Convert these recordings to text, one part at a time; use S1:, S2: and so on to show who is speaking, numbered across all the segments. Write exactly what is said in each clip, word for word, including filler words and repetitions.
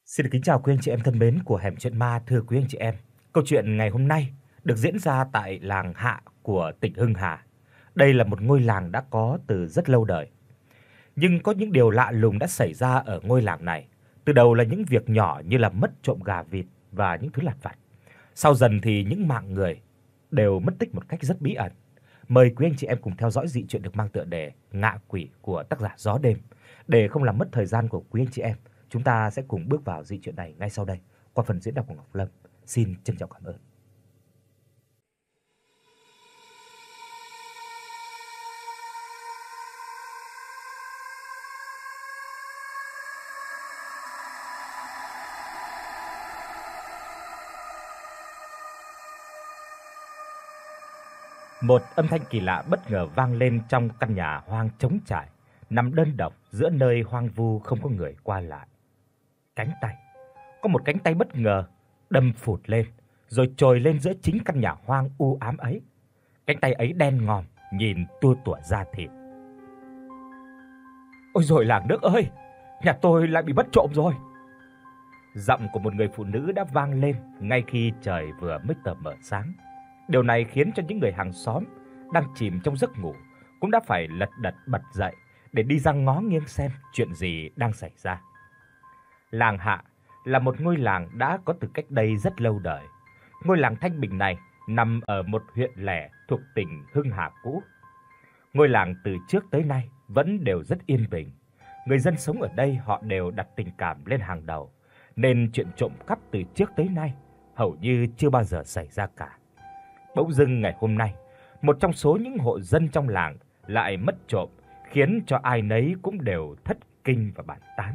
S1: Xin được kính chào quý anh chị em thân mến của Hẻm Chuyện Ma. Thưa quý anh chị em, câu chuyện ngày hôm nay được diễn ra tại làng Hạ của tỉnh Hưng Hà. Đây là một ngôi làng đã có từ rất lâu đời. Nhưng có những điều lạ lùng đã xảy ra ở ngôi làng này. Từ đầu là những việc nhỏ như là mất trộm gà vịt và những thứ lặt vặt. Sau dần thì những mạng người đều mất tích một cách rất bí ẩn. Mời quý anh chị em cùng theo dõi dị truyện được mang tựa đề Ngạ Quỷ của tác giả Gió Đêm. Để không làm mất thời gian của quý anh chị em, chúng ta sẽ cùng bước vào dị truyện này ngay sau đây qua phần diễn đọc của Ngọc Lâm. Xin trân trọng cảm ơn. Một âm thanh kỳ lạ bất ngờ vang lên trong căn nhà hoang trống trải, nằm đơn độc giữa nơi hoang vu không có người qua lại. Cánh tay, có một cánh tay bất ngờ đâm phụt lên, rồi trồi lên giữa chính căn nhà hoang u ám ấy. Cánh tay ấy đen ngòm, nhìn tua tủa da thịt. "Ôi giời, làng nước ơi, nhà tôi lại bị mất trộm rồi." Giọng của một người phụ nữ đã vang lên ngay khi trời vừa mới tờ mờ sáng. Điều này khiến cho những người hàng xóm đang chìm trong giấc ngủ cũng đã phải lật đật bật dậy để đi ra ngó nghiêng xem chuyện gì đang xảy ra. Làng Hạ là một ngôi làng đã có từ cách đây rất lâu đời. Ngôi làng thanh bình này nằm ở một huyện lẻ thuộc tỉnh Hưng Hà cũ. Ngôi làng từ trước tới nay vẫn đều rất yên bình. Người dân sống ở đây họ đều đặt tình cảm lên hàng đầu, nên chuyện trộm cắp từ trước tới nay hầu như chưa bao giờ xảy ra cả. Bỗng dưng ngày hôm nay, một trong số những hộ dân trong làng lại mất trộm, khiến cho ai nấy cũng đều thất kinh và bàn tán.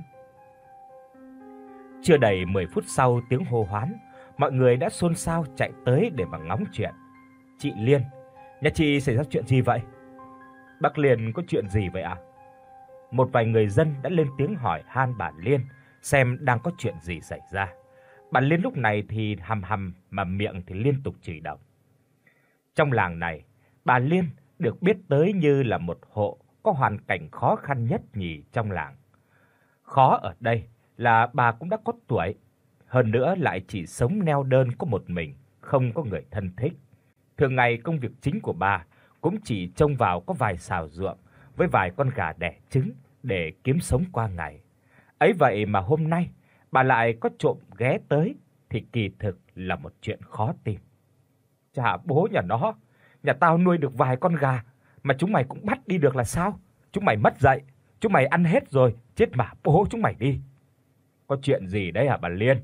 S1: Chưa đầy mười phút sau tiếng hô hoán, mọi người đã xôn xao chạy tới để mà ngóng chuyện. "Chị Liên, nhà chị xảy ra chuyện gì vậy?" "Bác Liên, có chuyện gì vậy ạ?" Một vài người dân đã lên tiếng hỏi han bà Liên xem đang có chuyện gì xảy ra. Bà Liên lúc này thì hầm hầm mà miệng thì liên tục chửi đồng. Trong làng này, bà Liên được biết tới như là một hộ có hoàn cảnh khó khăn nhất nhì trong làng. Khó ở đây là bà cũng đã có tuổi, hơn nữa lại chỉ sống neo đơn có một mình, không có người thân thích. Thường ngày công việc chính của bà cũng chỉ trông vào có vài sào ruộng với vài con gà đẻ trứng để kiếm sống qua ngày. Ấy vậy mà hôm nay bà lại có trộm ghé tới thì kỳ thực là một chuyện khó tin. "Chà bố nhà nó, nhà tao nuôi được vài con gà mà chúng mày cũng bắt đi được là sao? Chúng mày mất dạy, chúng mày ăn hết rồi, chết mà bố chúng mày đi." "Có chuyện gì đấy hả bà Liên?"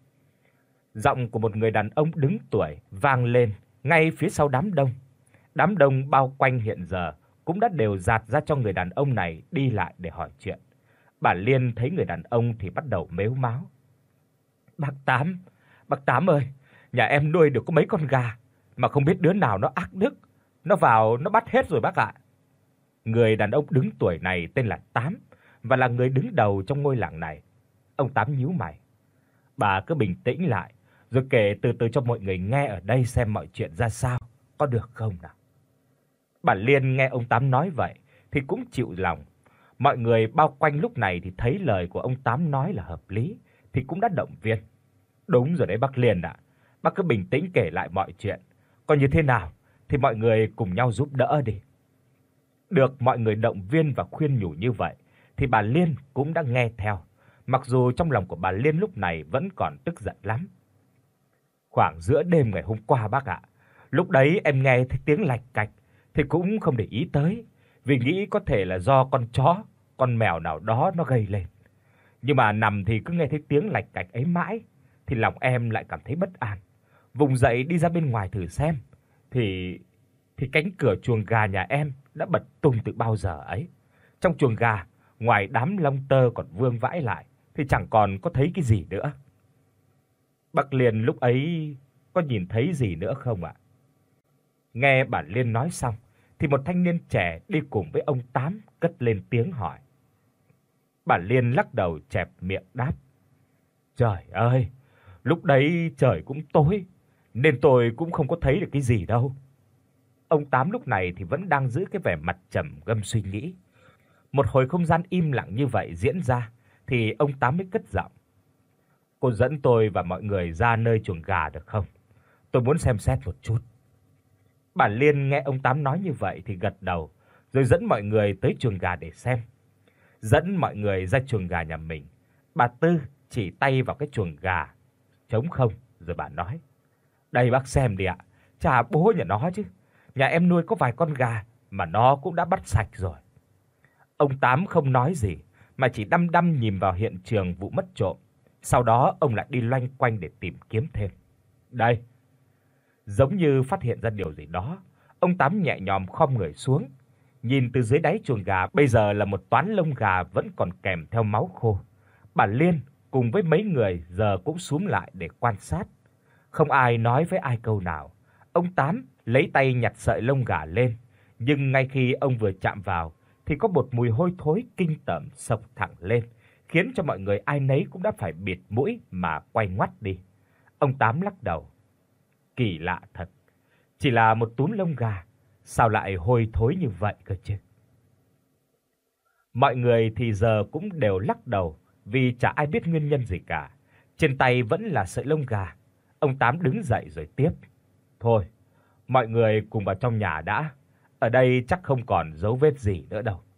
S1: Giọng của một người đàn ông đứng tuổi vang lên ngay phía sau đám đông. Đám đông bao quanh hiện giờ cũng đã đều dạt ra cho người đàn ông này đi lại để hỏi chuyện. Bà Liên thấy người đàn ông thì bắt đầu mếu máo. "Bác Tám, bác Tám ơi, nhà em nuôi được có mấy con gà mà không biết đứa nào nó ác đức, nó vào nó bắt hết rồi bác ạ." Người đàn ông đứng tuổi này tên là Tám và là người đứng đầu trong ngôi làng này. Ông Tám nhíu mày. "Bà cứ bình tĩnh lại, rồi kể từ từ cho mọi người nghe ở đây xem mọi chuyện ra sao, có được không nào?" Bà Liên nghe ông Tám nói vậy thì cũng chịu lòng. Mọi người bao quanh lúc này thì thấy lời của ông Tám nói là hợp lý thì cũng đã động viên. "Đúng rồi đấy bác Liên ạ, bác cứ bình tĩnh kể lại mọi chuyện, còn như thế nào thì mọi người cùng nhau giúp đỡ đi." Được mọi người động viên và khuyên nhủ như vậy thì bà Liên cũng đã nghe theo, mặc dù trong lòng của bà Liên lúc này vẫn còn tức giận lắm. "Khoảng giữa đêm ngày hôm qua bác ạ, lúc đấy em nghe thấy tiếng lạch cạch thì cũng không để ý tới, vì nghĩ có thể là do con chó, con mèo nào đó nó gây lên. Nhưng mà nằm thì cứ nghe thấy tiếng lạch cạch ấy mãi thì lòng em lại cảm thấy bất an. Vùng dậy đi ra bên ngoài thử xem thì thì cánh cửa chuồng gà nhà em đã bật tung từ bao giờ ấy. Trong chuồng gà, ngoài đám lông tơ còn vương vãi lại thì chẳng còn có thấy cái gì nữa." "Bác Liên lúc ấy có nhìn thấy gì nữa không ạ?" Nghe bà Liên nói xong thì một thanh niên trẻ đi cùng với ông Tám cất lên tiếng hỏi. Bà Liên lắc đầu chẹp miệng đáp: "Trời ơi, lúc đấy trời cũng tối nên tôi cũng không có thấy được cái gì đâu." Ông Tám lúc này thì vẫn đang giữ cái vẻ mặt trầm ngâm suy nghĩ. Một hồi không gian im lặng như vậy diễn ra thì ông Tám mới cất giọng. Cô dẫn tôi và mọi người ra nơi chuồng gà được không? Tôi muốn xem xét một chút." Bà Liên nghe ông Tám nói như vậy thì gật đầu, rồi dẫn mọi người tới chuồng gà để xem. Dẫn mọi người ra chuồng gà nhà mình, bà Tư chỉ tay vào cái chuồng gà trống không rồi bà nói: "Đây bác xem đi ạ, chả bố nhà nó chứ. Nhà em nuôi có vài con gà mà nó cũng đã bắt sạch rồi." Ông Tám không nói gì mà chỉ đăm đăm nhìn vào hiện trường vụ mất trộm. Sau đó ông lại đi loanh quanh để tìm kiếm thêm. Đây, giống như phát hiện ra điều gì đó, ông Tám nhẹ nhõm khom người xuống, nhìn từ dưới đáy chuồng gà bây giờ là một toán lông gà vẫn còn kèm theo máu khô. Bà Liên cùng với mấy người giờ cũng xúm lại để quan sát. Không ai nói với ai câu nào. Ông Tám lấy tay nhặt sợi lông gà lên, nhưng ngay khi ông vừa chạm vào thì có một mùi hôi thối kinh tởm xộc thẳng lên, khiến cho mọi người ai nấy cũng đã phải bịt mũi mà quay ngoắt đi. Ông Tám lắc đầu. Kỳ lạ thật, chỉ là một túm lông gà, sao lại hôi thối như vậy cơ chứ? Mọi người thì giờ cũng đều lắc đầu vì chả ai biết nguyên nhân gì cả. Trên tay vẫn là sợi lông gà. Ông Tám đứng dậy rồi tiếp: "Thôi, mọi người cùng vào trong nhà đã, ở đây chắc không còn dấu vết gì nữa đâu."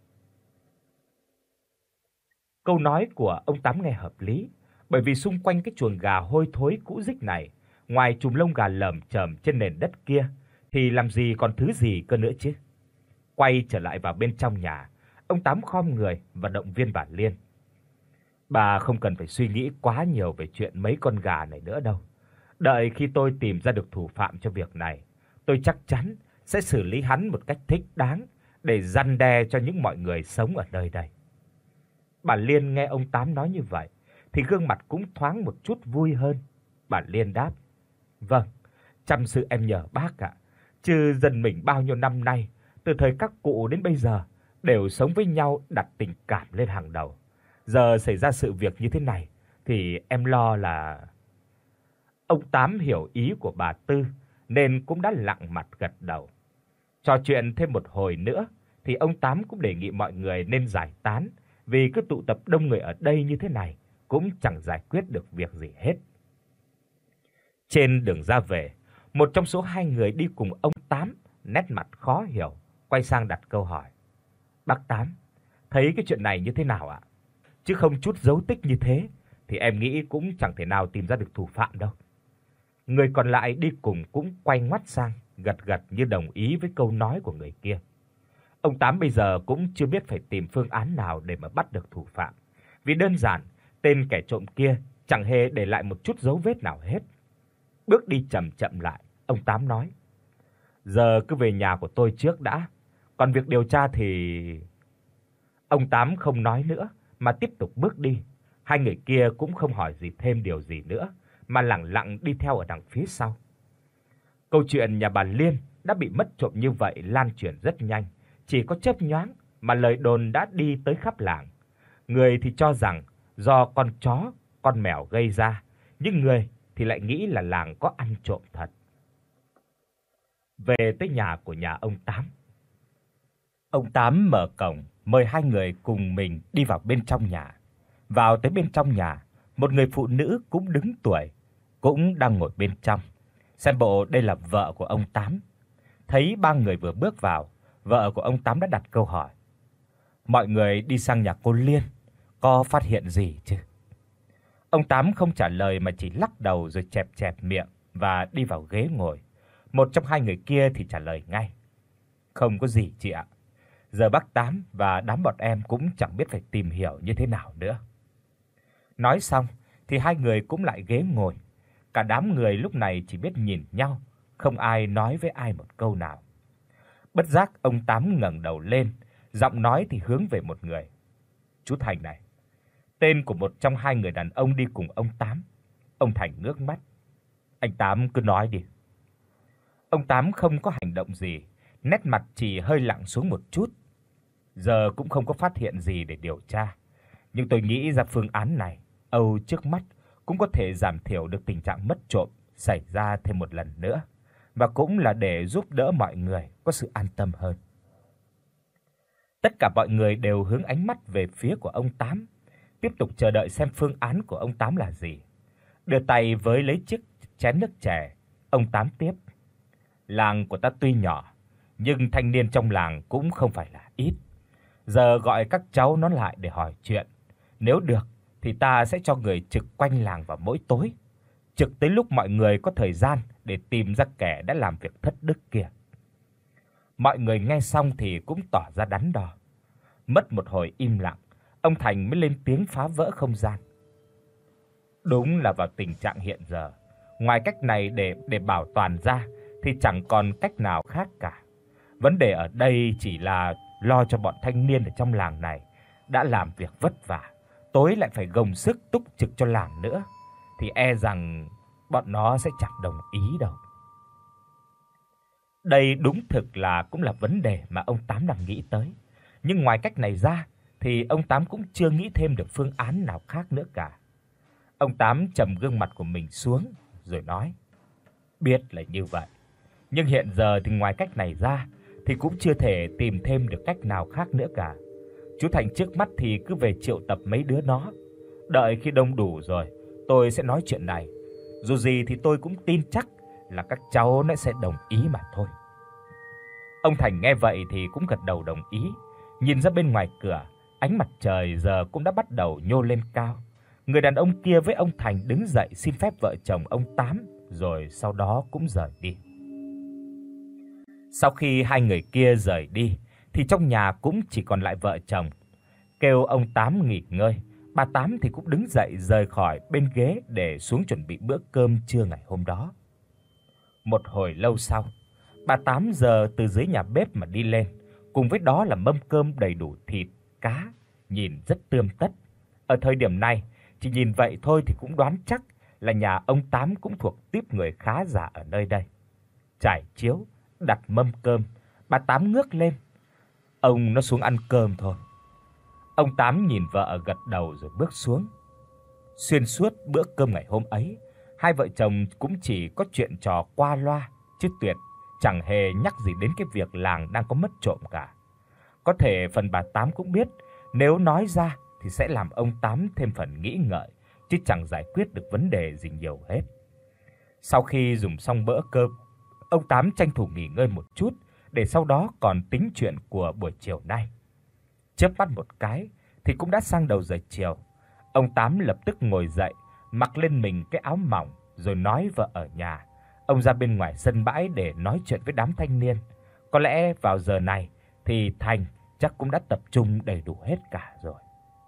S1: Câu nói của ông Tám nghe hợp lý, bởi vì xung quanh cái chuồng gà hôi thối cũ rích này, ngoài chùm lông gà lởm chởm trên nền đất kia thì làm gì còn thứ gì cơ nữa chứ. Quay trở lại vào bên trong nhà, ông Tám khom người và động viên bà Liên. "Bà không cần phải suy nghĩ quá nhiều về chuyện mấy con gà này nữa đâu. Đợi khi tôi tìm ra được thủ phạm cho việc này, tôi chắc chắn sẽ xử lý hắn một cách thích đáng để răn đe cho những mọi người sống ở nơi đây." Bà Liên nghe ông Tám nói như vậy thì gương mặt cũng thoáng một chút vui hơn. Bà Liên đáp: "Vâng, chăm sự em nhờ bác ạ. Chứ dân mình bao nhiêu năm nay, từ thời các cụ đến bây giờ đều sống với nhau đặt tình cảm lên hàng đầu. Giờ xảy ra sự việc như thế này thì em lo là..." Ông Tám hiểu ý của bà Tư nên cũng đã lặng mặt gật đầu. Trò chuyện thêm một hồi nữa thì ông Tám cũng đề nghị mọi người nên giải tán, vì cứ tụ tập đông người ở đây như thế này cũng chẳng giải quyết được việc gì hết. Trên đường ra về, một trong số hai người đi cùng ông Tám nét mặt khó hiểu, quay sang đặt câu hỏi: "Bác Tám, thấy cái chuyện này như thế nào ạ? Chứ không chút dấu tích như thế thì em nghĩ cũng chẳng thể nào tìm ra được thủ phạm đâu." Người còn lại đi cùng cũng quay ngoắt sang, gật gật như đồng ý với câu nói của người kia. Ông Tám bây giờ cũng chưa biết phải tìm phương án nào để mà bắt được thủ phạm, vì đơn giản tên kẻ trộm kia chẳng hề để lại một chút dấu vết nào hết. Bước đi chậm chậm lại, ông Tám nói: "Giờ cứ về nhà của tôi trước đã, còn việc điều tra thì..." Ông Tám không nói nữa mà tiếp tục bước đi. Hai người kia cũng không hỏi gì thêm điều gì nữa mà lẳng lặng đi theo ở đằng phía sau. Câu chuyện nhà bà Liên đã bị mất trộm như vậy lan truyền rất nhanh, chỉ có chớp nhoáng mà lời đồn đã đi tới khắp làng. Người thì cho rằng do con chó, con mèo gây ra, nhưng người thì lại nghĩ là làng có ăn trộm thật. Về tới nhà của nhà ông Tám. Ông Tám mở cổng, mời hai người cùng mình đi vào bên trong nhà. Vào tới bên trong nhà, một người phụ nữ cũng đứng tuổi cũng đang ngồi bên trong. Xem bộ đây là vợ của ông Tám. Thấy ba người vừa bước vào, vợ của ông Tám đã đặt câu hỏi: "Mọi người đi sang nhà cô Liên, có phát hiện gì chứ?" Ông Tám không trả lời mà chỉ lắc đầu rồi chẹp chẹp miệng và đi vào ghế ngồi. Một trong hai người kia thì trả lời ngay: "Không có gì chị ạ. Giờ bác Tám và đám bọn em cũng chẳng biết phải tìm hiểu như thế nào nữa." Nói xong thì hai người cũng lại ghế ngồi. Cả đám người lúc này chỉ biết nhìn nhau, không ai nói với ai một câu nào. Bất giác ông Tám ngẩng đầu lên, giọng nói thì hướng về một người: "Chú Thành này." Tên của một trong hai người đàn ông đi cùng ông Tám. Ông Thành ngước mắt: "Anh Tám cứ nói đi." Ông Tám không có hành động gì, nét mặt chỉ hơi lặng xuống một chút. Giờ cũng không có phát hiện gì để điều tra, nhưng tôi nghĩ ra phương án này, Âu trước mắt cũng có thể giảm thiểu được tình trạng mất trộm xảy ra thêm một lần nữa, và cũng là để giúp đỡ mọi người có sự an tâm hơn. Tất cả mọi người đều hướng ánh mắt về phía của ông Tám, tiếp tục chờ đợi xem phương án của ông Tám là gì. đưa tay với lấy chiếc chén nước chè, ông Tám tiếp: "Làng của ta tuy nhỏ, nhưng thanh niên trong làng cũng không phải là ít. Giờ gọi các cháu nó lại để hỏi chuyện, nếu được thì ta sẽ cho người trực quanh làng vào mỗi tối, trực tới lúc mọi người có thời gian để tìm ra kẻ đã làm việc thất đức kia." Mọi người nghe xong thì cũng tỏ ra đắn đo. Mất một hồi im lặng, ông Thành mới lên tiếng phá vỡ không gian: "Đúng là vào tình trạng hiện giờ, ngoài cách này để để bảo toàn ra thì chẳng còn cách nào khác cả. Vấn đề ở đây chỉ là lo cho bọn thanh niên ở trong làng này đã làm việc vất vả, tối lại phải gồng sức túc trực cho làng nữa, thì e rằng bọn nó sẽ chẳng đồng ý đâu." Đây đúng thực là cũng là vấn đề mà ông Tám đang nghĩ tới, nhưng ngoài cách này ra thì ông Tám cũng chưa nghĩ thêm được phương án nào khác nữa cả. Ông Tám trầm gương mặt của mình xuống rồi nói: "Biết là như vậy, nhưng hiện giờ thì ngoài cách này ra thì cũng chưa thể tìm thêm được cách nào khác nữa cả. Chú Thành trước mắt thì cứ về triệu tập mấy đứa nó, đợi khi đông đủ rồi tôi sẽ nói chuyện này. Dù gì thì tôi cũng tin chắc là các cháu nó sẽ đồng ý mà thôi." Ông Thành nghe vậy thì cũng gật đầu đồng ý. Nhìn ra bên ngoài cửa, ánh mặt trời giờ cũng đã bắt đầu nhô lên cao. Người đàn ông kia với ông Thành đứng dậy xin phép vợ chồng ông Tám, rồi sau đó cũng rời đi. Sau khi hai người kia rời đi thì trong nhà cũng chỉ còn lại vợ chồng. Kêu ông Tám nghỉ ngơi, bà Tám thì cũng đứng dậy rời khỏi bên ghế để xuống chuẩn bị bữa cơm trưa ngày hôm đó. Một hồi lâu sau, bà Tám giờ từ dưới nhà bếp mà đi lên, cùng với đó là mâm cơm đầy đủ thịt, cá, nhìn rất tươm tất. Ở thời điểm này, chỉ nhìn vậy thôi thì cũng đoán chắc là nhà ông Tám cũng thuộc tuýp người khá giả ở nơi đây. Trải chiếu, đặt mâm cơm, bà Tám ngước lên. Ông nó xuống ăn cơm thôi. Ông Tám nhìn vợ gật đầu rồi bước xuống. Xuyên suốt bữa cơm ngày hôm ấy, hai vợ chồng cũng chỉ có chuyện trò qua loa, chứ tuyệt chẳng hề nhắc gì đến cái việc làng đang có mất trộm cả. Có thể phần bà Tám cũng biết, nếu nói ra thì sẽ làm ông Tám thêm phần nghĩ ngợi, chứ chẳng giải quyết được vấn đề gì nhiều hết. Sau khi dùng xong bữa cơm, ông Tám tranh thủ nghỉ ngơi một chút để sau đó còn tính chuyện của buổi chiều nay. Chớp mắt một cái thì cũng đã sang đầu giờ chiều. Ông Tám lập tức ngồi dậy, mặc lên mình cái áo mỏng rồi nói vợ ở nhà. Ông ra bên ngoài sân bãi để nói chuyện với đám thanh niên. Có lẽ vào giờ này thì Thành chắc cũng đã tập trung đầy đủ hết cả rồi.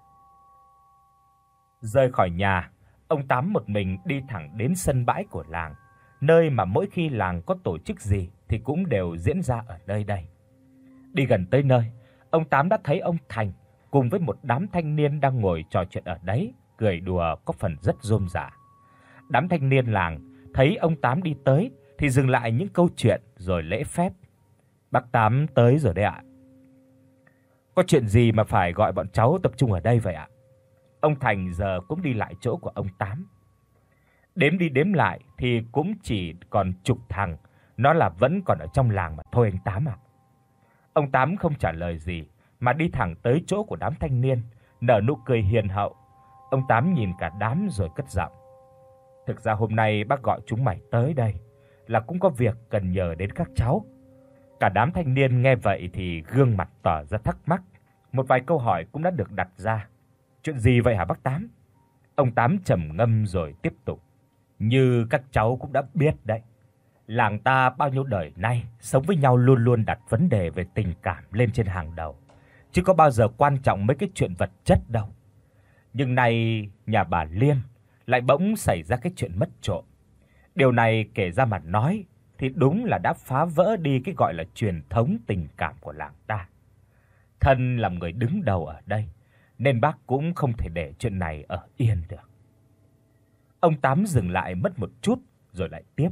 S1: Rời khỏi nhà, ông Tám một mình đi thẳng đến sân bãi của làng, nơi mà mỗi khi làng có tổ chức gì thì cũng đều diễn ra ở nơi đây. Đi gần tới nơi, ông Tám đã thấy ông Thành cùng với một đám thanh niên đang ngồi trò chuyện ở đấy, cười đùa có phần rất rôm rả. Đám thanh niên làng thấy ông Tám đi tới thì dừng lại những câu chuyện rồi lễ phép. "Bác Tám tới rồi đấy ạ." "Có chuyện gì mà phải gọi bọn cháu tập trung ở đây vậy ạ?" Ông Thành giờ cũng đi lại chỗ của ông Tám. Đếm đi đếm lại thì cũng chỉ còn chục thằng, nó là vẫn còn ở trong làng mà thôi anh Tám ạ. Ông Tám không trả lời gì mà đi thẳng tới chỗ của đám thanh niên, nở nụ cười hiền hậu. Ông Tám nhìn cả đám rồi cất giọng: "Thực ra hôm nay bác gọi chúng mày tới đây là cũng có việc cần nhờ đến các cháu." Cả đám thanh niên nghe vậy thì gương mặt tỏ ra thắc mắc. Một vài câu hỏi cũng đã được đặt ra. "Chuyện gì vậy hả bác Tám?" Ông Tám trầm ngâm rồi tiếp tục: "Như các cháu cũng đã biết đấy, làng ta bao nhiêu đời nay sống với nhau luôn luôn đặt vấn đề về tình cảm lên trên hàng đầu, chứ có bao giờ quan trọng mấy cái chuyện vật chất đâu. Nhưng nay nhà bà Liên lại bỗng xảy ra cái chuyện mất trộm. Điều này kể ra mà nói thì đúng là đã phá vỡ đi cái gọi là truyền thống tình cảm của làng ta. Thân làm người đứng đầu ở đây nên bác cũng không thể để chuyện này ở yên được." Ông Tám dừng lại mất một chút rồi lại tiếp: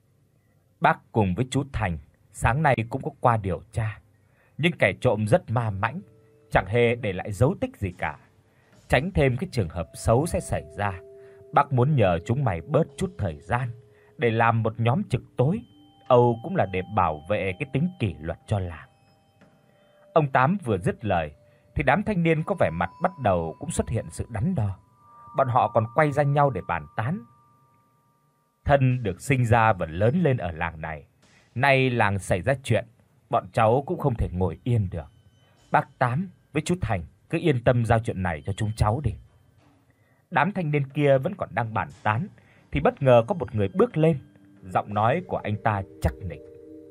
S1: "Bác cùng với chú Thành sáng nay cũng có qua điều tra, nhưng kẻ trộm rất ma mãnh, chẳng hề để lại dấu tích gì cả. Tránh thêm cái trường hợp xấu sẽ xảy ra, bác muốn nhờ chúng mày bớt chút thời gian để làm một nhóm trực tối, âu cũng là để bảo vệ cái tính kỷ luật cho làng." Ông Tám vừa dứt lời thì đám thanh niên có vẻ mặt bắt đầu cũng xuất hiện sự đắn đo. Bọn họ còn quay ra nhau để bàn tán. Thân được sinh ra và lớn lên ở làng này, nay làng xảy ra chuyện, bọn cháu cũng không thể ngồi yên được. Bác Tám với chú Thành cứ yên tâm giao chuyện này cho chúng cháu đi." Đám thanh niên kia vẫn còn đang bàn tán thì bất ngờ có một người bước lên, giọng nói của anh ta chắc nịch.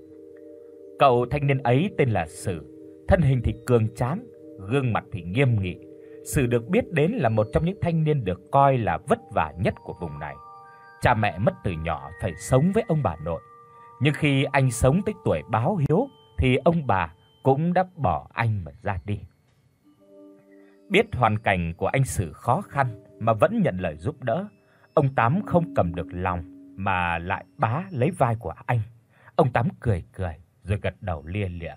S1: Cậu thanh niên ấy tên là Sử, thân hình thì cường tráng, gương mặt thì nghiêm nghị. Sử được biết đến là một trong những thanh niên được coi là vất vả nhất của vùng này. Cha mẹ mất từ nhỏ phải sống với ông bà nội, nhưng khi anh sống tới tuổi báo hiếu thì ông bà cũng đã bỏ anh mà ra đi. Biết hoàn cảnh của anh Sử khó khăn mà vẫn nhận lời giúp đỡ, ông Tám không cầm được lòng mà lại bá lấy vai của anh. Ông Tám cười cười rồi gật đầu lia lịa.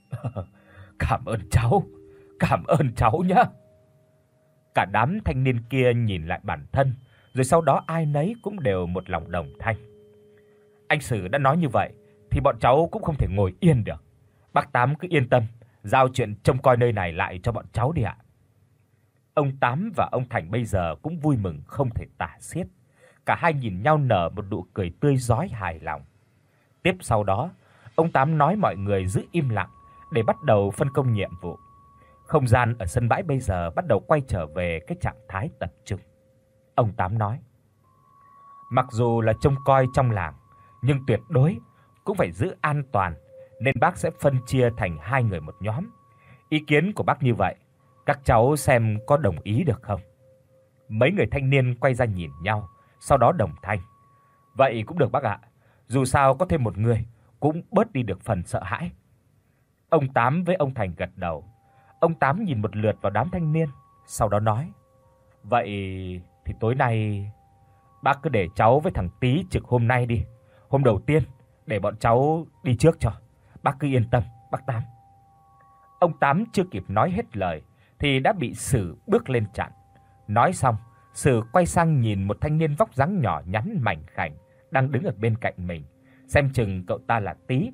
S1: "Cảm ơn cháu, cảm ơn cháu nhé." Cả đám thanh niên kia nhìn lại bản thân, rồi sau đó ai nấy cũng đều một lòng đồng thanh. Anh Sử đã nói như vậy thì bọn cháu cũng không thể ngồi yên được. Bác Tám cứ yên tâm, giao chuyện trông coi nơi này lại cho bọn cháu đi ạ. Ông Tám và ông Thành bây giờ cũng vui mừng không thể tả xiết. Cả hai nhìn nhau nở một nụ cười tươi rói hài lòng. Tiếp sau đó, ông Tám nói mọi người giữ im lặng để bắt đầu phân công nhiệm vụ. Không gian ở sân bãi bây giờ bắt đầu quay trở về cái trạng thái tập trung. Ông Tám nói: "Mặc dù là trông coi trong làng, nhưng tuyệt đối cũng phải giữ an toàn, nên bác sẽ phân chia thành hai người một nhóm. Ý kiến của bác như vậy, các cháu xem có đồng ý được không?" Mấy người thanh niên quay ra nhìn nhau, sau đó đồng thanh: "Vậy cũng được bác ạ, dù sao có thêm một người cũng bớt đi được phần sợ hãi." Ông Tám với ông Thành gật đầu. Ông Tám nhìn một lượt vào đám thanh niên, sau đó nói: "Vậy thì tối nay bác cứ để cháu với thằng Tý trực hôm nay đi. Hôm đầu tiên để bọn cháu đi trước cho. Bác cứ yên tâm, bác Tám." Ông Tám chưa kịp nói hết lời thì đã bị Sử bước lên chặn. Nói xong, Sử quay sang nhìn một thanh niên vóc dáng nhỏ nhắn mảnh khảnh đang đứng ở bên cạnh mình, xem chừng cậu ta là Tý.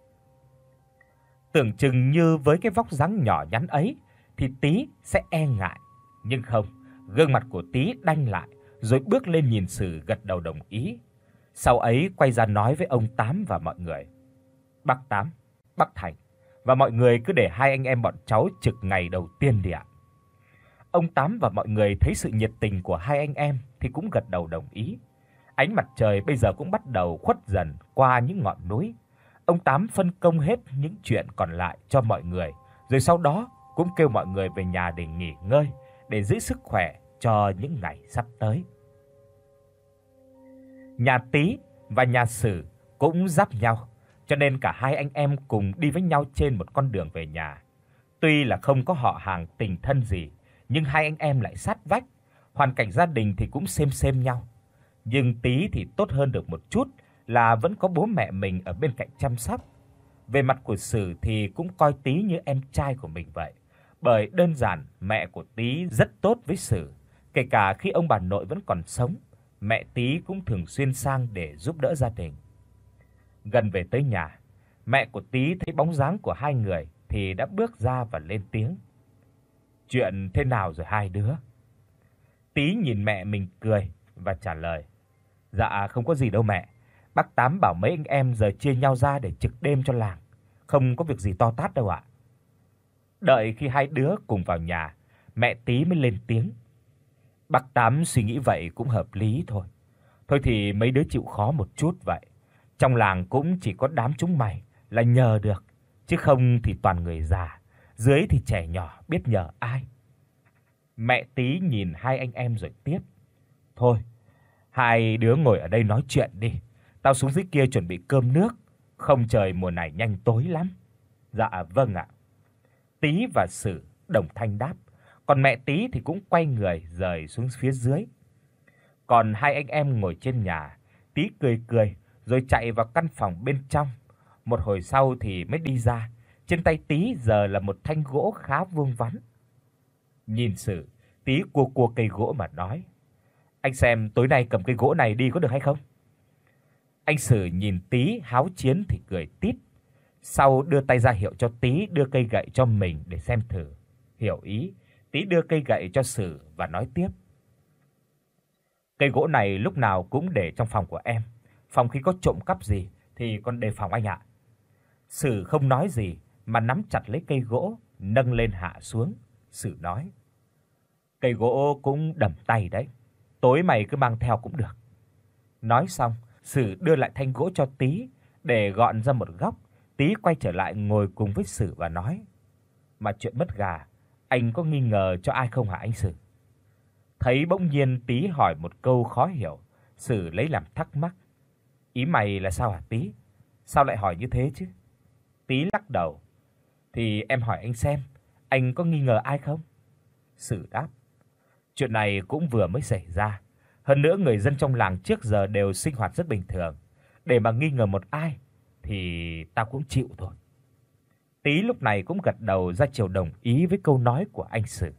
S1: Tưởng chừng như với cái vóc dáng nhỏ nhắn ấy thì Tý sẽ e ngại, nhưng không, gương mặt của Tý đanh lại, rồi bước lên nhìn Sử gật đầu đồng ý. Sau ấy quay ra nói với ông Tám và mọi người: "Bác Tám, bác Thành và mọi người cứ để hai anh em bọn cháu trực ngày đầu tiên đi ạ." Ông Tám và mọi người thấy sự nhiệt tình của hai anh em thì cũng gật đầu đồng ý. Ánh mặt trời bây giờ cũng bắt đầu khuất dần qua những ngọn núi. Ông Tám phân công hết những chuyện còn lại cho mọi người, rồi sau đó cũng kêu mọi người về nhà để nghỉ ngơi, để giữ sức khỏe cho những ngày sắp tới. Nhà Tý và nhà Sử cũng giáp nhau, cho nên cả hai anh em cùng đi với nhau trên một con đường về nhà. Tuy là không có họ hàng tình thân gì, nhưng hai anh em lại sát vách, hoàn cảnh gia đình thì cũng xem xem nhau. Nhưng Tý thì tốt hơn được một chút là vẫn có bố mẹ mình ở bên cạnh chăm sóc. Về mặt của Sử thì cũng coi Tý như em trai của mình vậy, bởi đơn giản mẹ của Tý rất tốt với Sử, kể cả khi ông bà nội vẫn còn sống, mẹ Tý cũng thường xuyên sang để giúp đỡ gia đình. Gần về tới nhà, mẹ của Tý thấy bóng dáng của hai người thì đã bước ra và lên tiếng: "Chuyện thế nào rồi hai đứa?" Tý nhìn mẹ mình cười và trả lời: "Dạ không có gì đâu mẹ. Bác Tám bảo mấy anh em giờ chia nhau ra để trực đêm cho làng, không có việc gì to tát đâu ạ." Đợi khi hai đứa cùng vào nhà, mẹ Tý mới lên tiếng: "Bác Tám suy nghĩ vậy cũng hợp lý thôi. Thôi thì mấy đứa chịu khó một chút vậy. Trong làng cũng chỉ có đám chúng mày là nhờ được, chứ không thì toàn người già, dưới thì trẻ nhỏ biết nhờ ai." Mẹ Tý nhìn hai anh em rồi tiếp: "Thôi, hai đứa ngồi ở đây nói chuyện đi. Tao xuống dưới kia chuẩn bị cơm nước, không trời mùa này nhanh tối lắm." "Dạ vâng ạ." Tý và Sử đồng thanh đáp, còn mẹ Tý thì cũng quay người rời xuống phía dưới. Còn hai anh em ngồi trên nhà, Tý cười cười rồi chạy vào căn phòng bên trong. Một hồi sau thì mới đi ra, trên tay Tý giờ là một thanh gỗ khá vuông vắn. Nhìn Sử, Tý cua cua cây gỗ mà nói: "Anh xem tối nay cầm cây gỗ này đi có được hay không?" Anh Sử nhìn Tý háo chiến thì cười tít, sau đưa tay ra hiệu cho Tý đưa cây gậy cho mình để xem thử. Hiểu ý, Tý đưa cây gậy cho Sử và nói tiếp: "Cây gỗ này lúc nào cũng để trong phòng của em, phòng khi có trộm cắp gì thì con đề phòng anh ạ." Sử không nói gì mà nắm chặt lấy cây gỗ, nâng lên hạ xuống. Sử nói: "Cây gỗ cũng đầm tay đấy, tối mày cứ mang theo cũng được." Nói xong, Sử đưa lại thanh gỗ cho Tý để gọn ra một góc. Tý quay trở lại ngồi cùng với Sử và nói: "Mà chuyện mất gà, anh có nghi ngờ cho ai không hả anh Sử?" Thấy bỗng nhiên Tý hỏi một câu khó hiểu, Sử lấy làm thắc mắc: "Ý mày là sao hả Tý? Sao lại hỏi như thế chứ?" Tý lắc đầu: "Thì em hỏi anh xem, anh có nghi ngờ ai không?" Sử đáp: "Chuyện này cũng vừa mới xảy ra, hơn nữa người dân trong làng trước giờ đều sinh hoạt rất bình thường, để mà nghi ngờ một ai thì tao cũng chịu thôi." Tý lúc này cũng gật đầu ra chiều đồng ý với câu nói của anh Sử.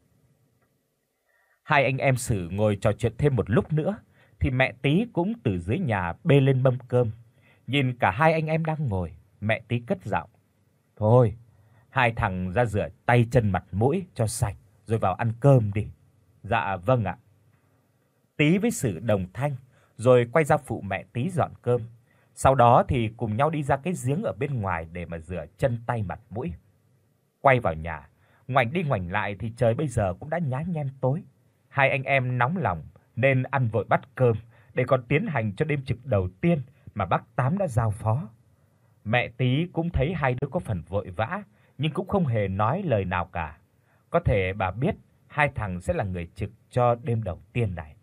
S1: Hai anh em Sử ngồi trò chuyện thêm một lúc nữa thì mẹ Tý cũng từ dưới nhà bê lên mâm cơm. Nhìn cả hai anh em đang ngồi, mẹ Tý cất giọng: "Thôi, hai thằng ra rửa tay chân mặt mũi cho sạch rồi vào ăn cơm đi." "Dạ vâng ạ." Tý với Sử đồng thanh rồi quay ra phụ mẹ Tý dọn cơm. Sau đó thì cùng nhau đi ra cái giếng ở bên ngoài để mà rửa chân tay mặt mũi. Quay vào nhà, ngoảnh đi ngoảnh lại thì trời bây giờ cũng đã nhá nhem tối. Hai anh em nóng lòng nên ăn vội bát cơm để còn tiến hành cho đêm trực đầu tiên mà bác Tám đã giao phó. Mẹ Tý cũng thấy hai đứa có phần vội vã nhưng cũng không hề nói lời nào cả. Có thể bà biết hai thằng sẽ là người trực cho đêm đầu tiên này.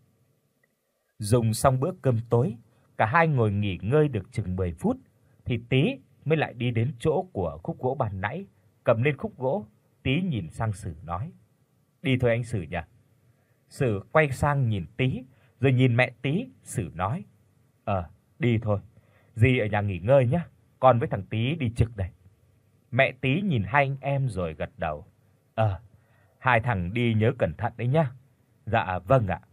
S1: Dùng xong bữa cơm tối, cả hai ngồi nghỉ ngơi được chừng mười phút thì Tý mới lại đi đến chỗ của khúc gỗ ban nãy, cầm lên khúc gỗ, Tý nhìn sang Sử nói: "Đi thôi anh Sử nhỉ?" Sử quay sang nhìn Tý, rồi nhìn mẹ Tý, Sử nói: "Ờ, đi thôi. Dì ở nhà nghỉ ngơi nhé, con với thằng Tý đi trực đây." Mẹ Tý nhìn hai anh em rồi gật đầu: "Ờ, hai thằng đi nhớ cẩn thận đấy nhá." "Dạ vâng ạ."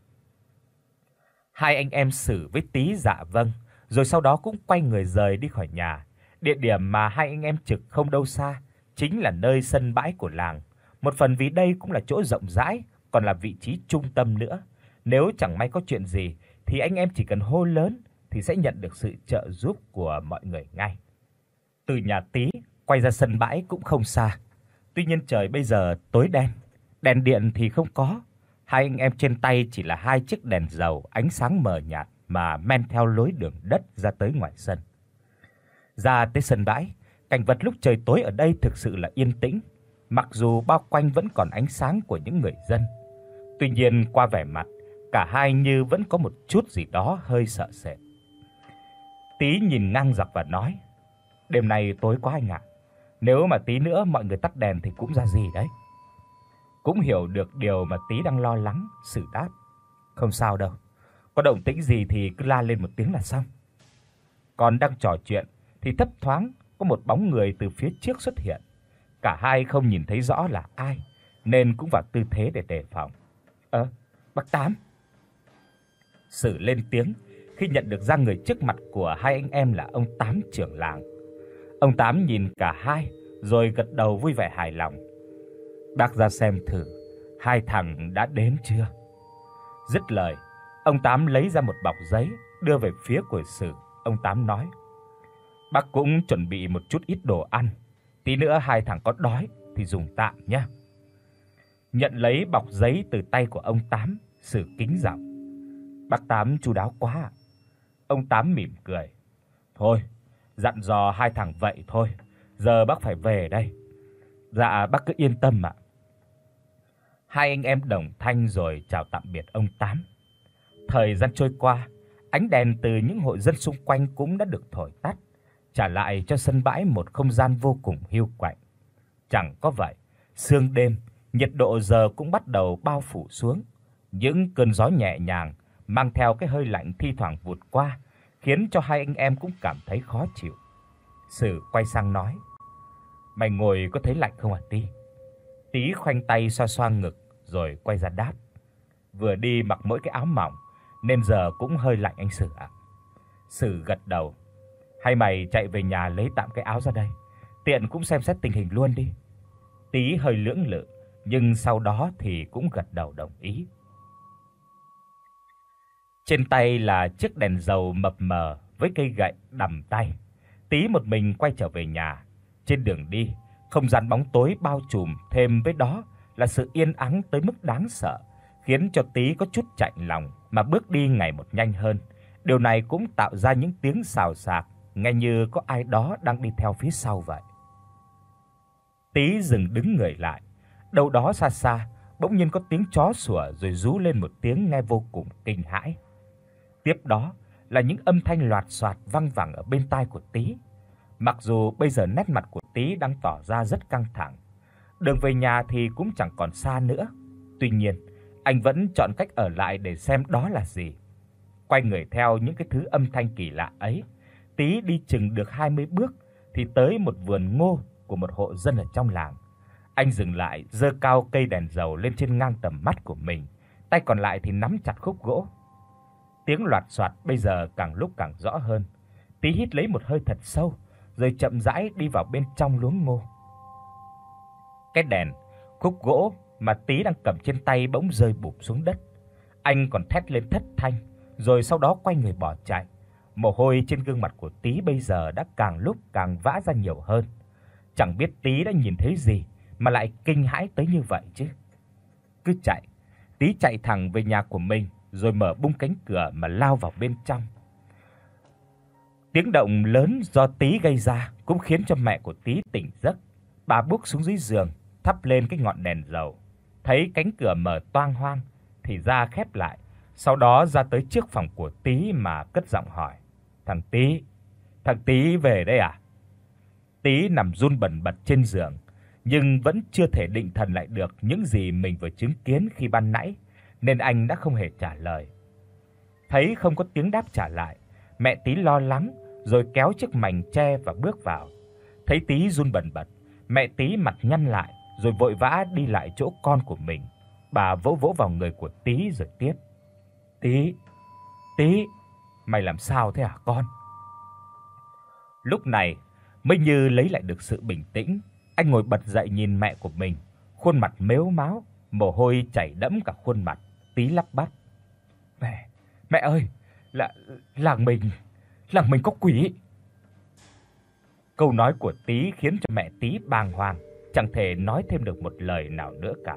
S1: Hai anh em Sử với Tý dạ vâng, rồi sau đó cũng quay người rời đi khỏi nhà. Địa điểm mà hai anh em trực không đâu xa, chính là nơi sân bãi của làng. Một phần vì đây cũng là chỗ rộng rãi, còn là vị trí trung tâm nữa. Nếu chẳng may có chuyện gì thì anh em chỉ cần hô lớn thì sẽ nhận được sự trợ giúp của mọi người ngay. Từ nhà Tý quay ra sân bãi cũng không xa. Tuy nhiên trời bây giờ tối đen, đèn điện thì không có. Hai anh em trên tay chỉ là hai chiếc đèn dầu ánh sáng mờ nhạt mà men theo lối đường đất ra tới ngoài sân. Ra tới sân bãi, cảnh vật lúc trời tối ở đây thực sự là yên tĩnh, mặc dù bao quanh vẫn còn ánh sáng của những người dân. Tuy nhiên qua vẻ mặt, cả hai như vẫn có một chút gì đó hơi sợ sệt. Tý nhìn ngang dọc và nói: "Đêm nay tối quá anh ạ. Nếu mà tí nữa mọi người tắt đèn thì cũng ra gì đấy." Cũng hiểu được điều mà Tý đang lo lắng, Sử đáp: "Không sao đâu, có động tĩnh gì thì cứ la lên một tiếng là xong." Còn đang trò chuyện thì thấp thoáng có một bóng người từ phía trước xuất hiện. Cả hai không nhìn thấy rõ là ai nên cũng vào tư thế để đề phòng. "Ơ, bác Tám." Sử lên tiếng khi nhận được ra người trước mặt của hai anh em là ông Tám trưởng làng. Ông Tám nhìn cả hai rồi gật đầu vui vẻ hài lòng. "Bác ra xem thử, hai thằng đã đến chưa?" Dứt lời, ông Tám lấy ra một bọc giấy đưa về phía của Sử. Ông Tám nói: "Bác cũng chuẩn bị một chút ít đồ ăn, tí nữa hai thằng có đói thì dùng tạm nhé." Nhận lấy bọc giấy từ tay của ông Tám, Sử kính giọng: "Bác Tám chu đáo quá ạ." Ông Tám mỉm cười: "Thôi, dặn dò hai thằng vậy thôi, giờ bác phải về đây." "Dạ bác cứ yên tâm ạ." Hai anh em đồng thanh rồi chào tạm biệt ông Tám. Thời gian trôi qua, ánh đèn từ những hộ dân xung quanh cũng đã được thổi tắt, trả lại cho sân bãi một không gian vô cùng hiu quạnh. Chẳng có vậy, sương đêm, nhiệt độ giờ cũng bắt đầu bao phủ xuống. Những cơn gió nhẹ nhàng mang theo cái hơi lạnh thi thoảng vụt qua, khiến cho hai anh em cũng cảm thấy khó chịu. Sử quay sang nói: "Mày ngồi có thấy lạnh không hả Tý?" Tý khoanh tay xoa xoa ngực rồi quay ra đáp: "Vừa đi mặc mỗi cái áo mỏng nên giờ cũng hơi lạnh anh Sử ạ." Sử gật đầu: "Hay mày chạy về nhà lấy tạm cái áo ra đây, tiện cũng xem xét tình hình luôn đi." Tý hơi lưỡng lự nhưng sau đó thì cũng gật đầu đồng ý. Trên tay là chiếc đèn dầu mập mờ với cây gậy đầm tay. Tí một mình quay trở về nhà. Trên đường đi, không gian bóng tối bao trùm, thêm với đó là sự yên ắng tới mức đáng sợ, khiến cho Tí có chút chạnh lòng mà bước đi ngày một nhanh hơn. Điều này cũng tạo ra những tiếng xào xạc, nghe như có ai đó đang đi theo phía sau vậy. Tí dừng đứng người lại. Đâu đó xa xa, bỗng nhiên có tiếng chó sủa rồi rú lên một tiếng nghe vô cùng kinh hãi. Tiếp đó là những âm thanh loạt soạt vang vẳng ở bên tai của Tí. Mặc dù bây giờ nét mặt của Tí đang tỏ ra rất căng thẳng, đường về nhà thì cũng chẳng còn xa nữa. Tuy nhiên, anh vẫn chọn cách ở lại để xem đó là gì. Quay người theo những cái thứ âm thanh kỳ lạ ấy, Tí đi chừng được hai mươi bước thì tới một vườn ngô của một hộ dân ở trong làng. Anh dừng lại, giơ cao cây đèn dầu lên trên ngang tầm mắt của mình, tay còn lại thì nắm chặt khúc gỗ. Tiếng loạt soạt bây giờ càng lúc càng rõ hơn. Tí hít lấy một hơi thật sâu, rồi chậm rãi đi vào bên trong luống ngô. Cái đèn, khúc gỗ mà Tí đang cầm trên tay bỗng rơi bụp xuống đất. Anh còn thét lên thất thanh, rồi sau đó quay người bỏ chạy. Mồ hôi trên gương mặt của Tí bây giờ đã càng lúc càng vã ra nhiều hơn. Chẳng biết Tí đã nhìn thấy gì mà lại kinh hãi tới như vậy chứ. Cứ chạy, Tí chạy thẳng về nhà của mình, rồi mở bung cánh cửa mà lao vào bên trong. Tiếng động lớn do Tí gây ra cũng khiến cho mẹ của Tí tỉnh giấc. Bà bước xuống dưới giường, thắp lên cái ngọn đèn dầu. Thấy cánh cửa mở toang hoang thì ra khép lại, sau đó ra tới trước phòng của Tí mà cất giọng hỏi: "Thằng Tí, thằng Tí về đây à?" Tí nằm run bần bật trên giường, nhưng vẫn chưa thể định thần lại được những gì mình vừa chứng kiến khi ban nãy, nên anh đã không hề trả lời. Thấy không có tiếng đáp trả lại, mẹ Tí lo lắng rồi kéo chiếc mành che và bước vào. Thấy Tí run bần bật, mẹ Tí mặt nhăn lại rồi vội vã đi lại chỗ con của mình. Bà vỗ vỗ vào người của Tí rồi tiếp: "Tí, Tí, mày làm sao thế hả con?" Lúc này mới như lấy lại được sự bình tĩnh, anh ngồi bật dậy nhìn mẹ của mình, khuôn mặt mếu máo, mồ hôi chảy đẫm cả khuôn mặt. Tí lắp bắp: "Mẹ, mẹ ơi, là làng mình, làng mình có quỷ." Câu nói của Tí khiến cho mẹ Tí bàng hoàng, chẳng thể nói thêm được một lời nào nữa cả.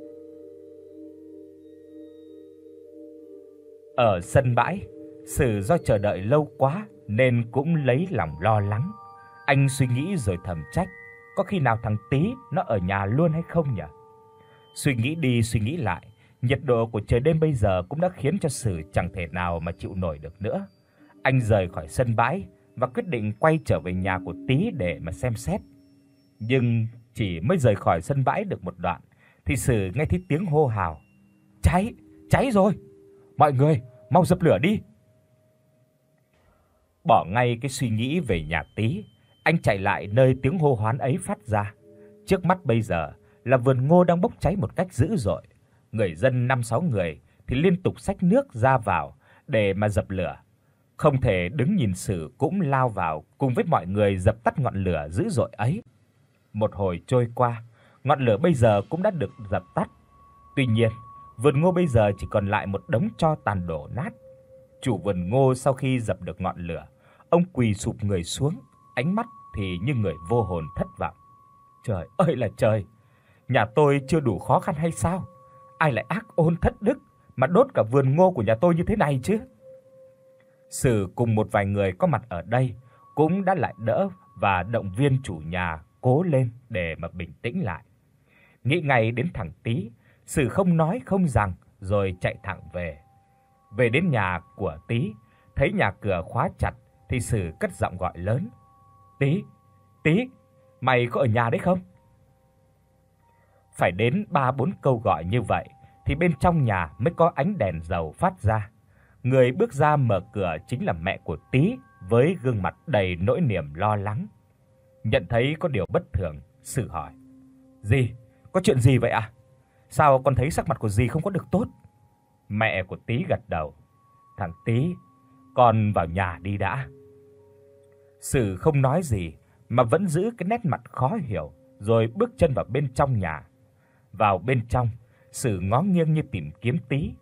S1: Ở sân bãi, Sử do chờ đợi lâu quá nên cũng lấy lòng lo lắng. Anh suy nghĩ rồi thầm trách, có khi nào thằng Tí nó ở nhà luôn hay không nhỉ? Suy nghĩ đi suy nghĩ lại, nhiệt độ của trời đêm bây giờ cũng đã khiến cho Sử chẳng thể nào mà chịu nổi được nữa. Anh rời khỏi sân bãi và quyết định quay trở về nhà của Tí để mà xem xét. Nhưng chỉ mới rời khỏi sân bãi được một đoạn thì Sử nghe thấy tiếng hô hào: "Cháy, cháy rồi! Mọi người, mau dập lửa đi!" Bỏ ngay cái suy nghĩ về nhà Tí, anh chạy lại nơi tiếng hô hoán ấy phát ra. Trước mắt bây giờ là vườn ngô đang bốc cháy một cách dữ dội. Người dân năm sáu người thì liên tục xách nước ra vào để mà dập lửa. Không thể đứng nhìn Sử cũng lao vào cùng với mọi người dập tắt ngọn lửa dữ dội ấy. Một hồi trôi qua, ngọn lửa bây giờ cũng đã được dập tắt. Tuy nhiên, vườn ngô bây giờ chỉ còn lại một đống tro tàn đổ nát. Chủ vườn ngô sau khi dập được ngọn lửa, ông quỳ sụp người xuống, ánh mắt thì như người vô hồn thất vọng. Trời ơi là trời, nhà tôi chưa đủ khó khăn hay sao? Ai lại ác ôn thất đức mà đốt cả vườn ngô của nhà tôi như thế này chứ? Sử cùng một vài người có mặt ở đây cũng đã lại đỡ và động viên chủ nhà cố lên để mà bình tĩnh lại. Nghĩ ngay đến thằng Tí, Sử không nói không rằng rồi chạy thẳng về. Về đến nhà của Tí, thấy nhà cửa khóa chặt thì Sử cất giọng gọi lớn: "Tí, Tí, mày có ở nhà đấy không?" Phải đến ba bốn câu gọi như vậy thì bên trong nhà mới có ánh đèn dầu phát ra. Người bước ra mở cửa chính là mẹ của Tí với gương mặt đầy nỗi niềm lo lắng. Nhận thấy có điều bất thường, Sử hỏi: "Dì, có chuyện gì vậy ạ? À? Sao con thấy sắc mặt của dì không có được tốt?" Mẹ của Tí gật đầu: "Thằng Tí, con vào nhà đi đã." Sử không nói gì mà vẫn giữ cái nét mặt khó hiểu, rồi bước chân vào bên trong nhà. Vào bên trong, Sử ngó nghiêng như tìm kiếm Tí.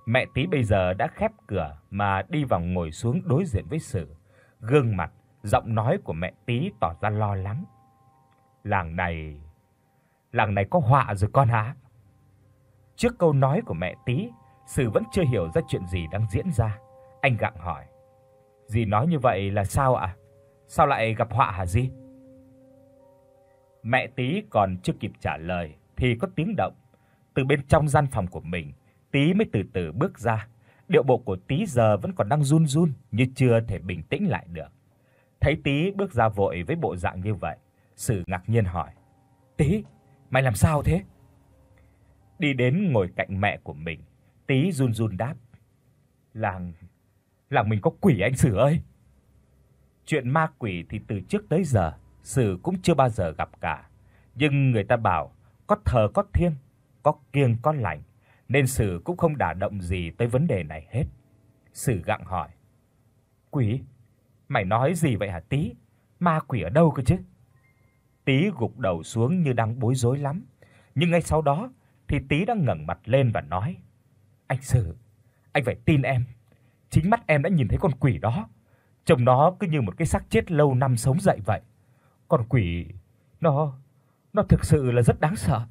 S1: Mẹ Tí bây giờ đã khép cửa mà đi vào ngồi xuống đối diện với Sử. Gương mặt, giọng nói của mẹ Tí tỏ ra lo lắng. Làng này, làng này có họa rồi con hả? Trước câu nói của mẹ Tí, Sử vẫn chưa hiểu ra chuyện gì đang diễn ra. Anh gặng hỏi: "Dì nói như vậy là sao ạ? Sao lại gặp họa hả dì?" Mẹ Tí còn chưa kịp trả lời thì có tiếng động. Từ bên trong gian phòng của mình, Tí mới từ từ bước ra. Điệu bộ của Tí giờ vẫn còn đang run run như chưa thể bình tĩnh lại được. Thấy Tí bước ra vội với bộ dạng như vậy, Sử ngạc nhiên hỏi: "Tí, mày làm sao thế?" Đi đến ngồi cạnh mẹ của mình, Tí run run đáp: "Làng làng mình có quỷ anh Sử ơi." Chuyện ma quỷ thì từ trước tới giờ Sử cũng chưa bao giờ gặp cả, nhưng người ta bảo có thờ có thiêng, có kiêng có lành, nên Sử cũng không đả động gì tới vấn đề này hết. Sử gặng hỏi: "Quỷ? Mày nói gì vậy hả Tí? Ma quỷ ở đâu cơ chứ?" Tí gục đầu xuống như đang bối rối lắm, nhưng ngay sau đó thì Tí đã ngẩng mặt lên và nói: "Anh Sử, anh phải tin em. Chính mắt em đã nhìn thấy con quỷ đó. Trông nó cứ như một cái xác chết lâu năm sống dậy vậy. Con quỷ nó nó thực sự là rất đáng sợ."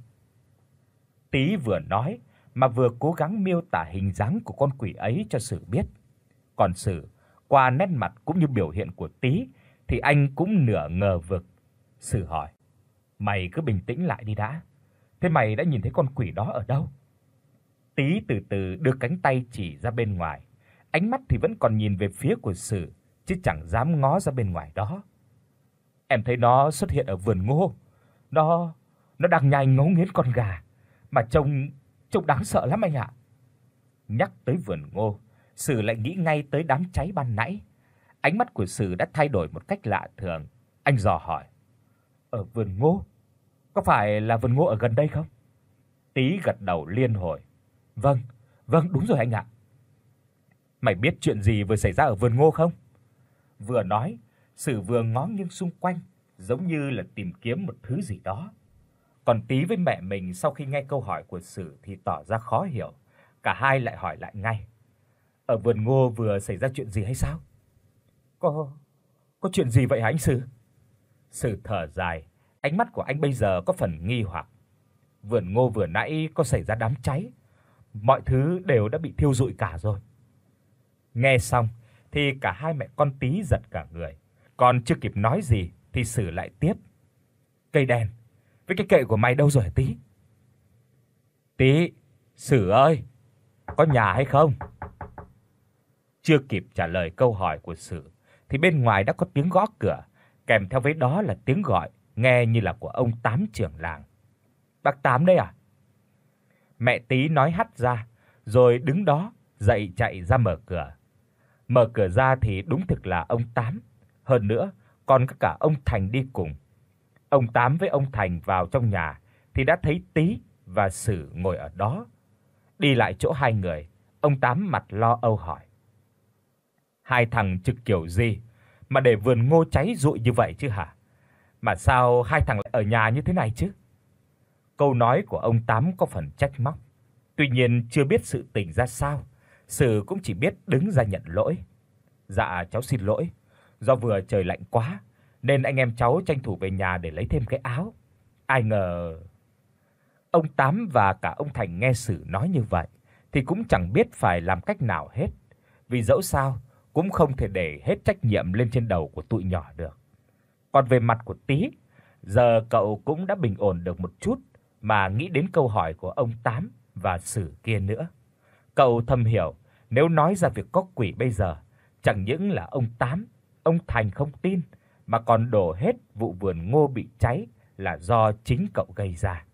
S1: Tí vừa nói mà vừa cố gắng miêu tả hình dáng của con quỷ ấy cho Sử biết. Còn Sử, qua nét mặt cũng như biểu hiện của Tí thì anh cũng nửa ngờ vực. Sử hỏi: "Mày cứ bình tĩnh lại đi đã. Thế mày đã nhìn thấy con quỷ đó ở đâu?" Tí từ từ đưa cánh tay chỉ ra bên ngoài, ánh mắt thì vẫn còn nhìn về phía của Sử chứ chẳng dám ngó ra bên ngoài đó. "Em thấy nó xuất hiện ở vườn ngô. Nó nó đang nhai ngấu nghiến con gà mà trông trông đáng sợ lắm anh ạ." Nhắc tới vườn ngô, Sử lại nghĩ ngay tới đám cháy ban nãy. Ánh mắt của Sử đã thay đổi một cách lạ thường. Anh dò hỏi: "Ở vườn ngô? Có phải là vườn ngô ở gần đây không?" Tí gật đầu liên hồi: "Vâng, vâng đúng rồi anh ạ." "Mày biết chuyện gì vừa xảy ra ở vườn ngô không?" Vừa nói, Sử vừa ngó nghiêng xung quanh, giống như là tìm kiếm một thứ gì đó. Còn Tí với mẹ mình sau khi nghe câu hỏi của Sử thì tỏ ra khó hiểu, cả hai lại hỏi lại ngay: "Ở vườn ngô vừa xảy ra chuyện gì hay sao?" "Có có chuyện gì vậy hả anh Sử?" Sử thở dài, ánh mắt của anh bây giờ có phần nghi hoặc. "Vườn ngô vừa nãy có xảy ra đám cháy, mọi thứ đều đã bị thiêu rụi cả rồi." Nghe xong thì cả hai mẹ con Tí giật cả người, còn chưa kịp nói gì thì Sử lại tiếp: "Cây đèn với cái kệ của mày đâu rồi hả Tí?" "Tí, Sử ơi, có nhà hay không?" Chưa kịp trả lời câu hỏi của Sử thì bên ngoài đã có tiếng gõ cửa, kèm theo với đó là tiếng gọi nghe như là của ông Tám trưởng làng. "Bác Tám đây à?" Mẹ Tí nói hắt ra, rồi đứng đó dậy chạy ra mở cửa. Mở cửa ra thì đúng thực là ông Tám, hơn nữa còn có cả ông Thành đi cùng. Ông Tám với ông Thành vào trong nhà thì đã thấy Tí và Sử ngồi ở đó. Đi lại chỗ hai người, ông Tám mặt lo âu hỏi: "Hai thằng trực kiểu gì mà để vườn ngô cháy rụi như vậy chứ hả? Mà sao hai thằng lại ở nhà như thế này chứ?" Câu nói của ông Tám có phần trách móc. Tuy nhiên chưa biết sự tình ra sao, Sử cũng chỉ biết đứng ra nhận lỗi: "Dạ cháu xin lỗi, do vừa trời lạnh quá nên anh em cháu tranh thủ về nhà để lấy thêm cái áo. Ai ngờ..." Ông Tám và cả ông Thành nghe Sử nói như vậy thì cũng chẳng biết phải làm cách nào hết, vì dẫu sao cũng không thể để hết trách nhiệm lên trên đầu của tụi nhỏ được. Còn về mặt của Tí, giờ cậu cũng đã bình ổn được một chút mà nghĩ đến câu hỏi của ông Tám và Sử kia nữa. Cậu thầm hiểu, nếu nói ra việc có quỷ bây giờ, chẳng những là ông Tám, ông Thành không tin mà còn đổ hết vụ vườn ngô bị cháy là do chính cậu gây ra.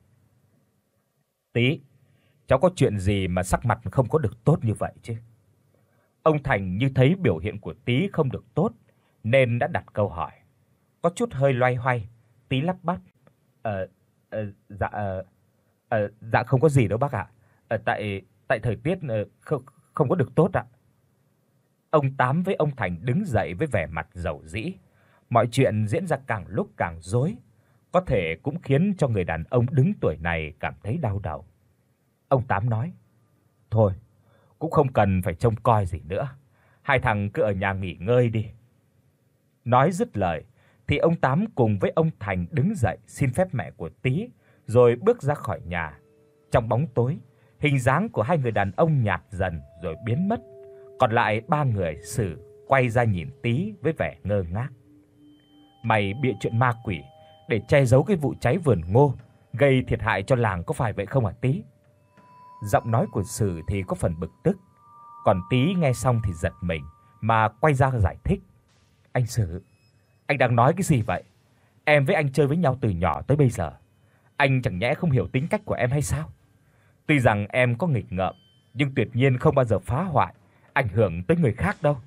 S1: "Tí, cháu có chuyện gì mà sắc mặt không có được tốt như vậy chứ?" Ông Thành như thấy biểu hiện của Tí không được tốt nên đã đặt câu hỏi. Có chút hơi loay hoay, Tí lắp bắp: "Ờ ờ dạ ờ ờ dạ không có gì đâu bác ạ. Ờ tại tại thời tiết ờ, không không có được tốt ạ." Ông Tám với ông Thành đứng dậy với vẻ mặt rầu rĩ. Mọi chuyện diễn ra càng lúc càng rối, có thể cũng khiến cho người đàn ông đứng tuổi này cảm thấy đau đầu. Ông Tám nói: "Thôi, cũng không cần phải trông coi gì nữa. Hai thằng cứ ở nhà nghỉ ngơi đi." Nói dứt lời thì ông Tám cùng với ông Thành đứng dậy xin phép mẹ của Tý rồi bước ra khỏi nhà. Trong bóng tối, hình dáng của hai người đàn ông nhạt dần rồi biến mất. Còn lại ba người Sử quay ra nhìn Tý với vẻ ngơ ngác. "Mày bịa chuyện ma quỷ để che giấu cái vụ cháy vườn ngô, gây thiệt hại cho làng có phải vậy không hả Tý?" Giọng nói của Sử thì có phần bực tức, còn Tý nghe xong thì giật mình mà quay ra giải thích. "Anh Sử, anh đang nói cái gì vậy? Em với anh chơi với nhau từ nhỏ tới bây giờ. Anh chẳng nhẽ không hiểu tính cách của em hay sao? Tuy rằng em có nghịch ngợm, nhưng tuyệt nhiên không bao giờ phá hoại, ảnh hưởng tới người khác đâu."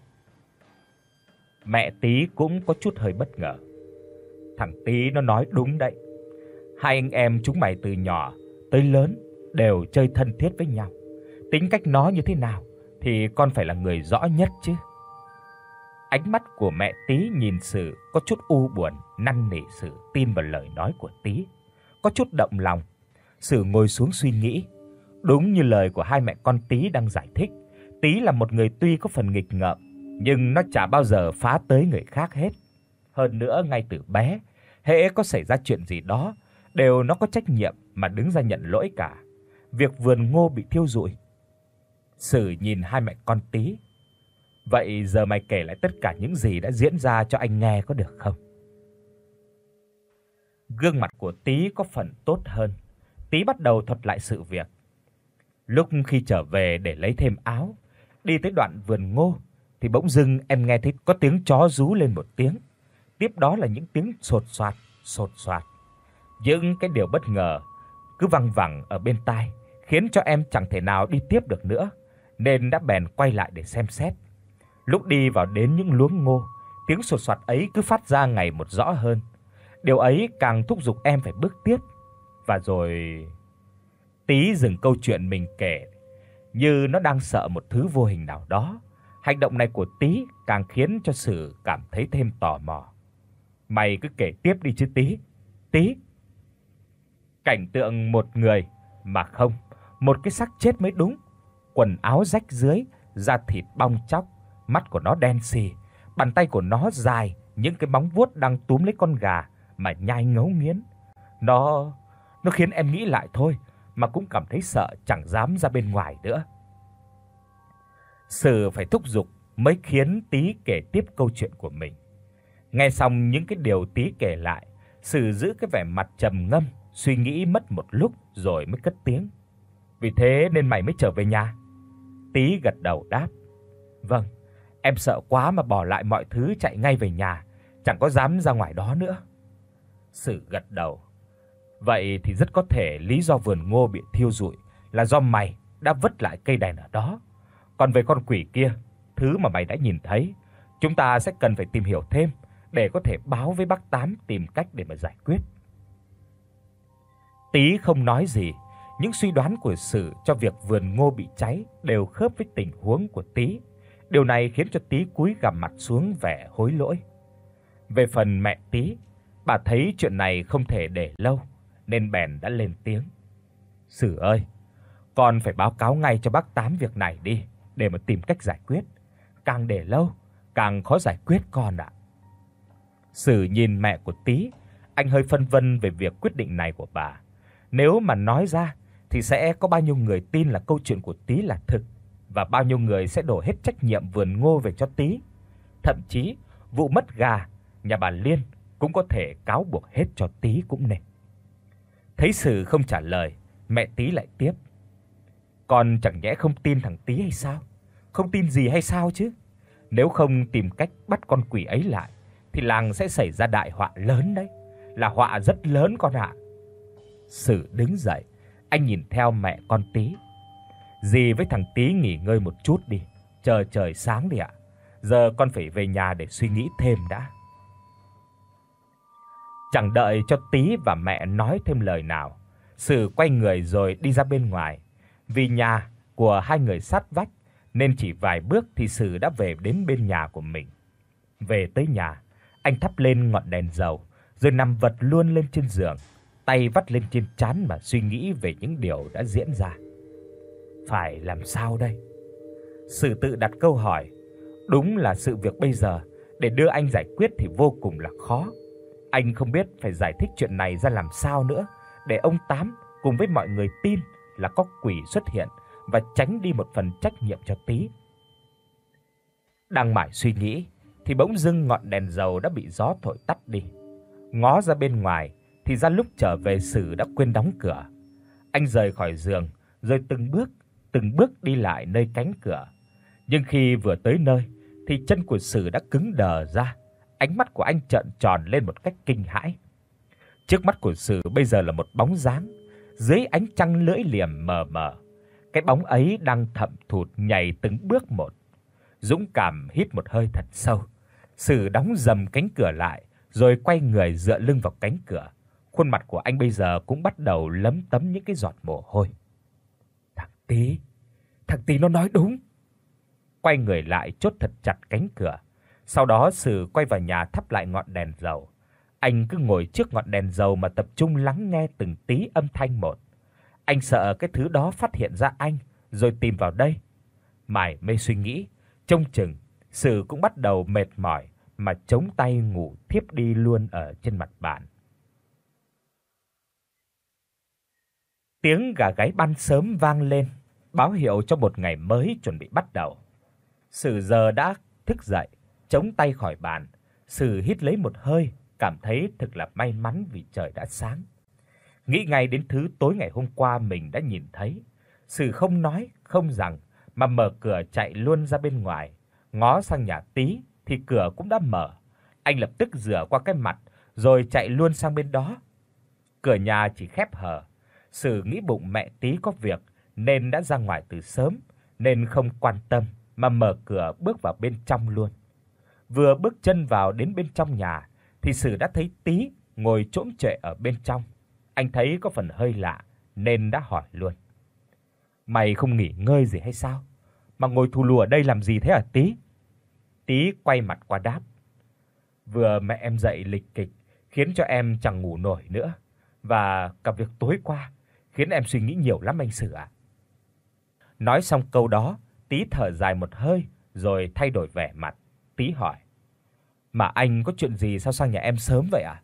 S1: Mẹ Tý cũng có chút hơi bất ngờ. "Thằng Tý nó nói đúng đấy. Hai anh em chúng mày từ nhỏ tới lớn đều chơi thân thiết với nhau. Tính cách nó như thế nào thì con phải là người rõ nhất chứ." Ánh mắt của mẹ Tý nhìn Sử có chút u buồn, năn nỉ Sử tin vào lời nói của Tý. Có chút động lòng, Sử ngồi xuống suy nghĩ. Đúng như lời của hai mẹ con Tý đang giải thích, Tý là một người tuy có phần nghịch ngợm, nhưng nó chả bao giờ phá tới người khác hết. Hơn nữa ngay từ bé, hễ có xảy ra chuyện gì đó, đều nó có trách nhiệm mà đứng ra nhận lỗi cả. Việc vườn ngô bị thiêu rụi. Sử nhìn hai mẹ con Tý. "Vậy giờ mày kể lại tất cả những gì đã diễn ra cho anh nghe có được không?" Gương mặt của Tý có phần tốt hơn. Tý bắt đầu thuật lại sự việc. "Lúc khi trở về để lấy thêm áo, đi tới đoạn vườn ngô thì bỗng dưng em nghe thấy có tiếng chó rú lên một tiếng. Tiếp đó là những tiếng sột soạt, sột soạt. Những cái điều bất ngờ cứ văng vẳng ở bên tai, khiến cho em chẳng thể nào đi tiếp được nữa, nên đã bèn quay lại để xem xét. Lúc đi vào đến những luống ngô, tiếng sột soạt ấy cứ phát ra ngày một rõ hơn. Điều ấy càng thúc giục em phải bước tiếp. Và rồi..." Tý dừng câu chuyện mình kể, như nó đang sợ một thứ vô hình nào đó. Hành động này của Tý càng khiến cho Sử cảm thấy thêm tò mò. "Mày cứ kể tiếp đi chứ Tý." "Tý." Cảnh tượng một người mà không, một cái xác chết mới đúng. Quần áo rách rưới, da thịt bong tróc, mắt của nó đen sì, bàn tay của nó dài, những cái móng vuốt đang túm lấy con gà mà nhai ngấu nghiến. Nó nó khiến em nghĩ lại thôi mà cũng cảm thấy sợ, chẳng dám ra bên ngoài nữa. Sử phải thúc giục mới khiến Tý kể tiếp câu chuyện của mình. Nghe xong những cái điều Tý kể lại, Sử giữ cái vẻ mặt trầm ngâm, suy nghĩ mất một lúc rồi mới cất tiếng. "Vì thế nên mày mới trở về nhà?" Tý gật đầu đáp. "Vâng, em sợ quá mà bỏ lại mọi thứ chạy ngay về nhà, chẳng có dám ra ngoài đó nữa." Sử gật đầu. "Vậy thì rất có thể lý do vườn ngô bị thiêu rụi là do mày đã vứt lại cây đèn ở đó. Còn về con quỷ kia, thứ mà mày đã nhìn thấy, chúng ta sẽ cần phải tìm hiểu thêm để có thể báo với bác Tám tìm cách để mà giải quyết." Tý không nói gì, những suy đoán của Sử cho việc vườn ngô bị cháy đều khớp với tình huống của Tý. Điều này khiến cho Tý cúi gằm mặt xuống vẻ hối lỗi. Về phần mẹ Tý, bà thấy chuyện này không thể để lâu nên bèn đã lên tiếng. "Sử ơi, con phải báo cáo ngay cho bác Tám việc này đi để mà tìm cách giải quyết. Càng để lâu càng khó giải quyết con ạ." Sử nhìn mẹ của Tý, anh hơi phân vân về việc quyết định này của bà. Nếu mà nói ra thì sẽ có bao nhiêu người tin là câu chuyện của Tý là thực, và bao nhiêu người sẽ đổ hết trách nhiệm vườn ngô về cho Tý. Thậm chí vụ mất gà nhà bà Liên cũng có thể cáo buộc hết cho Tý cũng nên. Thấy Sử không trả lời, mẹ Tý lại tiếp. "Con chẳng nhẽ không tin thằng Tý hay sao? Không tin gì hay sao chứ? Nếu không tìm cách bắt con quỷ ấy lại thì làng sẽ xảy ra đại họa lớn đấy, là họa rất lớn con ạ." Sử đứng dậy, anh nhìn theo mẹ con Tý. "Dì với thằng Tý nghỉ ngơi một chút đi, chờ trời sáng đi ạ. Giờ con phải về nhà để suy nghĩ thêm đã." Chẳng đợi cho Tý và mẹ nói thêm lời nào, Sử quay người rồi đi ra bên ngoài. Vì nhà của hai người sát vách nên chỉ vài bước thì Sử đã về đến bên nhà của mình. Về tới nhà, anh thắp lên ngọn đèn dầu rồi nằm vật luôn lên trên giường, tay vắt lên trên trán mà suy nghĩ về những điều đã diễn ra. Phải làm sao đây? Sử tự đặt câu hỏi. Đúng là sự việc bây giờ để đưa anh giải quyết thì vô cùng là khó. Anh không biết phải giải thích chuyện này ra làm sao nữa để ông Tám cùng với mọi người tin là có quỷ xuất hiện và tránh đi một phần trách nhiệm cho Tý. Đang mải suy nghĩ thì bỗng dưng ngọn đèn dầu đã bị gió thổi tắt đi. Ngó ra bên ngoài thì ra lúc trở về Sử đã quên đóng cửa. Anh rời khỏi giường rồi từng bước, từng bước đi lại nơi cánh cửa. Nhưng khi vừa tới nơi thì chân của Sử đã cứng đờ ra, ánh mắt của anh trợn tròn lên một cách kinh hãi. Trước mắt của Sử bây giờ là một bóng dáng, dưới ánh trăng lưỡi liềm mờ mờ. Cái bóng ấy đang thậm thụt nhảy từng bước một. Dũng cảm hít một hơi thật sâu, Sử đóng dầm cánh cửa lại rồi quay người dựa lưng vào cánh cửa. Khuôn mặt của anh bây giờ cũng bắt đầu lấm tấm những cái giọt mồ hôi. Thằng Tý, thằng Tý nó nói đúng. Quay người lại chốt thật chặt cánh cửa. Sau đó Sử quay vào nhà thắp lại ngọn đèn dầu. Anh cứ ngồi trước ngọn đèn dầu mà tập trung lắng nghe từng tí âm thanh một. Anh sợ cái thứ đó phát hiện ra anh rồi tìm vào đây. Mải mê suy nghĩ, trông chừng Sử cũng bắt đầu mệt mỏi mà chống tay ngủ thiếp đi luôn ở trên mặt bàn. Tiếng gà gáy ban sớm vang lên, báo hiệu cho một ngày mới chuẩn bị bắt đầu. Sử giờ đã thức dậy, chống tay khỏi bàn, Sử hít lấy một hơi, cảm thấy thật là may mắn vì trời đã sáng. Nghĩ ngay đến thứ tối ngày hôm qua mình đã nhìn thấy, Sử không nói, không rằng mà mở cửa chạy luôn ra bên ngoài, ngó sang nhà Tý thì cửa cũng đã mở. Anh lập tức rửa qua cái mặt rồi chạy luôn sang bên đó. Cửa nhà chỉ khép hờ. Sử nghĩ bụng mẹ Tý có việc nên đã ra ngoài từ sớm nên không quan tâm mà mở cửa bước vào bên trong luôn. Vừa bước chân vào đến bên trong nhà thì Sử đã thấy Tý ngồi chỗm chệ ở bên trong. Anh thấy có phần hơi lạ nên đã hỏi luôn. Mày không nghỉ ngơi gì hay sao? Mà ngồi thù lù ở đây làm gì thế hả Tý? Tý quay mặt qua đáp. Vừa mẹ em dậy lịch kịch khiến cho em chẳng ngủ nổi nữa, và cả việc tối qua khiến em suy nghĩ nhiều lắm anh Sử ạ. Nói xong câu đó, Tý thở dài một hơi rồi thay đổi vẻ mặt. Tý hỏi: "Mà anh có chuyện gì sao sang nhà em sớm vậy ạ?" À?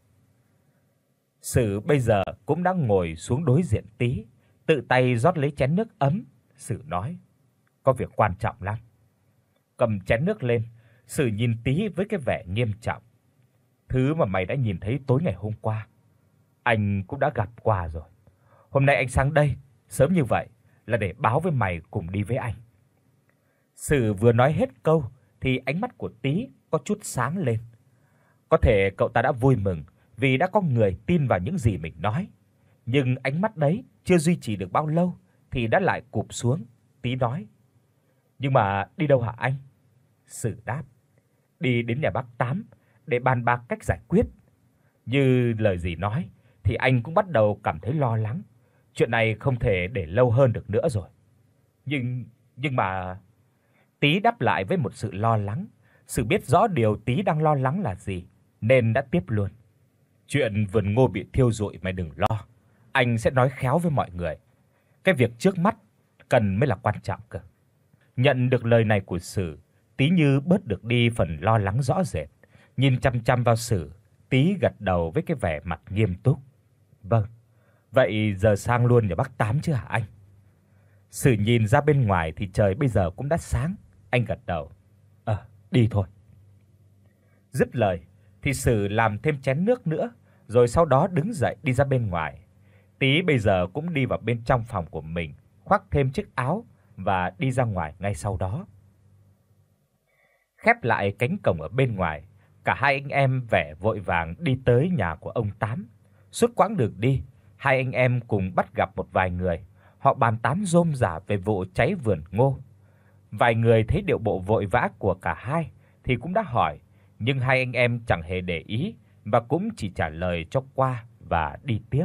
S1: Sử bây giờ cũng đã ngồi xuống đối diện Tý, tự tay rót lấy chén nước ấm. Sử nói: "Có việc quan trọng lắm." Cầm chén nước lên, Sử nhìn Tý với cái vẻ nghiêm trọng. "Thứ mà mày đã nhìn thấy tối ngày hôm qua, anh cũng đã gặp qua rồi. Hôm nay anh sang đây sớm như vậy là để báo với mày cùng đi với anh." Sử vừa nói hết câu thì ánh mắt của Tý có chút sáng lên. Có thể cậu ta đã vui mừng vì đã có người tin vào những gì mình nói, nhưng ánh mắt đấy chưa duy trì được bao lâu thì đã lại cụp xuống. Tý nói: "Nhưng mà đi đâu hả anh?" Sử đáp: "Đi đến nhà bác Tám để bàn bạc cách giải quyết." Như lời gì nói thì anh cũng bắt đầu cảm thấy lo lắng. Chuyện này không thể để lâu hơn được nữa rồi. Nhưng nhưng mà Tý đáp lại với một sự lo lắng. Sử biết rõ điều Tý đang lo lắng là gì nên đã tiếp luôn: "Chuyện vườn ngô bị thiêu rụi mày đừng lo, anh sẽ nói khéo với mọi người. Cái việc trước mắt cần mới là quan trọng cơ." Nhận được lời này của Sử, Tý như bớt được đi phần lo lắng rõ rệt. Nhìn chăm chăm vào Sử, Tý gật đầu với cái vẻ mặt nghiêm túc: "Vâng, vậy giờ sang luôn nhà bác Tám chứ hả anh?" Sử nhìn ra bên ngoài thì trời bây giờ cũng đã sáng, anh gật đầu: "Ờ, đi thôi." Dứt lời thì Sử làm thêm chén nước nữa, rồi sau đó đứng dậy đi ra bên ngoài. Tý bây giờ cũng đi vào bên trong phòng của mình, khoác thêm chiếc áo và đi ra ngoài ngay sau đó. Khép lại cánh cổng ở bên ngoài, cả hai anh em vẻ vội vàng đi tới nhà của ông Tám. Suốt quãng đường đi, hai anh em cùng bắt gặp một vài người, họ bàn tán rôm rả về vụ cháy vườn ngô. Vài người thấy điệu bộ vội vã của cả hai thì cũng đã hỏi, nhưng hai anh em chẳng hề để ý và cũng chỉ trả lời cho qua và đi tiếp.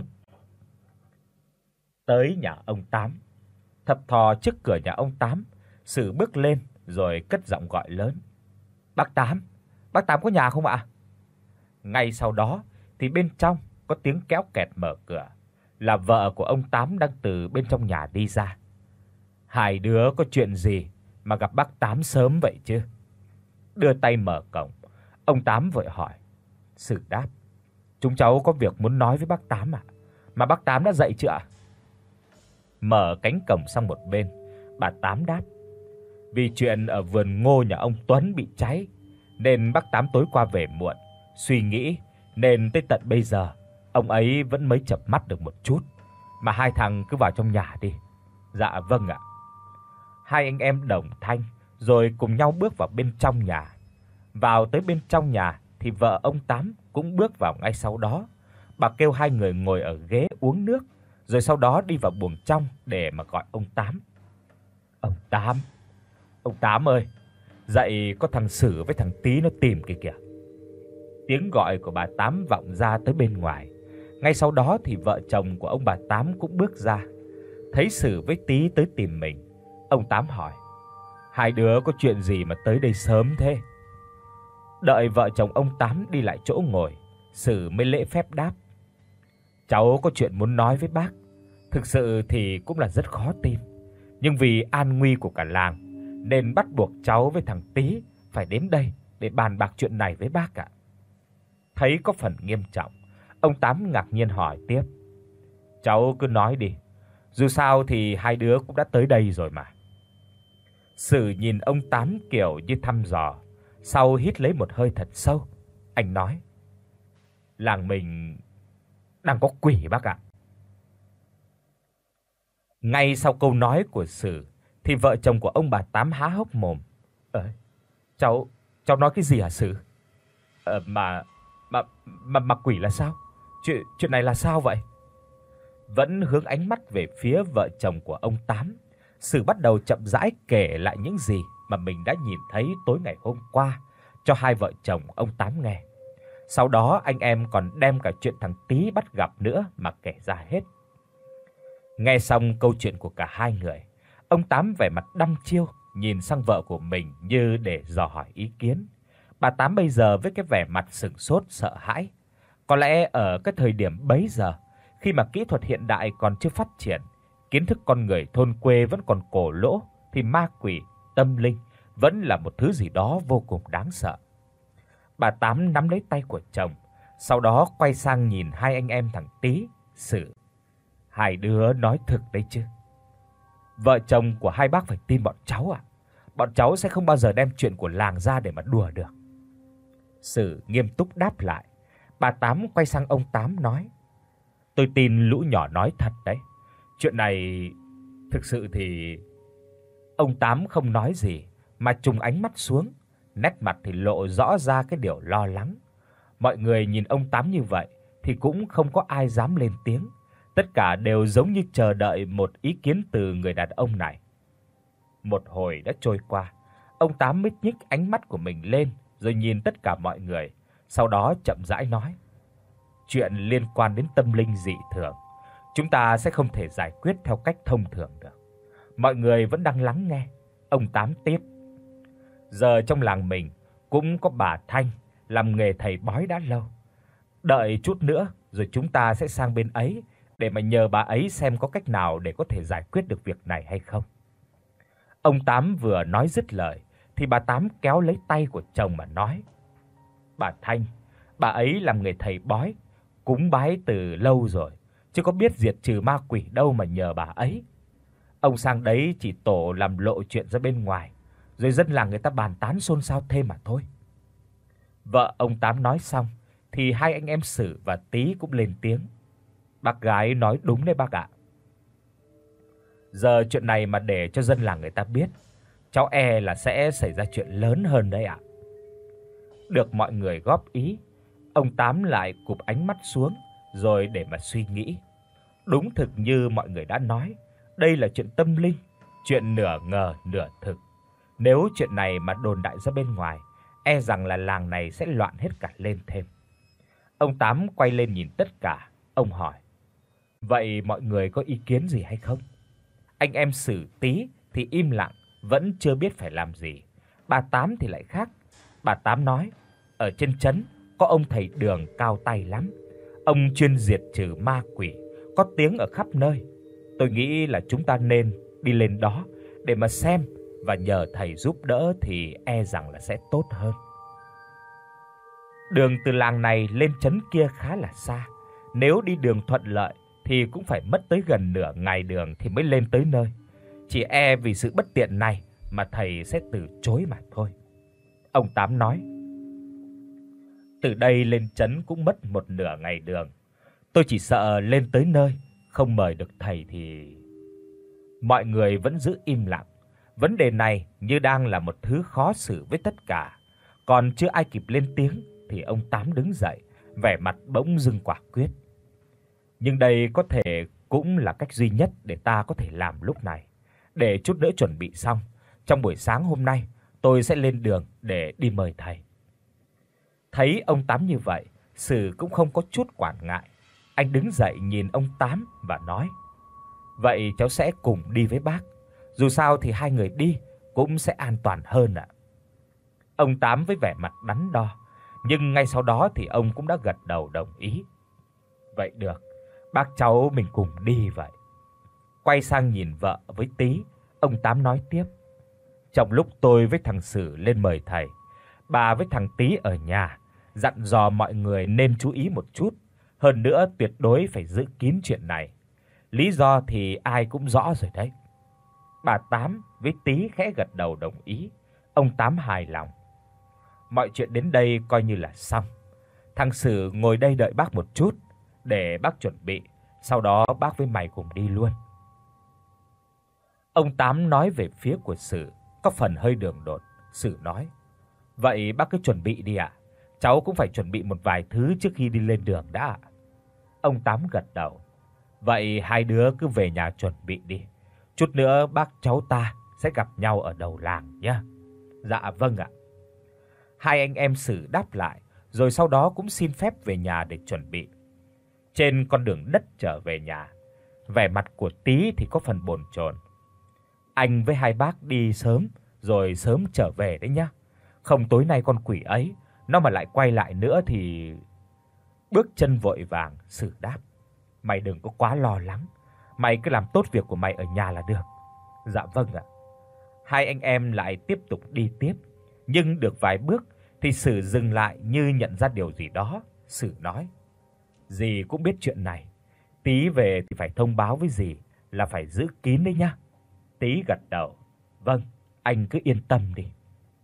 S1: Tới nhà ông Tám, thập thò trước cửa nhà ông Tám, Sử bước lên rồi cất giọng gọi lớn: "Bác Tám, bác Tám có nhà không ạ?" Ngay sau đó thì bên trong có tiếng kéo kẹt mở cửa, là vợ của ông Tám đang từ bên trong nhà đi ra. "Hai đứa có chuyện gì mà gặp bác Tám sớm vậy chứ?" Đưa tay mở cổng, ông Tám vội hỏi. Sử đáp: "Chúng cháu có việc muốn nói với bác Tám ạ. Mà bác Tám đã dậy chưa ạ?" Mở cánh cổng sang một bên, bà Tám đáp: "Vì chuyện ở vườn ngô nhà ông Tuấn bị cháy nên bác Tám tối qua về muộn, suy nghĩ nên tới tận bây giờ ông ấy vẫn mới chợp mắt được một chút, mà hai thằng cứ vào trong nhà đi." "Dạ vâng ạ." Hai anh em đồng thanh rồi cùng nhau bước vào bên trong nhà. Vào tới bên trong nhà thì vợ ông Tám cũng bước vào ngay sau đó. Bà kêu hai người ngồi ở ghế uống nước, rồi sau đó đi vào buồng trong để mà gọi ông Tám. "Ông Tám, ông Tám ơi, dậy có thằng Sử với thằng Tí nó tìm kìa kìa." Tiếng gọi của bà Tám vọng ra tới bên ngoài. Ngay sau đó thì vợ chồng của ông bà Tám cũng bước ra. Thấy Sử với Tí tới tìm mình, ông Tám hỏi: "Hai đứa có chuyện gì mà tới đây sớm thế?" Đợi vợ chồng ông Tám đi lại chỗ ngồi, Sử mới lễ phép đáp: "Cháu có chuyện muốn nói với bác. Thực sự thì cũng là rất khó tin, nhưng vì an nguy của cả làng nên bắt buộc cháu với thằng Tí phải đến đây để bàn bạc chuyện này với bác ạ." Thấy có phần nghiêm trọng, ông Tám ngạc nhiên hỏi tiếp: "Cháu cứ nói đi, dù sao thì hai đứa cũng đã tới đây rồi mà." Sử nhìn ông Tám kiểu như thăm dò, sau hít lấy một hơi thật sâu, anh nói: "Làng mình đang có quỷ bác ạ." Ngay sau câu nói của Sử thì vợ chồng của ông bà Tám há hốc mồm. "Ờ, cháu cháu nói cái gì hả Sử?" "Ờ mà mà mà mà quỷ là sao? Chuyện chuyện này là sao vậy?" Vẫn hướng ánh mắt về phía vợ chồng của ông Tám, Sử bắt đầu chậm rãi kể lại những gì mà mình đã nhìn thấy tối ngày hôm qua cho hai vợ chồng ông Tám nghe. Sau đó anh em còn đem cả chuyện thằng Tí bắt gặp nữa mà kể ra hết. Nghe xong câu chuyện của cả hai người, ông Tám vẻ mặt đăm chiêu nhìn sang vợ của mình như để dò hỏi ý kiến. Bà Tám bây giờ với cái vẻ mặt sửng sốt sợ hãi. Có lẽ ở cái thời điểm bấy giờ, khi mà kỹ thuật hiện đại còn chưa phát triển, kiến thức con người thôn quê vẫn còn cổ lỗ, thì ma quỷ, tâm linh vẫn là một thứ gì đó vô cùng đáng sợ. Bà Tám nắm lấy tay của chồng, sau đó quay sang nhìn hai anh em thằng Tí, Sử: "Hai đứa nói thực đấy chứ? Vợ chồng của hai bác phải tin bọn cháu à? Bọn cháu sẽ không bao giờ đem chuyện của làng ra để mà đùa được." Sử nghiêm túc đáp lại. Bà Tám quay sang ông Tám nói: "Tôi tin lũ nhỏ nói thật đấy. Chuyện này thực sự thì..." Ông Tám không nói gì mà trùng ánh mắt xuống, nét mặt thì lộ rõ ra cái điều lo lắng. Mọi người nhìn ông Tám như vậy thì cũng không có ai dám lên tiếng, tất cả đều giống như chờ đợi một ý kiến từ người đàn ông này. Một hồi đã trôi qua, ông Tám mới nhích ánh mắt của mình lên rồi nhìn tất cả mọi người, sau đó chậm rãi nói: "Chuyện liên quan đến tâm linh dị thường, chúng ta sẽ không thể giải quyết theo cách thông thường được." Mọi người vẫn đang lắng nghe. Ông Tám tiếp: "Giờ trong làng mình cũng có bà Thanh làm nghề thầy bói đã lâu. Đợi chút nữa rồi chúng ta sẽ sang bên ấy để mà nhờ bà ấy xem có cách nào để có thể giải quyết được việc này hay không." Ông Tám vừa nói dứt lời thì bà Tám kéo lấy tay của chồng mà nói: "Bà Thanh, bà ấy làm nghề thầy bói, cúng bái từ lâu rồi, chứ có biết diệt trừ ma quỷ đâu mà nhờ bà ấy. Ông sang đấy chỉ tổ làm lộ chuyện ra bên ngoài, rồi dân làng người ta bàn tán xôn xao thêm mà thôi." Vợ ông Tám nói xong thì hai anh em Sử và Tí cũng lên tiếng: "Bác gái nói đúng đấy bác ạ. Giờ chuyện này mà để cho dân làng người ta biết, cháu e là sẽ xảy ra chuyện lớn hơn đấy ạ." Được mọi người góp ý, ông Tám lại cụp ánh mắt xuống rồi để mà suy nghĩ. Đúng thực như mọi người đã nói, đây là chuyện tâm linh, chuyện nửa ngờ nửa thực. Nếu chuyện này mà đồn đại ra bên ngoài, e rằng là làng này sẽ loạn hết cả lên thêm. Ông Tám quay lên nhìn tất cả, ông hỏi: "Vậy mọi người có ý kiến gì hay không?" Anh em Sử Tí thì im lặng, vẫn chưa biết phải làm gì. Bà Tám thì lại khác. Bà Tám nói: "Ở trên trấn có ông thầy Đường cao tay lắm. Ông chuyên diệt trừ ma quỷ, có tiếng ở khắp nơi. Tôi nghĩ là chúng ta nên đi lên đó để mà xem và nhờ thầy giúp đỡ thì e rằng là sẽ tốt hơn. Đường từ làng này lên trấn kia khá là xa, nếu đi đường thuận lợi thì cũng phải mất tới gần nửa ngày đường thì mới lên tới nơi. Chỉ e vì sự bất tiện này mà thầy sẽ từ chối mà thôi. Ông Tám nói: "Từ đây lên trấn cũng mất một nửa ngày đường. Tôi chỉ sợ lên tới nơi không mời được thầy thì..." Mọi người vẫn giữ im lặng. Vấn đề này như đang là một thứ khó xử với tất cả. Còn chưa ai kịp lên tiếng thì ông Tám đứng dậy, vẻ mặt bỗng dưng quả quyết. Nhưng đây có thể cũng là cách duy nhất để ta có thể làm lúc này. Để chút nữa chuẩn bị xong, trong buổi sáng hôm nay tôi sẽ lên đường để đi mời thầy. Thấy ông Tám như vậy, Sử cũng không có chút quản ngại. Anh đứng dậy nhìn ông Tám và nói: "Vậy cháu sẽ cùng đi với bác. Dù sao thì hai người đi cũng sẽ an toàn hơn ạ." Ông Tám với vẻ mặt đắn đo, nhưng ngay sau đó thì ông cũng đã gật đầu đồng ý. "Vậy được, bác cháu mình cùng đi vậy." Quay sang nhìn vợ với Tí, ông Tám nói tiếp: "Trong lúc tôi với thằng Sử lên mời thầy, bà với thằng Tí ở nhà dặn dò mọi người nên chú ý một chút, hơn nữa tuyệt đối phải giữ kín chuyện này. Lý do thì ai cũng rõ rồi đấy." Bà Tám với Tí khẽ gật đầu đồng ý. Ông Tám hài lòng. Mọi chuyện đến đây coi như là xong. Thằng Sử ngồi đây đợi bác một chút để bác chuẩn bị, sau đó bác với mày cùng đi luôn. Ông Tám nói về phía của Sử có phần hơi đường đột. Sử nói: "Vậy bác cứ chuẩn bị đi ạ. Cháu cũng phải chuẩn bị một vài thứ trước khi đi lên đường đã ạ." Ông Tám gật đầu. "Vậy hai đứa cứ về nhà chuẩn bị đi. Chút nữa bác cháu ta sẽ gặp nhau ở đầu làng nhé." "Dạ vâng ạ." Hai anh em Sử đáp lại, rồi sau đó cũng xin phép về nhà để chuẩn bị. Trên con đường đất trở về nhà, vẻ mặt của Tí thì có phần bồn chồn. "Anh với hai bác đi sớm rồi sớm trở về đấy nhá. Không tối nay con quỷ ấy nó mà lại quay lại nữa thì..." Bước chân vội vàng, Sử đáp: "Mày đừng có quá lo lắng, mày cứ làm tốt việc của mày ở nhà là được." "Dạ vâng ạ." Hai anh em lại tiếp tục đi tiếp, nhưng được vài bước thì Sử dừng lại như nhận ra điều gì đó. Sử nói: "Dì cũng biết chuyện này, Tí về thì phải thông báo với dì là phải giữ kín đấy nhá." Tí gật đầu: "Vâng, anh cứ yên tâm đi."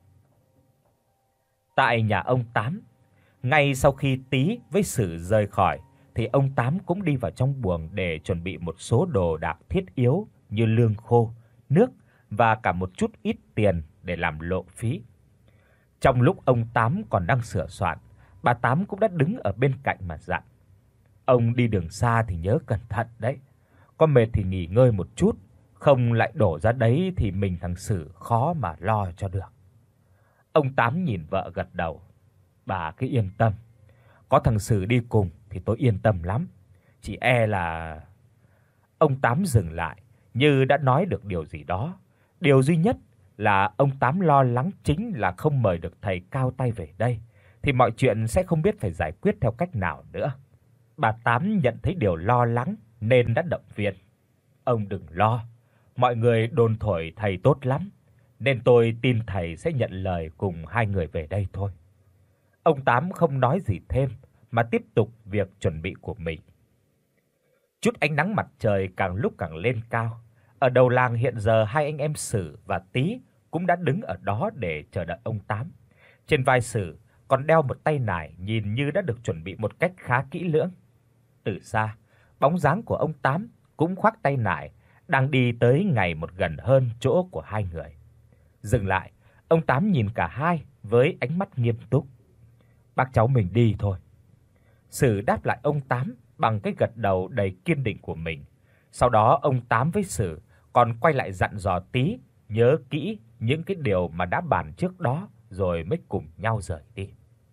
S1: Tại nhà ông Tám, ngay sau khi Tí với Sử rời khỏi thì ông Tám cũng đi vào trong buồng để chuẩn bị một số đồ đạc thiết yếu như lương khô, nước và cả một chút ít tiền để làm lộ phí. Trong lúc ông Tám còn đang sửa soạn, bà Tám cũng đã đứng ở bên cạnh mà dặn: "Ông đi đường xa thì nhớ cẩn thận đấy. Có mệt thì nghỉ ngơi một chút, không lại đổ ra đấy thì mình thằng Sử khó mà lo cho được." Ông Tám nhìn vợ gật đầu: "Bà cứ yên tâm, có thằng Sử đi cùng thì tôi yên tâm lắm. Chỉ e là..." Ông Tám dừng lại, như đã nói được điều gì đó. Điều duy nhất là ông Tám lo lắng chính là không mời được thầy cao tay về đây thì mọi chuyện sẽ không biết phải giải quyết theo cách nào nữa. Bà Tám nhận thấy điều lo lắng nên đã động viên: "Ông đừng lo, mọi người đồn thổi thầy tốt lắm, nên tôi tin thầy sẽ nhận lời cùng hai người về đây thôi." Ông Tám không nói gì thêm mà tiếp tục việc chuẩn bị của mình. Chút ánh nắng mặt trời càng lúc càng lên cao. Ở đầu làng hiện giờ hai anh em Sử và Tí cũng đã đứng ở đó để chờ đợi ông Tám. Trên vai Sử còn đeo một tay nải nhìn như đã được chuẩn bị một cách khá kỹ lưỡng. Từ xa, bóng dáng của ông Tám cũng khoác tay nải, đang đi tới ngày một gần hơn chỗ của hai người. Dừng lại, ông Tám nhìn cả hai với ánh mắt nghiêm túc: "Bác cháu mình đi thôi." Sử đáp lại ông Tám bằng cái gật đầu đầy kiên định của mình. Sau đó ông Tám với Sử còn quay lại dặn dò Tí nhớ kỹ những cái điều mà đã bàn trước đó rồi mới cùng nhau rời đi.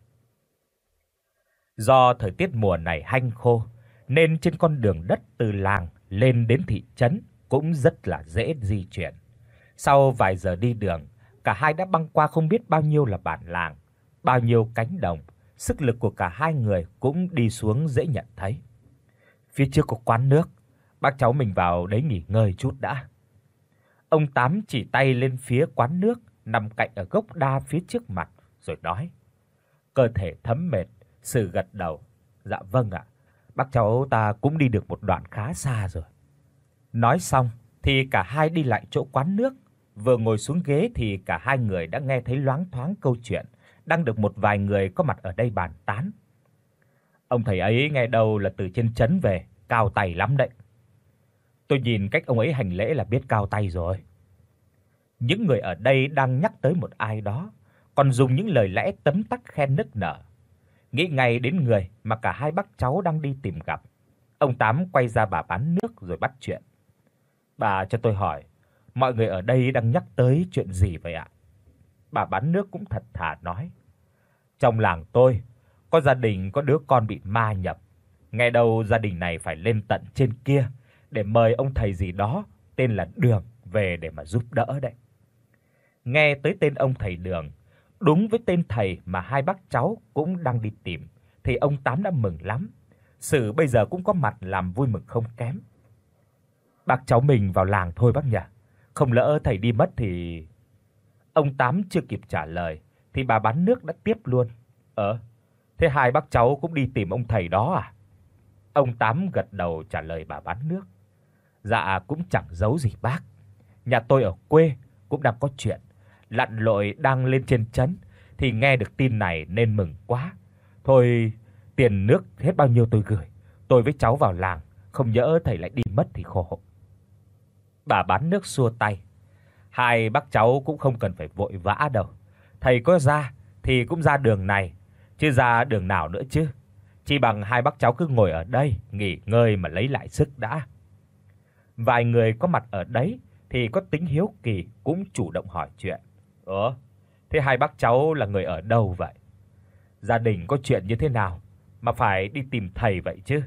S1: Do thời tiết mùa này hanh khô nên trên con đường đất từ làng lên đến thị trấn cũng rất là dễ di chuyển. Sau vài giờ đi đường, cả hai đã băng qua không biết bao nhiêu là bản làng, bao nhiêu cánh đồng, sức lực của cả hai người cũng đi xuống dễ nhận thấy. Phía trước có quán nước, bác cháu mình vào đấy nghỉ ngơi chút đã. Ông Tám chỉ tay lên phía quán nước nằm cạnh ở gốc đa phía trước mặt rồi nói. Cơ thể thấm mệt, Sử gật đầu. Dạ vâng ạ, bác cháu ta cũng đi được một đoạn khá xa rồi. Nói xong thì cả hai đi lại chỗ quán nước, vừa ngồi xuống ghế thì cả hai người đã nghe thấy loáng thoáng câu chuyện đang được một vài người có mặt ở đây bàn tán. Ông thầy ấy nghe đâu là từ trên trấn về, cao tay lắm đấy. Tôi nhìn cách ông ấy hành lễ là biết cao tay rồi. Những người ở đây đang nhắc tới một ai đó, còn dùng những lời lẽ tấm tắc khen nức nở. Nghĩ ngay đến người mà cả hai bác cháu đang đi tìm gặp. Ông Tám quay ra bà bán nước rồi bắt chuyện. Bà cho tôi hỏi, mọi người ở đây đang nhắc tới chuyện gì vậy ạ? Bà bán nước cũng thật thà nói. Trong làng tôi có gia đình có đứa con bị ma nhập. Nghe đâu gia đình này phải lên tận trên kia để mời ông thầy gì đó tên là Đường về để mà giúp đỡ đấy. Nghe tới tên ông thầy Đường, đúng với tên thầy mà hai bác cháu cũng đang đi tìm, thì ông Tám đã mừng lắm. Sử bây giờ cũng có mặt làm vui mừng không kém. Bác cháu mình vào làng thôi bác nhỉ, không lỡ thầy đi mất thì... Ông Tám chưa kịp trả lời thì bà bán nước đã tiếp luôn. Ờ, thế hai bác cháu cũng đi tìm ông thầy đó à? Ông Tám gật đầu trả lời bà bán nước. Dạ cũng chẳng giấu gì bác. Nhà tôi ở quê cũng đang có chuyện, lặn lội đang lên trên trấn thì nghe được tin này nên mừng quá. Thôi, tiền nước hết bao nhiêu tôi gửi, tôi với cháu vào làng, không nhỡ thầy lại đi mất thì khổ. Bà bán nước xua tay. Hai bác cháu cũng không cần phải vội vã đâu. Thầy có ra thì cũng ra đường này, chứ ra đường nào nữa chứ. Chỉ bằng hai bác cháu cứ ngồi ở đây nghỉ ngơi mà lấy lại sức đã. Vài người có mặt ở đấy thì có tính hiếu kỳ cũng chủ động hỏi chuyện. Ủa, thế hai bác cháu là người ở đâu vậy? Gia đình có chuyện như thế nào mà phải đi tìm thầy vậy chứ?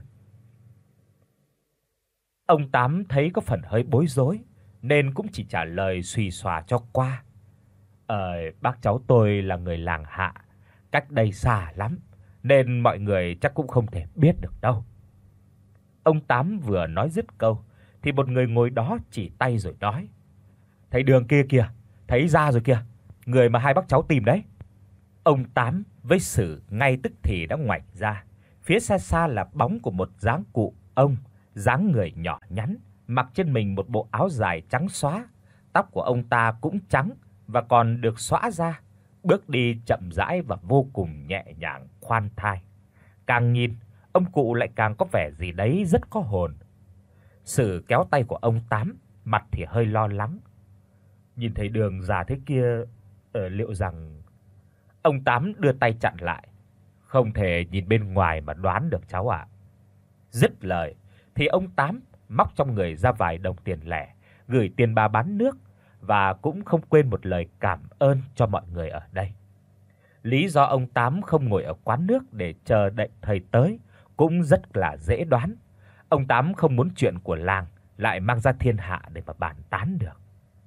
S1: Ông Tám thấy có phần hơi bối rối nên cũng chỉ trả lời xuì xòa cho qua. Ờ, bác cháu tôi là người làng Hạ, cách đây xa lắm nên mọi người chắc cũng không thể biết được đâu. Ông Tám vừa nói dứt câu thì một người ngồi đó chỉ tay rồi nói. Thấy Đường kia kìa, thấy ra rồi kìa, người mà hai bác cháu tìm đấy. Ông Tám với Sử ngay tức thì đã ngoảnh ra. Phía xa xa là bóng của một dáng cụ ông, dáng người nhỏ nhắn, mặc trên mình một bộ áo dài trắng xóa, tóc của ông ta cũng trắng và còn được xõa ra, bước đi chậm rãi và vô cùng nhẹ nhàng khoan thai. Càng nhìn, ông cụ lại càng có vẻ gì đấy rất có hồn. Sử kéo tay của ông Tám, mặt thì hơi lo lắng. Nhìn thấy Đường già thế kia, ờ, liệu rằng... Ông Tám đưa tay chặn lại. Không thể nhìn bên ngoài mà đoán được cháu ạ. Dứt lời thì ông Tám móc trong người ra vài đồng tiền lẻ, gửi tiền bà bán nước và cũng không quên một lời cảm ơn cho mọi người ở đây. Lý do ông Tám không ngồi ở quán nước để chờ đợi thầy tới cũng rất là dễ đoán. Ông Tám không muốn chuyện của làng lại mang ra thiên hạ để mà bàn tán được.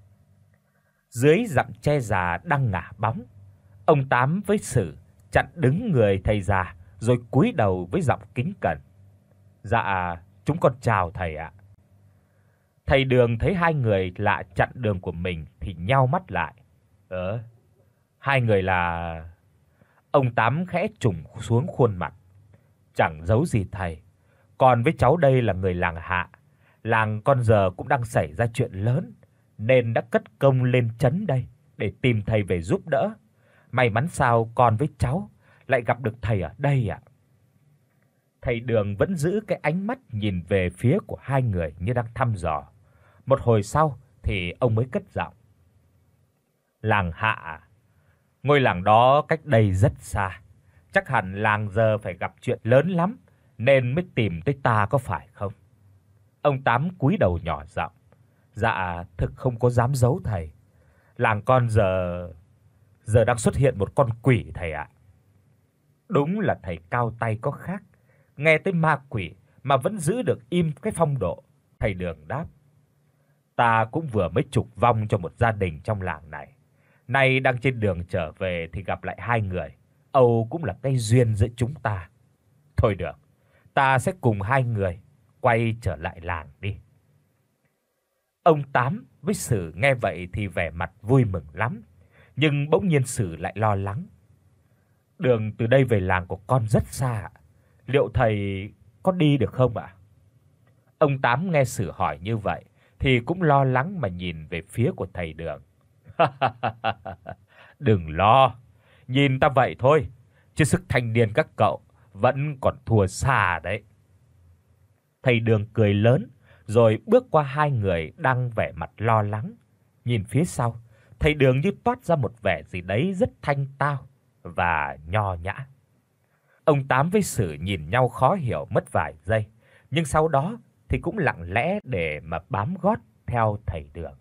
S1: Dưới rặng tre già đang ngả bóng, ông Tám với Sử chặn đứng người thầy già rồi cúi đầu với giọng kính cẩn. Dạ, chúng con chào thầy ạ. Thầy Đường thấy hai người lạ chặn đường của mình thì nheo mắt lại. Ờ, hai người là... Ông Tám khẽ trùng xuống khuôn mặt. Chẳng giấu gì thầy, con với cháu đây là người làng Hạ. Làng con giờ cũng đang xảy ra chuyện lớn nên đã cất công lên trấn đây để tìm thầy về giúp đỡ. May mắn sao con với cháu lại gặp được thầy ở đây ạ. Thầy Đường vẫn giữ cái ánh mắt nhìn về phía của hai người như đang thăm dò. Một hồi sau thì ông mới cất giọng. Làng Hạ, ngôi làng đó cách đây rất xa. Chắc hẳn làng giờ phải gặp chuyện lớn lắm nên mới tìm tới ta có phải không? Ông Tám cúi đầu nhỏ giọng. Dạ, thực không có dám giấu thầy. Làng con giờ giờ đang xuất hiện một con quỷ thầy ạ. Đúng là thầy cao tay có khác. Nghe tới ma quỷ mà vẫn giữ được im cái phong độ. Thầy Đường đáp. Ta cũng vừa mới trục vong cho một gia đình trong làng này. Nay đang trên đường trở về thì gặp lại hai người. Âu cũng là cái duyên giữa chúng ta. Thôi được, ta sẽ cùng hai người quay trở lại làng đi. Ông Tám với Sử nghe vậy thì vẻ mặt vui mừng lắm, nhưng bỗng nhiên Sử lại lo lắng. Đường từ đây về làng của con rất xa, liệu thầy có đi được không ạ? Ông Tám nghe Sử hỏi như vậy thì cũng lo lắng mà nhìn về phía của thầy Đường. Đừng lo, nhìn ta vậy thôi, chứ sức thanh niên các cậu vẫn còn thua xa đấy. Thầy Đường cười lớn rồi bước qua hai người đang vẻ mặt lo lắng. Nhìn phía sau, thầy Đường như toát ra một vẻ gì đấy rất thanh tao và nho nhã. Ông Tám với Sử nhìn nhau khó hiểu mất vài giây, nhưng sau đó thì cũng lặng lẽ để mà bám gót theo thầy Đường.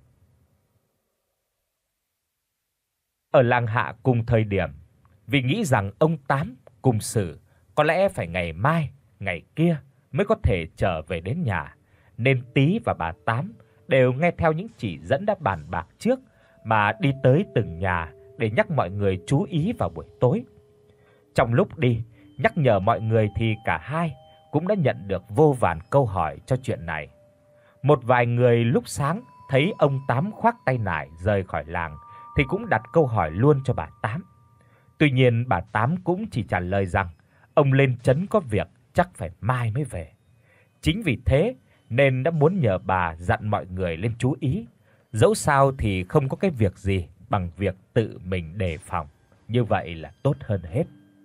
S1: Ở làng Hạ cùng thời điểm, vì nghĩ rằng ông Tám cùng Sử có lẽ phải ngày mai, ngày kia mới có thể trở về đến nhà, nên Tý và bà Tám đều nghe theo những chỉ dẫn đã bàn bạc trước mà đi tới từng nhà để nhắc mọi người chú ý vào buổi tối. Trong lúc đi, nhắc nhở mọi người thì cả hai cũng đã nhận được vô vàn câu hỏi cho chuyện này. Một vài người lúc sáng thấy ông Tám khoác tay nải rời khỏi làng thì cũng đặt câu hỏi luôn cho bà Tám. Tuy nhiên bà Tám cũng chỉ trả lời rằng ông lên trấn có việc, chắc phải mai mới về. Chính vì thế nên đã muốn nhờ bà dặn mọi người lên chú ý, dẫu sao thì không có cái việc gì bằng việc tự mình đề phòng, như vậy là tốt hơn hết.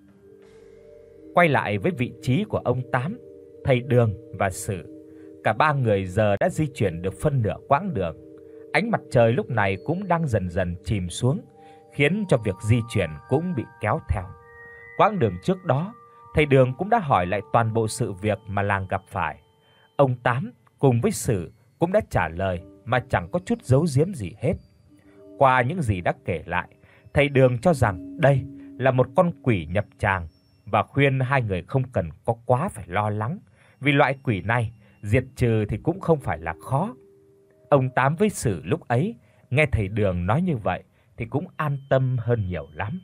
S1: Quay lại với vị trí của ông Tám, thầy Đường và Sử, cả ba người giờ đã di chuyển được phân nửa quãng đường. Ánh mặt trời lúc này cũng đang dần dần chìm xuống, khiến cho việc di chuyển cũng bị kéo theo. Quãng đường trước đó, thầy Đường cũng đã hỏi lại toàn bộ sự việc mà làng gặp phải. Ông Tám cùng với Sử cũng đã trả lời mà chẳng có chút giấu giếm gì hết. Qua những gì đã kể lại, thầy Đường cho rằng đây là một con quỷ nhập tràng và khuyên hai người không cần có quá phải lo lắng, vì loại quỷ này diệt trừ thì cũng không phải là khó. Ông Tám với Sử lúc ấy nghe thầy Đường nói như vậy thì cũng an tâm hơn nhiều lắm.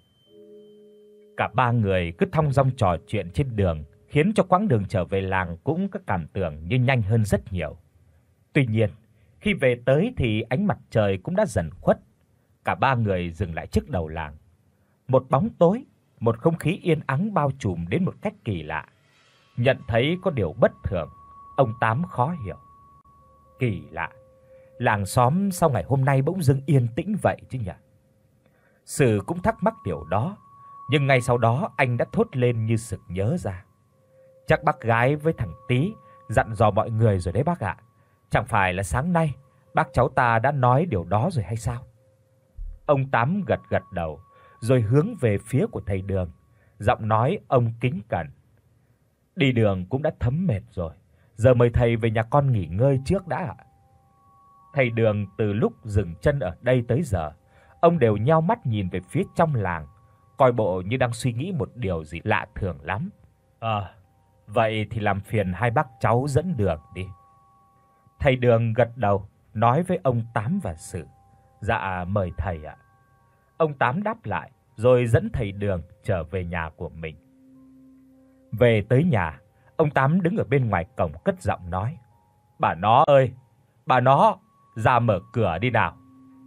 S1: Cả ba người cứ thong dong trò chuyện trên đường, khiến cho quãng đường trở về làng cũng có cảm tưởng như nhanh hơn rất nhiều. Tuy nhiên, khi về tới thì ánh mặt trời cũng đã dần khuất. Cả ba người dừng lại trước đầu làng. Một bóng tối, một không khí yên ắng bao trùm đến một cách kỳ lạ. Nhận thấy có điều bất thường, ông Tám khó hiểu. Kỳ lạ, làng xóm sau ngày hôm nay bỗng dưng yên tĩnh vậy chứ nhỉ? Sử cũng thắc mắc điều đó, nhưng ngay sau đó anh đã thốt lên như sực nhớ ra. Chắc bác gái với thằng Tý dặn dò mọi người rồi đấy bác ạ. Chẳng phải là sáng nay bác cháu ta đã nói điều đó rồi hay sao? Ông Tám gật gật đầu, rồi hướng về phía của thầy Đường, giọng nói ông kính cẩn. Đi đường cũng đã thấm mệt rồi, giờ mời thầy về nhà con nghỉ ngơi trước đã ạ. Thầy Đường từ lúc dừng chân ở đây tới giờ, ông đều nheo mắt nhìn về phía trong làng, coi bộ như đang suy nghĩ một điều gì lạ thường lắm. Ờ, vậy thì làm phiền hai bác cháu dẫn đường đi. Thầy Đường gật đầu, nói với ông Tám và Sử. Dạ mời thầy ạ. Ông Tám đáp lại, rồi dẫn thầy Đường trở về nhà của mình. Về tới nhà, ông Tám đứng ở bên ngoài cổng cất giọng nói: "Bà nó ơi, bà nó, ra mở cửa đi nào."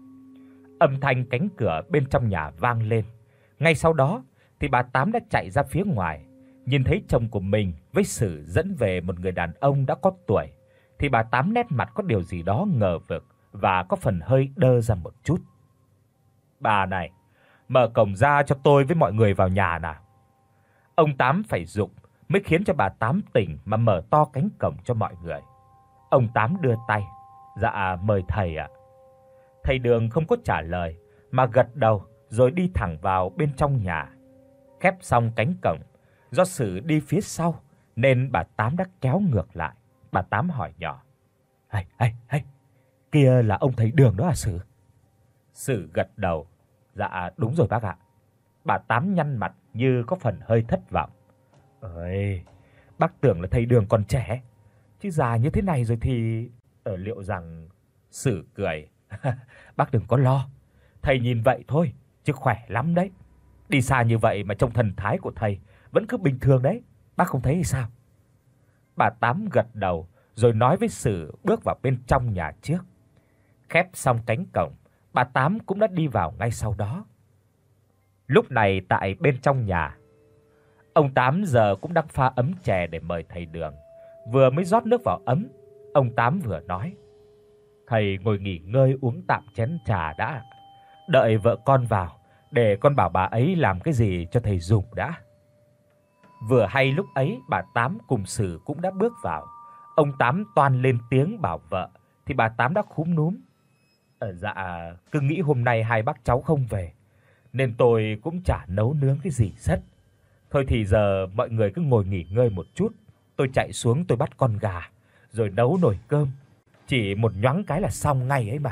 S1: Âm thanh cánh cửa bên trong nhà vang lên. Ngay sau đó thì bà Tám đã chạy ra phía ngoài, nhìn thấy chồng của mình với Sử dẫn về một người đàn ông đã có tuổi, thì bà Tám nét mặt có điều gì đó ngờ vực và có phần hơi đơ ra một chút. "Bà này, mở cổng ra cho tôi với mọi người vào nhà nào." Ông Tám phải giục mới khiến cho bà Tám tỉnh mà mở to cánh cổng cho mọi người. Ông Tám đưa tay: "Dạ mời thầy ạ." Thầy Đường không có trả lời mà gật đầu rồi đi thẳng vào bên trong nhà. Khép xong cánh cổng, do Sử đi phía sau nên bà Tám đã kéo ngược lại. Bà Tám hỏi nhỏ: "Hay hay hay, kia là ông thầy Đường đó à Sử?" Sử gật đầu: "Dạ đúng rồi bác ạ." Bà Tám nhăn mặt như có phần hơi thất vọng. "Ơi, bác tưởng là thầy Đường còn trẻ, chứ già như thế này rồi thì ở liệu rằng..." Sử cười: "Bác đừng có lo, thầy nhìn vậy thôi chứ khỏe lắm đấy. Đi xa như vậy mà trông thần thái của thầy vẫn cứ bình thường đấy, bác không thấy hay sao?" Bà Tám gật đầu rồi nói với Sử bước vào bên trong nhà trước. Khép xong cánh cổng, bà Tám cũng đã đi vào ngay sau đó. Lúc này tại bên trong nhà, ông Tám giờ cũng đang pha ấm chè để mời thầy Đường. Vừa mới rót nước vào ấm, ông Tám vừa nói: "Thầy ngồi nghỉ ngơi uống tạm chén trà đã. Đợi vợ con vào để con bảo bà ấy làm cái gì cho thầy dùng đã." Vừa hay lúc ấy bà Tám cùng Sử cũng đã bước vào. Ông Tám toan lên tiếng bảo vợ thì bà Tám đã khúm núm: "Ờ dạ, cứ nghĩ hôm nay hai bác cháu không về nên tôi cũng chả nấu nướng cái gì rất. Thôi thì giờ mọi người cứ ngồi nghỉ ngơi một chút, tôi chạy xuống tôi bắt con gà rồi nấu nồi cơm, chỉ một nhoáng cái là xong ngay ấy mà."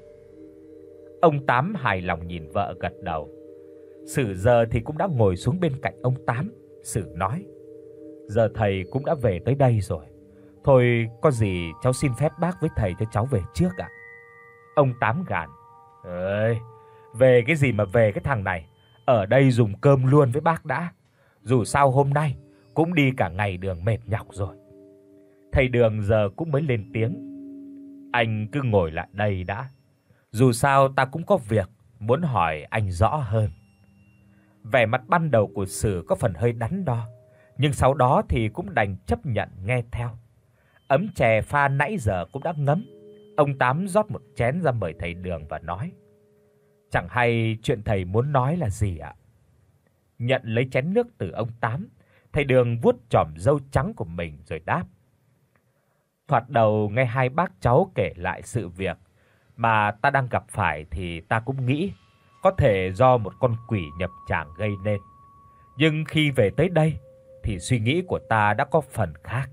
S1: Ông Tám hài lòng nhìn vợ gật đầu. Sử giờ thì cũng đã ngồi xuống bên cạnh ông Tám. Sử nói: "Giờ thầy cũng đã về tới đây rồi. Thôi có gì cháu xin phép bác với thầy cho cháu về trước ạ." Ông Tám gàn: "Ơi, về cái gì mà về cái thằng này, ở đây dùng cơm luôn với bác đã. Dù sao hôm nay cũng đi cả ngày đường mệt nhọc rồi." Thầy Đường giờ cũng mới lên tiếng: "Anh cứ ngồi lại đây đã. Dù sao ta cũng có việc muốn hỏi anh rõ hơn." Vẻ mặt ban đầu của Sử có phần hơi đắn đo, nhưng sau đó thì cũng đành chấp nhận nghe theo. Ấm chè pha nãy giờ cũng đã ngấm. Ông Tám rót một chén ra mời thầy Đường và nói: "Chẳng hay chuyện thầy muốn nói là gì ạ?" Nhận lấy chén nước từ ông Tám, thầy Đường vuốt chòm râu trắng của mình rồi đáp: "Thoạt đầu nghe hai bác cháu kể lại sự việc mà ta đang gặp phải thì ta cũng nghĩ có thể do một con quỷ nhập tràng gây nên. Nhưng khi về tới đây thì suy nghĩ của ta đã có phần khác."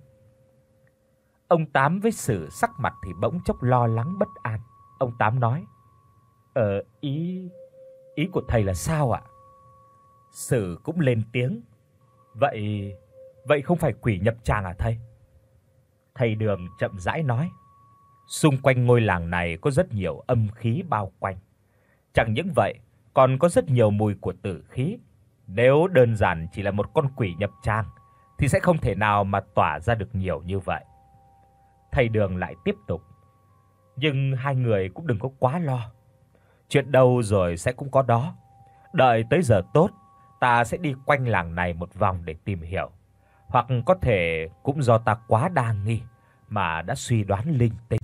S1: Ông Tám với Sử sắc mặt thì bỗng chốc lo lắng bất an. Ông Tám nói: "Ờ ý ý của thầy là sao ạ?" Sử cũng lên tiếng: "Vậy vậy không phải quỷ nhập tràng à thầy?" Thầy Đường chậm rãi nói: "Xung quanh ngôi làng này có rất nhiều âm khí bao quanh. Chẳng những vậy, còn có rất nhiều mùi của tử khí. Nếu đơn giản chỉ là một con quỷ nhập tràng thì sẽ không thể nào mà tỏa ra được nhiều như vậy." Thầy Đường lại tiếp tục: "Nhưng hai người cũng đừng có quá lo. Chuyện đâu rồi sẽ cũng có đó. Đợi tới giờ tốt, ta sẽ đi quanh làng này một vòng để tìm hiểu. Hoặc có thể cũng do ta quá đa nghi mà đã suy đoán linh tinh."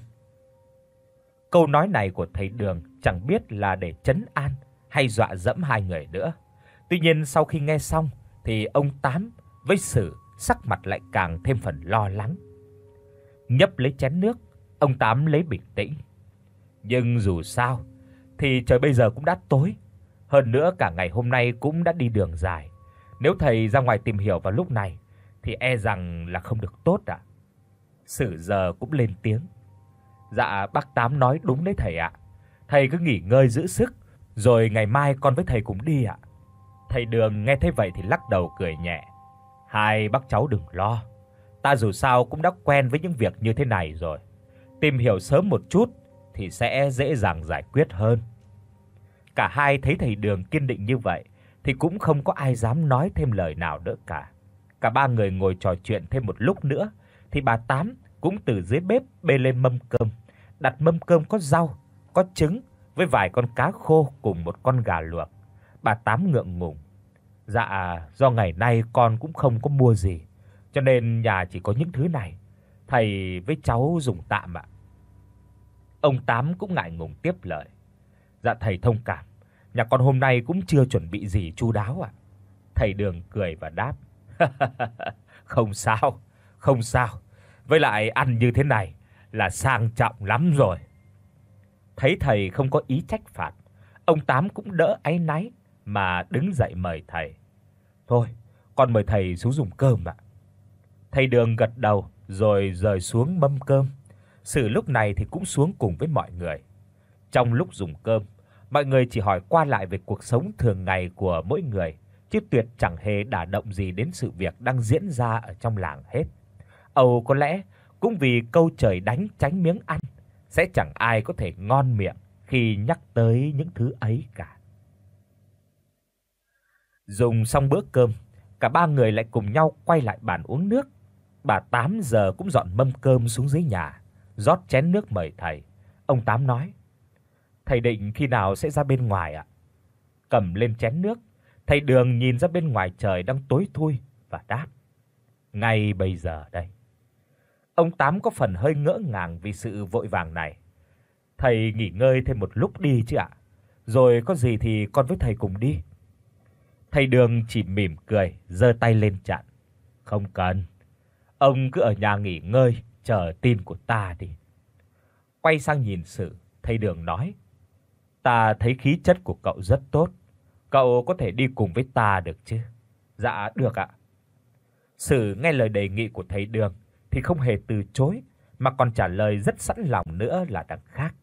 S1: Câu nói này của thầy Đường chẳng biết là để trấn an hay dọa dẫm hai người nữa. Tuy nhiên sau khi nghe xong thì ông Tám với Sử sắc mặt lại càng thêm phần lo lắng. Nhấp lấy chén nước, ông Tám lấy bình tĩnh: "Nhưng dù sao thì trời bây giờ cũng đã tối, hơn nữa cả ngày hôm nay cũng đã đi đường dài. Nếu thầy ra ngoài tìm hiểu vào lúc này thì e rằng là không được tốt ạ." Sử giờ cũng lên tiếng: "Dạ bác Tám nói đúng đấy thầy ạ. Thầy cứ nghỉ ngơi giữ sức, rồi ngày mai con với thầy cùng đi ạ." Thầy Đường nghe thấy vậy thì lắc đầu cười nhẹ: "Hai bác cháu đừng lo, ta dù sao cũng đã quen với những việc như thế này rồi. Tìm hiểu sớm một chút thì sẽ dễ dàng giải quyết hơn." Cả hai thấy thầy Đường kiên định như vậy thì cũng không có ai dám nói thêm lời nào nữa cả. Cả ba người ngồi trò chuyện thêm một lúc nữa thì bà Tám cũng từ dưới bếp bê lên mâm cơm, đặt mâm cơm có rau, có trứng với vài con cá khô cùng một con gà luộc. Bà Tám ngượng ngùng: "Dạ, do ngày nay con cũng không có mua gì, cho nên nhà chỉ có những thứ này. Thầy với cháu dùng tạm ạ." Ông Tám cũng ngại ngùng tiếp lời: "Dạ thầy thông cảm, nhà con hôm nay cũng chưa chuẩn bị gì chu đáo ạ." Thầy Đường cười và đáp: "Không sao, không sao. Với lại ăn như thế này là sang trọng lắm rồi." Thấy thầy không có ý trách phạt, ông Tám cũng đỡ áy náy mà đứng dậy mời thầy: "Thôi, con mời thầy xuống dùng cơm ạ." Thầy Đường gật đầu rồi rời xuống mâm cơm. Sử lúc này thì cũng xuống cùng với mọi người. Trong lúc dùng cơm, mọi người chỉ hỏi qua lại về cuộc sống thường ngày của mỗi người, chứ tuyệt chẳng hề đả động gì đến sự việc đang diễn ra ở trong làng hết. Âu có lẽ cũng vì câu trời đánh tránh miếng ăn, sẽ chẳng ai có thể ngon miệng khi nhắc tới những thứ ấy cả. Dùng xong bữa cơm, cả ba người lại cùng nhau quay lại bàn uống nước. Bà Tám giờ cũng dọn mâm cơm xuống dưới nhà, rót chén nước mời thầy. Ông Tám nói: Thầy định khi nào sẽ ra bên ngoài ạ? Cầm lên chén nước, thầy Đường nhìn ra bên ngoài trời đang tối thui và đáp: Ngay bây giờ đây. Ông Tám có phần hơi ngỡ ngàng vì sự vội vàng này. Thầy nghỉ ngơi thêm một lúc đi chứ ạ? Rồi có gì thì con với thầy cùng đi. Thầy Đường chỉ mỉm cười, giơ tay lên chặn: Không cần. Ông cứ ở nhà nghỉ ngơi, chờ tin của ta đi. Quay sang nhìn Sử, thầy Đường nói: Ta thấy khí chất của cậu rất tốt, cậu có thể đi cùng với ta được chứ? Dạ được ạ. Sử nghe lời đề nghị của thầy Đường thì không hề từ chối, mà còn trả lời rất sẵn lòng nữa là đằng khác.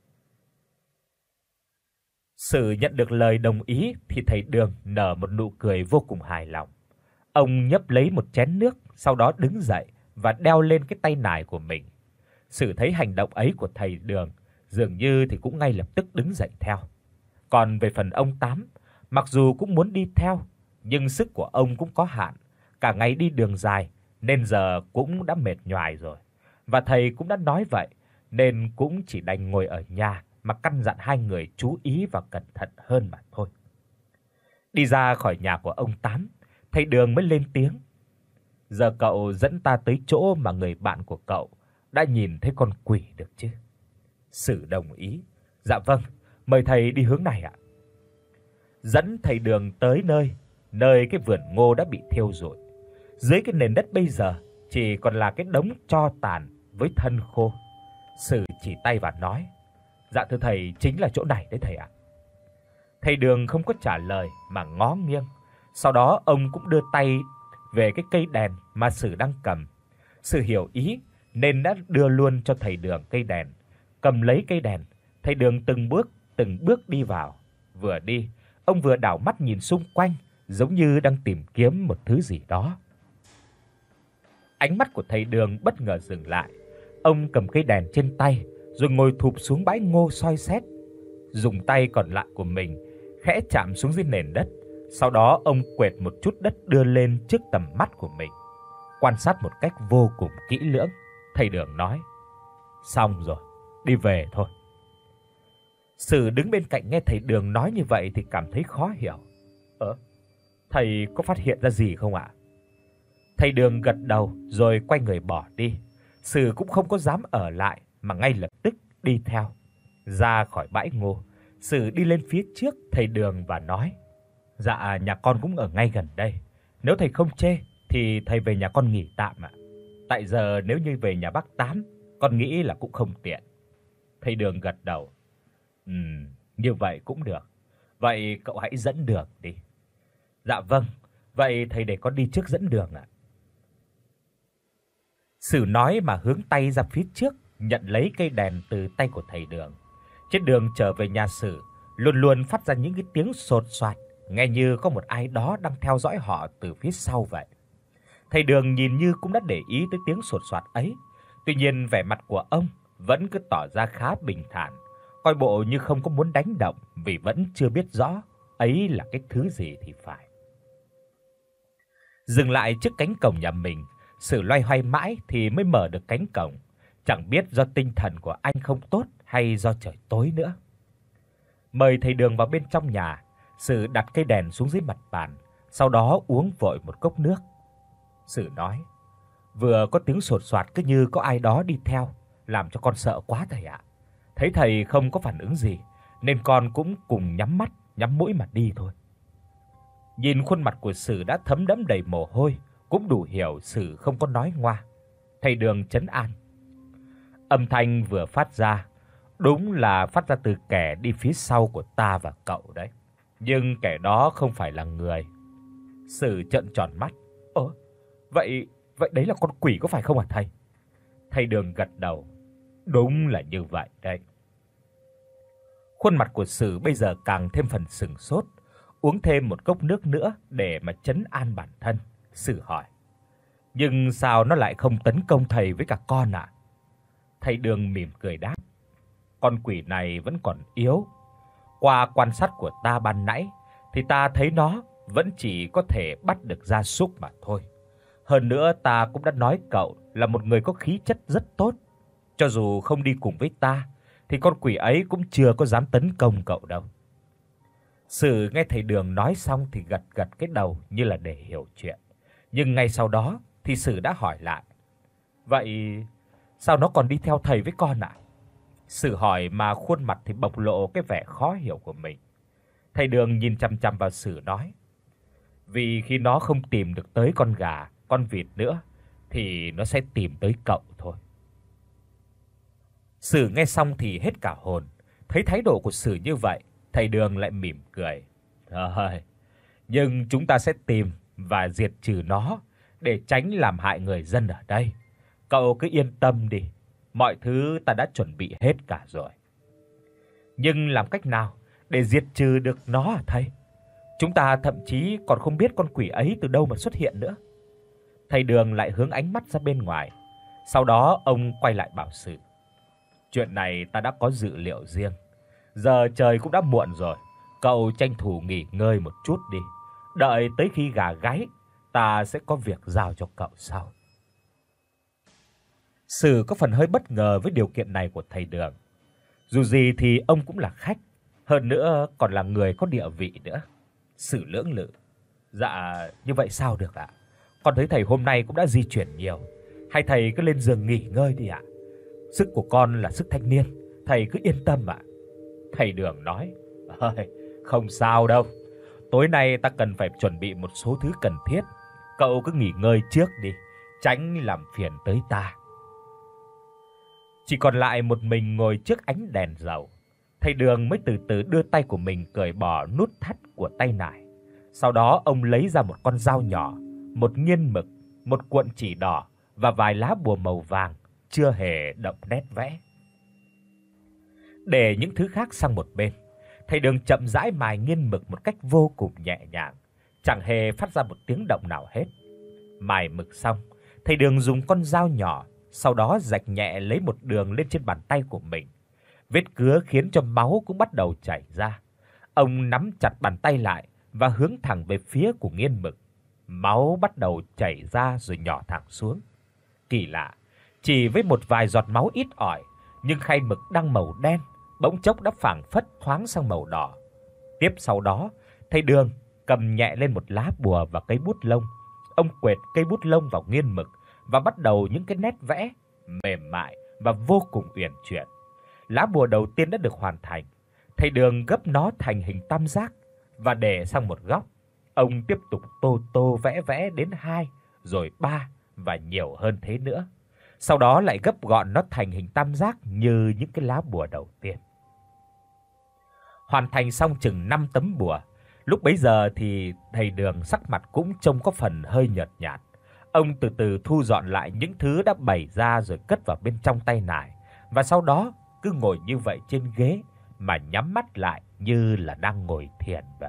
S1: Sử nhận được lời đồng ý thì thầy Đường nở một nụ cười vô cùng hài lòng. Ông nhấp lấy một chén nước, sau đó đứng dậy và đeo lên cái tay nải của mình. Sử thấy hành động ấy của thầy Đường, dường như thì cũng ngay lập tức đứng dậy theo. Còn về phần ông Tám, mặc dù cũng muốn đi theo, nhưng sức của ông cũng có hạn, cả ngày đi đường dài nên giờ cũng đã mệt nhoài rồi. Và thầy cũng đã nói vậy, nên cũng chỉ đành ngồi ở nhà mà căn dặn hai người chú ý và cẩn thận hơn mà thôi. Đi ra khỏi nhà của ông Tám, thầy Đường mới lên tiếng: Giờ cậu dẫn ta tới chỗ mà người bạn của cậu đã nhìn thấy con quỷ được chứ? Sử đồng ý: Dạ vâng, mời thầy đi hướng này ạ. Dẫn thầy Đường tới nơi, nơi cái vườn ngô đã bị thiêu rụi. Dưới cái nền đất bây giờ chỉ còn là cái đống tro tàn với thân khô. Sử chỉ tay và nói: Dạ thưa thầy, chính là chỗ này đấy thầy ạ. Thầy Đường không có trả lời mà ngó nghiêng. Sau đó ông cũng đưa tay về cái cây đèn mà Sử đang cầm. Sử hiểu ý nên đã đưa luôn cho thầy Đường cây đèn. Cầm lấy cây đèn, thầy Đường từng bước từng bước đi vào. Vừa đi, ông vừa đảo mắt nhìn xung quanh, giống như đang tìm kiếm một thứ gì đó. Ánh mắt của thầy Đường bất ngờ dừng lại. Ông cầm cây đèn trên tay, rồi ngồi thụp xuống bãi ngô soi xét, dùng tay còn lại của mình khẽ chạm xuống dưới nền đất. Sau đó ông quệt một chút đất đưa lên trước tầm mắt của mình, quan sát một cách vô cùng kỹ lưỡng. Thầy Đường nói: Xong rồi, đi về thôi. Sử đứng bên cạnh nghe thầy Đường nói như vậy thì cảm thấy khó hiểu. Ơ, thầy có phát hiện ra gì không ạ? Thầy Đường gật đầu rồi quay người bỏ đi. Sử cũng không có dám ở lại mà ngay lập tức đi theo. Ra khỏi bãi ngô, Sử đi lên phía trước thầy Đường và nói: Dạ, nhà con cũng ở ngay gần đây. Nếu thầy không chê thì thầy về nhà con nghỉ tạm ạ. Tại giờ nếu như về nhà bác Tám, con nghĩ là cũng không tiện. Thầy Đường gật đầu: Ừm, như vậy cũng được. Vậy cậu hãy dẫn đường đi. Dạ vâng, vậy thầy để con đi trước dẫn đường ạ. Sử nói mà hướng tay ra phía trước, nhận lấy cây đèn từ tay của thầy Đường. Trên đường trở về nhà Sử, luôn luôn phát ra những cái tiếng sột soạt, nghe như có một ai đó đang theo dõi họ từ phía sau vậy. Thầy Đường nhìn như cũng đã để ý tới tiếng sột soạt ấy, tuy nhiên vẻ mặt của ông vẫn cứ tỏ ra khá bình thản, coi bộ như không có muốn đánh động vì vẫn chưa biết rõ ấy là cái thứ gì thì phải. Dừng lại trước cánh cổng nhà mình, Sử loay hoay mãi thì mới mở được cánh cổng, chẳng biết do tinh thần của anh không tốt hay do trời tối nữa. Mời thầy Đường vào bên trong nhà, Sử đặt cây đèn xuống dưới mặt bàn, sau đó uống vội một cốc nước. Sử nói: Vừa có tiếng sột soạt cứ như có ai đó đi theo, làm cho con sợ quá thầy ạ. Thấy thầy không có phản ứng gì nên con cũng cùng nhắm mắt, nhắm mũi mà đi thôi. Nhìn khuôn mặt của Sử đã thấm đẫm đầy mồ hôi, cũng đủ hiểu Sử không có nói ngoa. Thầy Đường trấn an: Âm thanh vừa phát ra đúng là phát ra từ kẻ đi phía sau của ta và cậu đấy, nhưng kẻ đó không phải là người. Sử trợn tròn mắt: Ơ, vậy vậy đấy là con quỷ có phải không hả thầy? Thầy Đường gật đầu: Đúng là như vậy đấy. Khuôn mặt của Sử bây giờ càng thêm phần sừng sốt, uống thêm một cốc nước nữa để mà trấn an bản thân. Sử hỏi: Nhưng sao nó lại không tấn công thầy với cả con ạ? Thầy Đường mỉm cười đáp: Con quỷ này vẫn còn yếu. Qua quan sát của ta ban nãy thì ta thấy nó vẫn chỉ có thể bắt được gia súc mà thôi. Hơn nữa ta cũng đã nói cậu là một người có khí chất rất tốt. Cho dù không đi cùng với ta thì con quỷ ấy cũng chưa có dám tấn công cậu đâu." Sử nghe thầy Đường nói xong thì gật gật cái đầu như là để hiểu chuyện. Nhưng ngay sau đó thì Sử đã hỏi lại: "Vậy sao nó còn đi theo thầy với con ạ?" Sử hỏi mà khuôn mặt thì bộc lộ cái vẻ khó hiểu của mình. Thầy Đường nhìn chằm chằm vào Sử nói: "Vì khi nó không tìm được tới con gà, con vịt nữa thì nó sẽ tìm tới cậu thôi." Sử nghe xong thì hết cả hồn, thấy thái độ của Sử như vậy, thầy Đường lại mỉm cười: "Thôi, nhưng chúng ta sẽ tìm và diệt trừ nó để tránh làm hại người dân ở đây. Cậu cứ yên tâm đi, mọi thứ ta đã chuẩn bị hết cả rồi." "Nhưng làm cách nào để diệt trừ được nó hả thầy? Chúng ta thậm chí còn không biết con quỷ ấy từ đâu mà xuất hiện nữa." Thầy Đường lại hướng ánh mắt ra bên ngoài. Sau đó ông quay lại bảo Sử: "Chuyện này ta đã có dự liệu riêng. Giờ trời cũng đã muộn rồi, cậu tranh thủ nghỉ ngơi một chút đi. Đợi tới khi gà gáy, ta sẽ có việc giao cho cậu sau." Sử có phần hơi bất ngờ với điều kiện này của thầy Đường. Dù gì thì ông cũng là khách, hơn nữa còn là người có địa vị nữa. Sử lưỡng lự: "Dạ, như vậy sao được ạ? Con thấy thầy hôm nay cũng đã di chuyển nhiều, hay thầy cứ lên giường nghỉ ngơi đi ạ. Sức của con là sức thanh niên, thầy cứ yên tâm ạ." Thầy Đường nói: "Ơi, không sao đâu. Tối nay ta cần phải chuẩn bị một số thứ cần thiết, cậu cứ nghỉ ngơi trước đi, tránh làm phiền tới ta." Chỉ còn lại một mình ngồi trước ánh đèn dầu, thầy Đường mới từ từ đưa tay của mình cởi bỏ nút thắt của tay nải. Sau đó ông lấy ra một con dao nhỏ, một nghiên mực, một cuộn chỉ đỏ và vài lá bùa màu vàng chưa hề động nét vẽ. Để những thứ khác sang một bên, thầy Đường chậm rãi mài nghiên mực một cách vô cùng nhẹ nhàng, chẳng hề phát ra một tiếng động nào hết. Mài mực xong, thầy Đường dùng con dao nhỏ, sau đó rạch nhẹ lấy một đường lên trên bàn tay của mình. Vết cứa khiến cho máu cũng bắt đầu chảy ra. Ông nắm chặt bàn tay lại và hướng thẳng về phía của nghiên mực. Máu bắt đầu chảy ra rồi nhỏ thẳng xuống. Kỳ lạ, chỉ với một vài giọt máu ít ỏi, nhưng khay mực đang màu đen bỗng chốc đã phảng phất thoáng sang màu đỏ. Tiếp sau đó, thầy Đường cầm nhẹ lên một lá bùa và cây bút lông. Ông quệt cây bút lông vào nghiên mực và bắt đầu những cái nét vẽ mềm mại và vô cùng uyển chuyển. Lá bùa đầu tiên đã được hoàn thành. Thầy Đường gấp nó thành hình tam giác và để sang một góc. Ông tiếp tục tô tô vẽ vẽ đến hai, rồi ba và nhiều hơn thế nữa. Sau đó lại gấp gọn nó thành hình tam giác như những cái lá bùa đầu tiên. Hoàn thành xong chừng năm tấm bùa, lúc bấy giờ thì thầy Đường sắc mặt cũng trông có phần hơi nhợt nhạt. Ông từ từ thu dọn lại những thứ đã bày ra rồi cất vào bên trong tay nải, và sau đó cứ ngồi như vậy trên ghế mà nhắm mắt lại như là đang ngồi thiền vậy.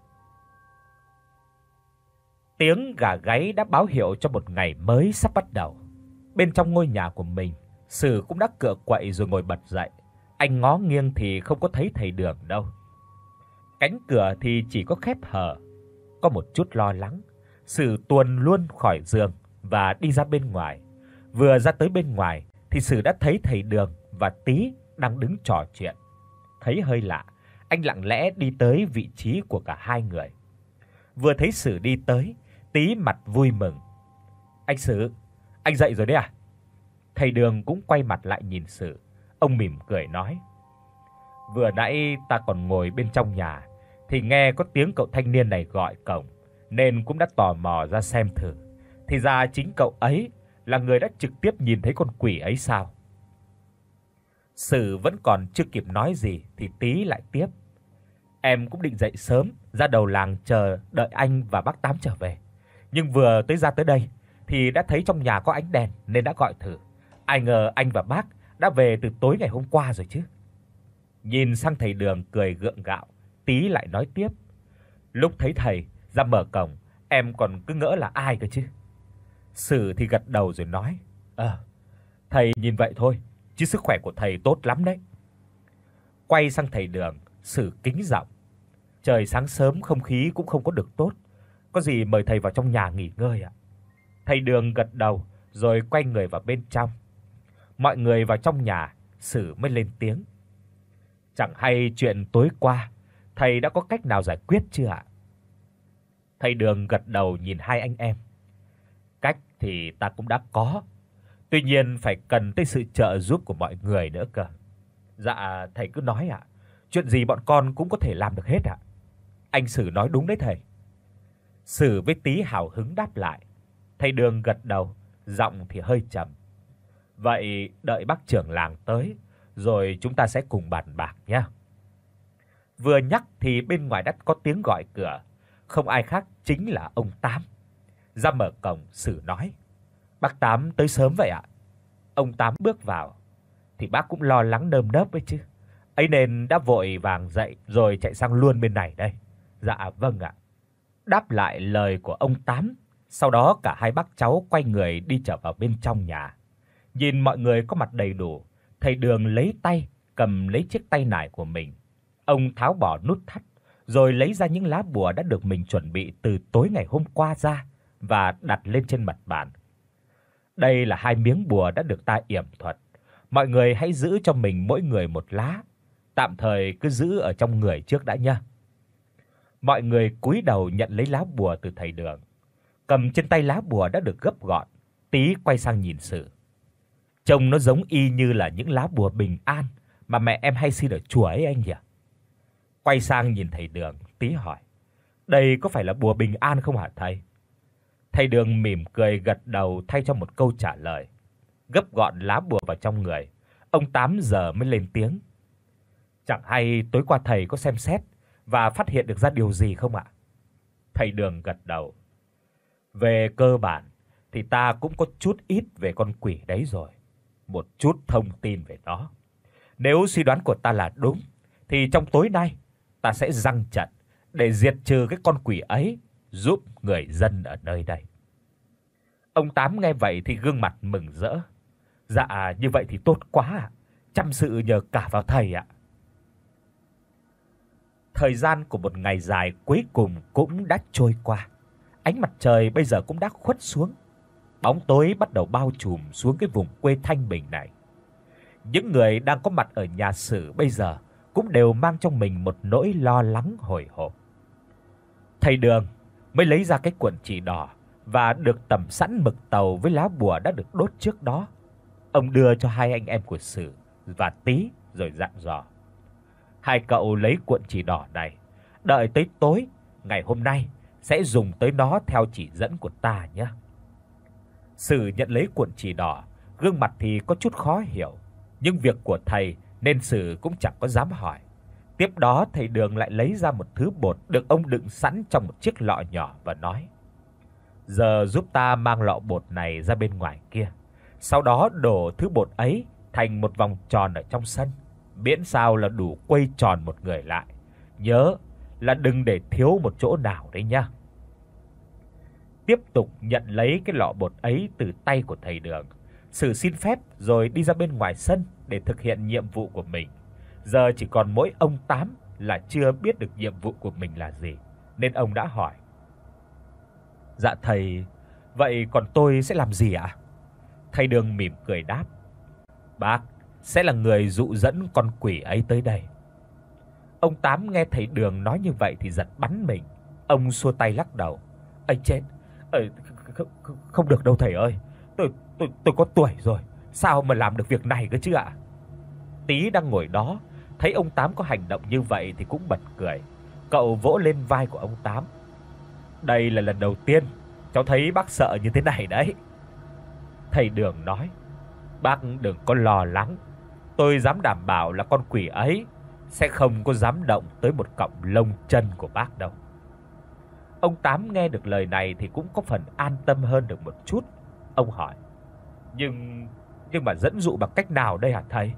S1: Tiếng gà gáy đã báo hiệu cho một ngày mới sắp bắt đầu. Bên trong ngôi nhà của mình, Sử cũng đã cựa quậy rồi ngồi bật dậy. Anh ngó nghiêng thì không có thấy thầy Đường đâu. Cánh cửa thì chỉ có khép hờ. Có một chút lo lắng, Sử tuồn luôn khỏi giường và đi ra bên ngoài. Vừa ra tới bên ngoài thì Sử đã thấy thầy Đường và Tí đang đứng trò chuyện. Thấy hơi lạ, anh lặng lẽ đi tới vị trí của cả hai người. Vừa thấy Sử đi tới, Tí mặt vui mừng: "Anh Sử, anh dậy rồi đấy à?" Thầy Đường cũng quay mặt lại nhìn Sử. Ông mỉm cười nói: "Vừa nãy ta còn ngồi bên trong nhà thì nghe có tiếng cậu thanh niên này gọi cổng, nên cũng đã tò mò ra xem thử. Thì ra chính cậu ấy là người đã trực tiếp nhìn thấy con quỷ ấy sao?" Sử vẫn còn chưa kịp nói gì thì Tí lại tiếp: "Em cũng định dậy sớm ra đầu làng chờ đợi anh và bác Tám trở về, nhưng vừa tới ra tới đây thì đã thấy trong nhà có ánh đèn nên đã gọi thử. Ai ngờ anh và bác đã về từ tối ngày hôm qua rồi chứ." Nhìn sang thầy Đường cười gượng gạo, Tí lại nói tiếp: "Lúc thấy thầy ra mở cổng, em còn cứ ngỡ là ai cơ chứ." Sử thì gật đầu rồi nói: "Ờ, thầy nhìn vậy thôi, chứ sức khỏe của thầy tốt lắm đấy." Quay sang thầy Đường, Sử kính giọng: "Trời sáng sớm không khí cũng không có được tốt, có gì mời thầy vào trong nhà nghỉ ngơi ạ." Thầy Đường gật đầu rồi quay người vào bên trong. Mọi người vào trong nhà, Sử mới lên tiếng: Chẳng hay chuyện tối qua thầy đã có cách nào giải quyết chưa ạ? Thầy Đường gật đầu nhìn hai anh em. Cách thì ta cũng đã có, tuy nhiên phải cần tới sự trợ giúp của mọi người nữa cơ. Dạ thầy cứ nói ạ, chuyện gì bọn con cũng có thể làm được hết ạ. Anh Sử nói đúng đấy thầy. Sử với Tí hào hứng đáp lại. Thầy Đường gật đầu, giọng thì hơi trầm. Vậy đợi bác trưởng làng tới rồi chúng ta sẽ cùng bàn bạc nhé. Vừa nhắc thì bên ngoài đã có tiếng gọi cửa, không ai khác chính là ông Tám. Ra mở cổng, Sử nói: "Bác Tám tới sớm vậy ạ?" Ông Tám bước vào thì bác cũng lo lắng nơm nớp ấy chứ. Ấy nên đã vội vàng dậy rồi chạy sang luôn bên này đây. Dạ vâng ạ. Đáp lại lời của ông Tám, sau đó cả hai bác cháu quay người đi trở vào bên trong nhà. Nhìn mọi người có mặt đầy đủ, thầy Đường lấy tay cầm lấy chiếc tay nải của mình. Ông tháo bỏ nút thắt, rồi lấy ra những lá bùa đã được mình chuẩn bị từ tối ngày hôm qua ra và đặt lên trên mặt bàn. Đây là hai miếng bùa đã được ta yểm thuật. Mọi người hãy giữ cho mình mỗi người một lá, tạm thời cứ giữ ở trong người trước đã nhé. Mọi người cúi đầu nhận lấy lá bùa từ thầy Đường. Cầm trên tay lá bùa đã được gấp gọn, Tí quay sang nhìn Sử. Trông nó giống y như là những lá bùa bình an mà mẹ em hay xin ở chùa ấy anh nhỉ? Quay sang nhìn thầy Đường, Tí hỏi: "Đây có phải là bùa bình an không hả thầy?" Thầy Đường mỉm cười gật đầu thay cho một câu trả lời. Gấp gọn lá bùa vào trong người, ông Tám giờ mới lên tiếng: "Chẳng hay tối qua thầy có xem xét và phát hiện được ra điều gì không ạ?" Thầy Đường gật đầu. "Về cơ bản thì ta cũng có chút ít về con quỷ đấy rồi, một chút thông tin về nó. Nếu suy đoán của ta là đúng thì trong tối nay ta sẽ giăng trận để diệt trừ cái con quỷ ấy, giúp người dân ở nơi đây." Ông Tám nghe vậy thì gương mặt mừng rỡ. "Dạ như vậy thì tốt quá ạ, trăm sự nhờ cả vào thầy ạ." Thời gian của một ngày dài cuối cùng cũng đã trôi qua. Ánh mặt trời bây giờ cũng đã khuất xuống. Bóng tối bắt đầu bao trùm xuống cái vùng quê thanh bình này. Những người đang có mặt ở nhà Sử bây giờ cũng đều mang trong mình một nỗi lo lắng hồi hộp. Thầy Đường mới lấy ra cái cuộn chỉ đỏ và được tẩm sẵn mực tàu với lá bùa đã được đốt trước đó. Ông đưa cho hai anh em của Sử và Tí rồi dặn dò: "Hai cậu lấy cuộn chỉ đỏ này, đợi tới tối ngày hôm nay sẽ dùng tới nó theo chỉ dẫn của ta nhé." Sử nhận lấy cuộn chỉ đỏ, gương mặt thì có chút khó hiểu, nhưng việc của thầy nên Sử cũng chẳng có dám hỏi. Tiếp đó thầy Đường lại lấy ra một thứ bột được ông đựng sẵn trong một chiếc lọ nhỏ và nói: "Giờ giúp ta mang lọ bột này ra bên ngoài kia, sau đó đổ thứ bột ấy thành một vòng tròn ở trong sân, miễn sao là đủ quây tròn một người lại. Nhớ là đừng để thiếu một chỗ nào đấy nhá." Tiếp tục nhận lấy cái lọ bột ấy từ tay của thầy Đường, Sử xin phép rồi đi ra bên ngoài sân để thực hiện nhiệm vụ của mình. Giờ chỉ còn mỗi ông Tám là chưa biết được nhiệm vụ của mình là gì, nên ông đã hỏi: "Dạ thầy, vậy còn tôi sẽ làm gì ạ?" Thầy Đường mỉm cười đáp: "Bác sẽ là người dụ dẫn con quỷ ấy tới đây." Ông Tám nghe thầy Đường nói như vậy thì giật bắn mình. Ông xua tay lắc đầu: "Ây chết, ờ, không được đâu thầy ơi. Tôi tôi tôi có tuổi rồi, sao mà làm được việc này cơ chứ ạ?" Tí đang ngồi đó, thấy ông Tám có hành động như vậy thì cũng bật cười. Cậu vỗ lên vai của ông Tám: "Đây là lần đầu tiên cháu thấy bác sợ như thế này đấy." Thầy Đường nói: "Bác đừng có lo lắng, tôi dám đảm bảo là con quỷ ấy sẽ không có dám động tới một cọng lông chân của bác đâu." Ông Tám nghe được lời này thì cũng có phần an tâm hơn được một chút. Ông hỏi: "Nhưng nhưng mà dẫn dụ bằng cách nào đây hả thầy?"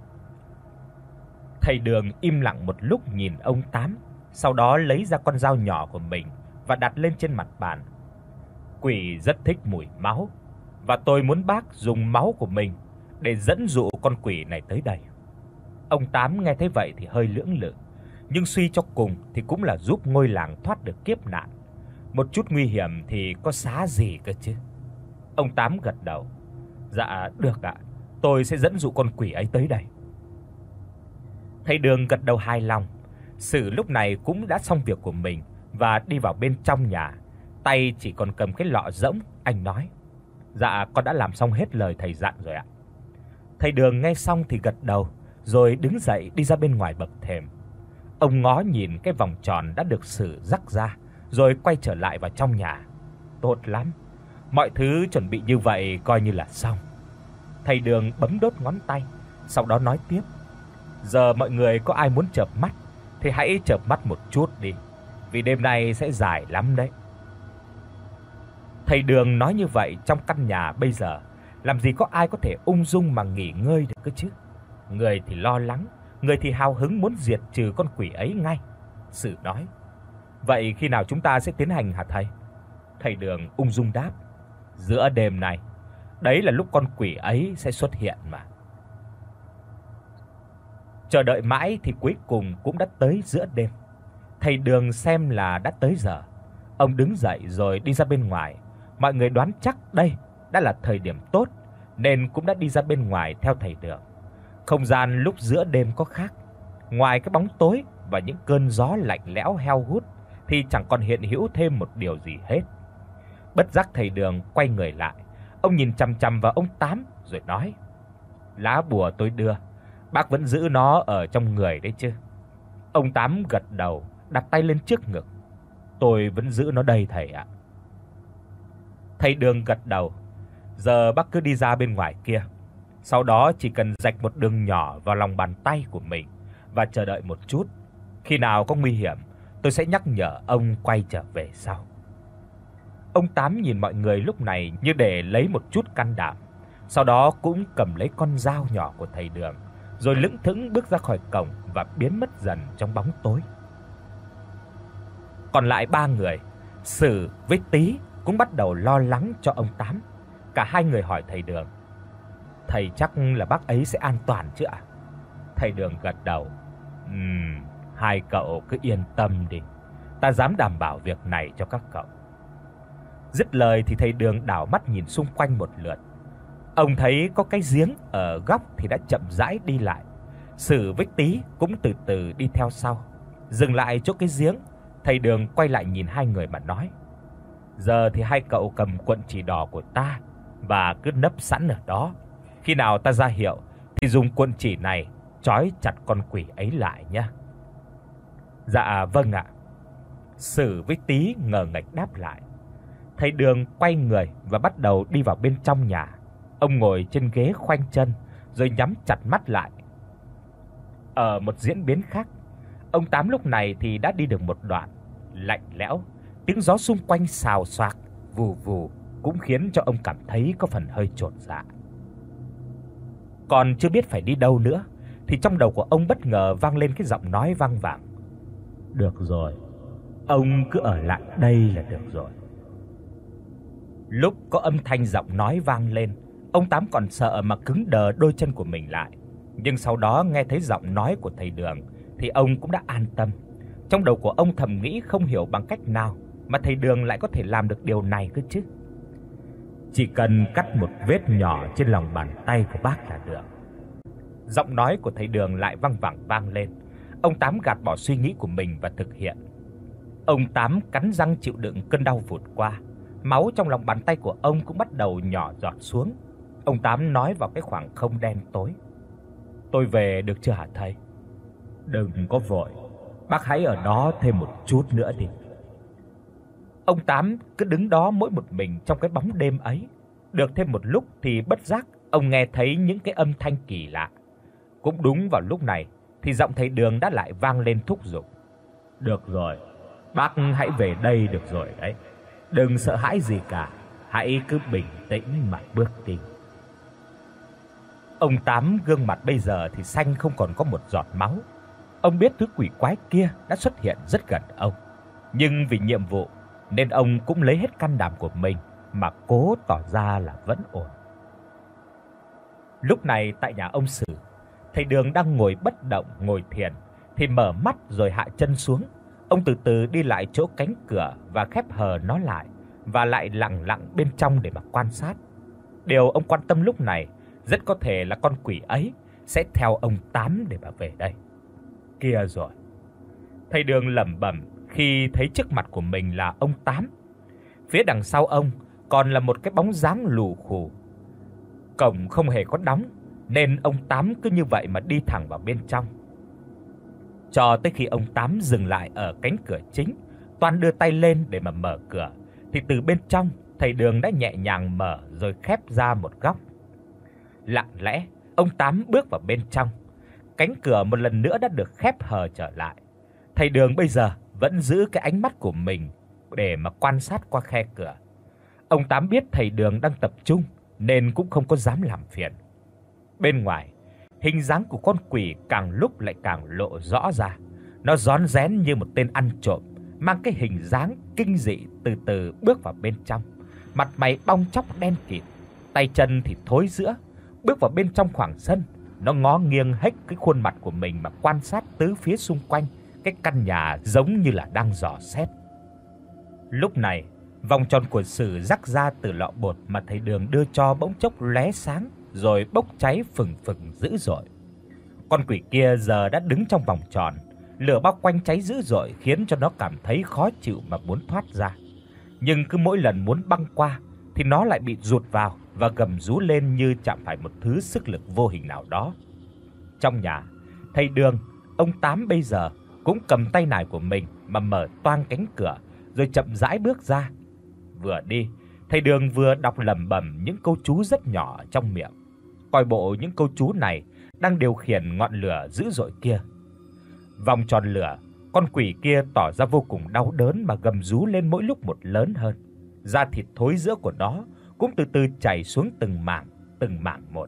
S1: Thầy Đường im lặng một lúc nhìn ông Tám, sau đó lấy ra con dao nhỏ của mình và đặt lên trên mặt bàn. "Quỷ rất thích mùi máu, và tôi muốn bác dùng máu của mình để dẫn dụ con quỷ này tới đây." Ông Tám nghe thấy vậy thì hơi lưỡng lự, nhưng suy cho cùng thì cũng là giúp ngôi làng thoát được kiếp nạn. Một chút nguy hiểm thì có xá gì cơ chứ. Ông Tám gật đầu: "Dạ được ạ, tôi sẽ dẫn dụ con quỷ ấy tới đây." Thầy Đường gật đầu hài lòng. Sử lúc này cũng đã xong việc của mình và đi vào bên trong nhà, tay chỉ còn cầm cái lọ rỗng. Anh nói: "Dạ con đã làm xong hết lời thầy dặn rồi ạ." Thầy Đường nghe xong thì gật đầu, rồi đứng dậy đi ra bên ngoài bậc thềm. Ông ngó nhìn cái vòng tròn đã được Sử rắc ra, rồi quay trở lại vào trong nhà. Tốt lắm, mọi thứ chuẩn bị như vậy coi như là xong. Thầy Đường bấm đốt ngón tay, sau đó nói tiếp: "Giờ mọi người có ai muốn chợp mắt thì hãy chợp mắt một chút đi, vì đêm nay sẽ dài lắm đấy." Thầy Đường nói như vậy trong căn nhà bây giờ, làm gì có ai có thể ung dung mà nghỉ ngơi được cơ chứ. Người thì lo lắng, người thì hào hứng muốn diệt trừ con quỷ ấy ngay. Sử nói: "Vậy khi nào chúng ta sẽ tiến hành hả thầy?" Thầy Đường ung dung đáp: "Giữa đêm này, đấy là lúc con quỷ ấy sẽ xuất hiện mà." Chờ đợi mãi thì cuối cùng cũng đã tới giữa đêm. Thầy Đường xem là đã tới giờ, ông đứng dậy rồi đi ra bên ngoài. Mọi người đoán chắc đây đã là thời điểm tốt nên cũng đã đi ra bên ngoài theo thầy Đường. Không gian lúc giữa đêm có khác, ngoài cái bóng tối và những cơn gió lạnh lẽo heo hút thì chẳng còn hiện hữu thêm một điều gì hết. Bất giác thầy Đường quay người lại, ông nhìn chằm chằm vào ông Tám rồi nói: "Lá bùa tôi đưa, bác vẫn giữ nó ở trong người đấy chứ?" Ông Tám gật đầu, đặt tay lên trước ngực: "Tôi vẫn giữ nó đây thầy ạ." Thầy Đường gật đầu: "Giờ bác cứ đi ra bên ngoài kia, sau đó chỉ cần rạch một đường nhỏ vào lòng bàn tay của mình và chờ đợi một chút. Khi nào có nguy hiểm, tôi sẽ nhắc nhở ông quay trở về sau." Ông Tám nhìn mọi người lúc này như để lấy một chút can đảm, sau đó cũng cầm lấy con dao nhỏ của thầy Đường, rồi lững thững bước ra khỏi cổng và biến mất dần trong bóng tối. Còn lại ba người, Sử với Tý cũng bắt đầu lo lắng cho ông Tám. Cả hai người hỏi thầy Đường: "Thầy chắc là bác ấy sẽ an toàn chứ ạ?" Thầy Đường gật đầu: "Ừm, hai cậu cứ yên tâm đi, ta dám đảm bảo việc này cho các cậu." Dứt lời thì thầy Đường đảo mắt nhìn xung quanh một lượt. Ông thấy có cái giếng ở góc thì đã chậm rãi đi lại. Sử với Tý cũng từ từ đi theo sau. Dừng lại chỗ cái giếng, thầy Đường quay lại nhìn hai người mà nói: "Giờ thì hai cậu cầm cuộn chỉ đỏ của ta và cứ nấp sẵn ở đó. Khi nào ta ra hiệu thì dùng cuộn chỉ này trói chặt con quỷ ấy lại nhé." "Dạ vâng ạ." Sử với Tý ngờ nghệch đáp lại. Thầy Đường quay người và bắt đầu đi vào bên trong nhà. Ông ngồi trên ghế khoanh chân rồi nhắm chặt mắt lại. Ở một diễn biến khác, ông Tám lúc này thì đã đi được một đoạn, lạnh lẽo, tiếng gió xung quanh xào xạc, vù vù cũng khiến cho ông cảm thấy có phần hơi chột dạ. Còn chưa biết phải đi đâu nữa thì trong đầu của ông bất ngờ vang lên cái giọng nói vang vẳng: "Được rồi, ông cứ ở lại đây là được rồi." Lúc có âm thanh giọng nói vang lên, ông Tám còn sợ mà cứng đờ đôi chân của mình lại, nhưng sau đó nghe thấy giọng nói của thầy Đường thì ông cũng đã an tâm. Trong đầu của ông thầm nghĩ không hiểu bằng cách nào mà thầy Đường lại có thể làm được điều này cơ chứ. Chỉ cần cắt một vết nhỏ trên lòng bàn tay của bác là được. Giọng nói của thầy Đường lại vang vẳng vang lên. Ông Tám gạt bỏ suy nghĩ của mình và thực hiện. Ông Tám cắn răng chịu đựng cơn đau vụt qua. Máu trong lòng bàn tay của ông cũng bắt đầu nhỏ giọt xuống. Ông Tám nói vào cái khoảng không đen tối: "Tôi về được chưa hả thầy?" "Đừng có vội, bác hãy ở đó thêm một chút nữa đi." Ông Tám cứ đứng đó mỗi một mình trong cái bóng đêm ấy. Được thêm một lúc thì bất giác ông nghe thấy những cái âm thanh kỳ lạ. Cũng đúng vào lúc này thì giọng thầy Đường đã lại vang lên thúc giục: "Được rồi, bác hãy về đây được rồi đấy. Đừng sợ hãi gì cả, hãy cứ bình tĩnh mà bước đi." Ông Tám gương mặt bây giờ thì xanh không còn có một giọt máu. Ông biết thứ quỷ quái kia đã xuất hiện rất gần ông, nhưng vì nhiệm vụ nên ông cũng lấy hết can đảm của mình mà cố tỏ ra là vẫn ổn. Lúc này tại nhà ông Sử, thầy Đường đang ngồi bất động ngồi thiền thì mở mắt rồi hạ chân xuống. Ông từ từ đi lại chỗ cánh cửa và khép hờ nó lại và lại lặng lặng bên trong để mà quan sát. Điều ông quan tâm lúc này rất có thể là con quỷ ấy sẽ theo ông Tám để mà về đây. kia rồi. Thầy Đường lẩm bẩm khi thấy trước mặt của mình là ông Tám. Phía đằng sau ông còn là một cái bóng dáng lù khù. Cổng không hề có đóng nên ông Tám cứ như vậy mà đi thẳng vào bên trong. Cho tới khi ông Tám dừng lại ở cánh cửa chính, toan đưa tay lên để mà mở cửa thì từ bên trong thầy Đường đã nhẹ nhàng mở rồi khép ra một góc. Lặng lẽ, ông Tám bước vào bên trong. Cánh cửa một lần nữa đã được khép hờ trở lại. Thầy Đường bây giờ vẫn giữ cái ánh mắt của mình để mà quan sát qua khe cửa. Ông Tám biết thầy Đường đang tập trung nên cũng không có dám làm phiền. Bên ngoài, hình dáng của con quỷ càng lúc lại càng lộ rõ ra. Nó rón rén như một tên ăn trộm, mang cái hình dáng kinh dị từ từ bước vào bên trong. Mặt mày bong tróc đen kịt, tay chân thì thối rữa. Bước vào bên trong khoảng sân, nó ngó nghiêng hết cái khuôn mặt của mình mà quan sát tứ phía xung quanh cái căn nhà giống như là đang dò xét. Lúc này, vòng tròn của sử rắc ra từ lọ bột mà thầy Đường đưa cho bỗng chốc lóe sáng rồi bốc cháy phừng phừng dữ dội. Con quỷ kia giờ đã đứng trong vòng tròn, lửa bao quanh cháy dữ dội khiến cho nó cảm thấy khó chịu mà muốn thoát ra. Nhưng cứ mỗi lần muốn băng qua thì nó lại bị rụt vào và gầm rú lên như chạm phải một thứ sức lực vô hình nào đó. Trong nhà, thầy Đường, ông Tám bây giờ cũng cầm tay nải của mình mà mở toang cánh cửa rồi chậm rãi bước ra. Vừa đi, thầy Đường vừa đọc lẩm bẩm những câu chú rất nhỏ trong miệng. Coi bộ những câu chú này đang điều khiển ngọn lửa dữ dội kia. Vòng tròn lửa, con quỷ kia tỏ ra vô cùng đau đớn mà gầm rú lên mỗi lúc một lớn hơn. Da thịt thối rữa của nó cũng từ từ chảy xuống từng mảng, từng mảng một.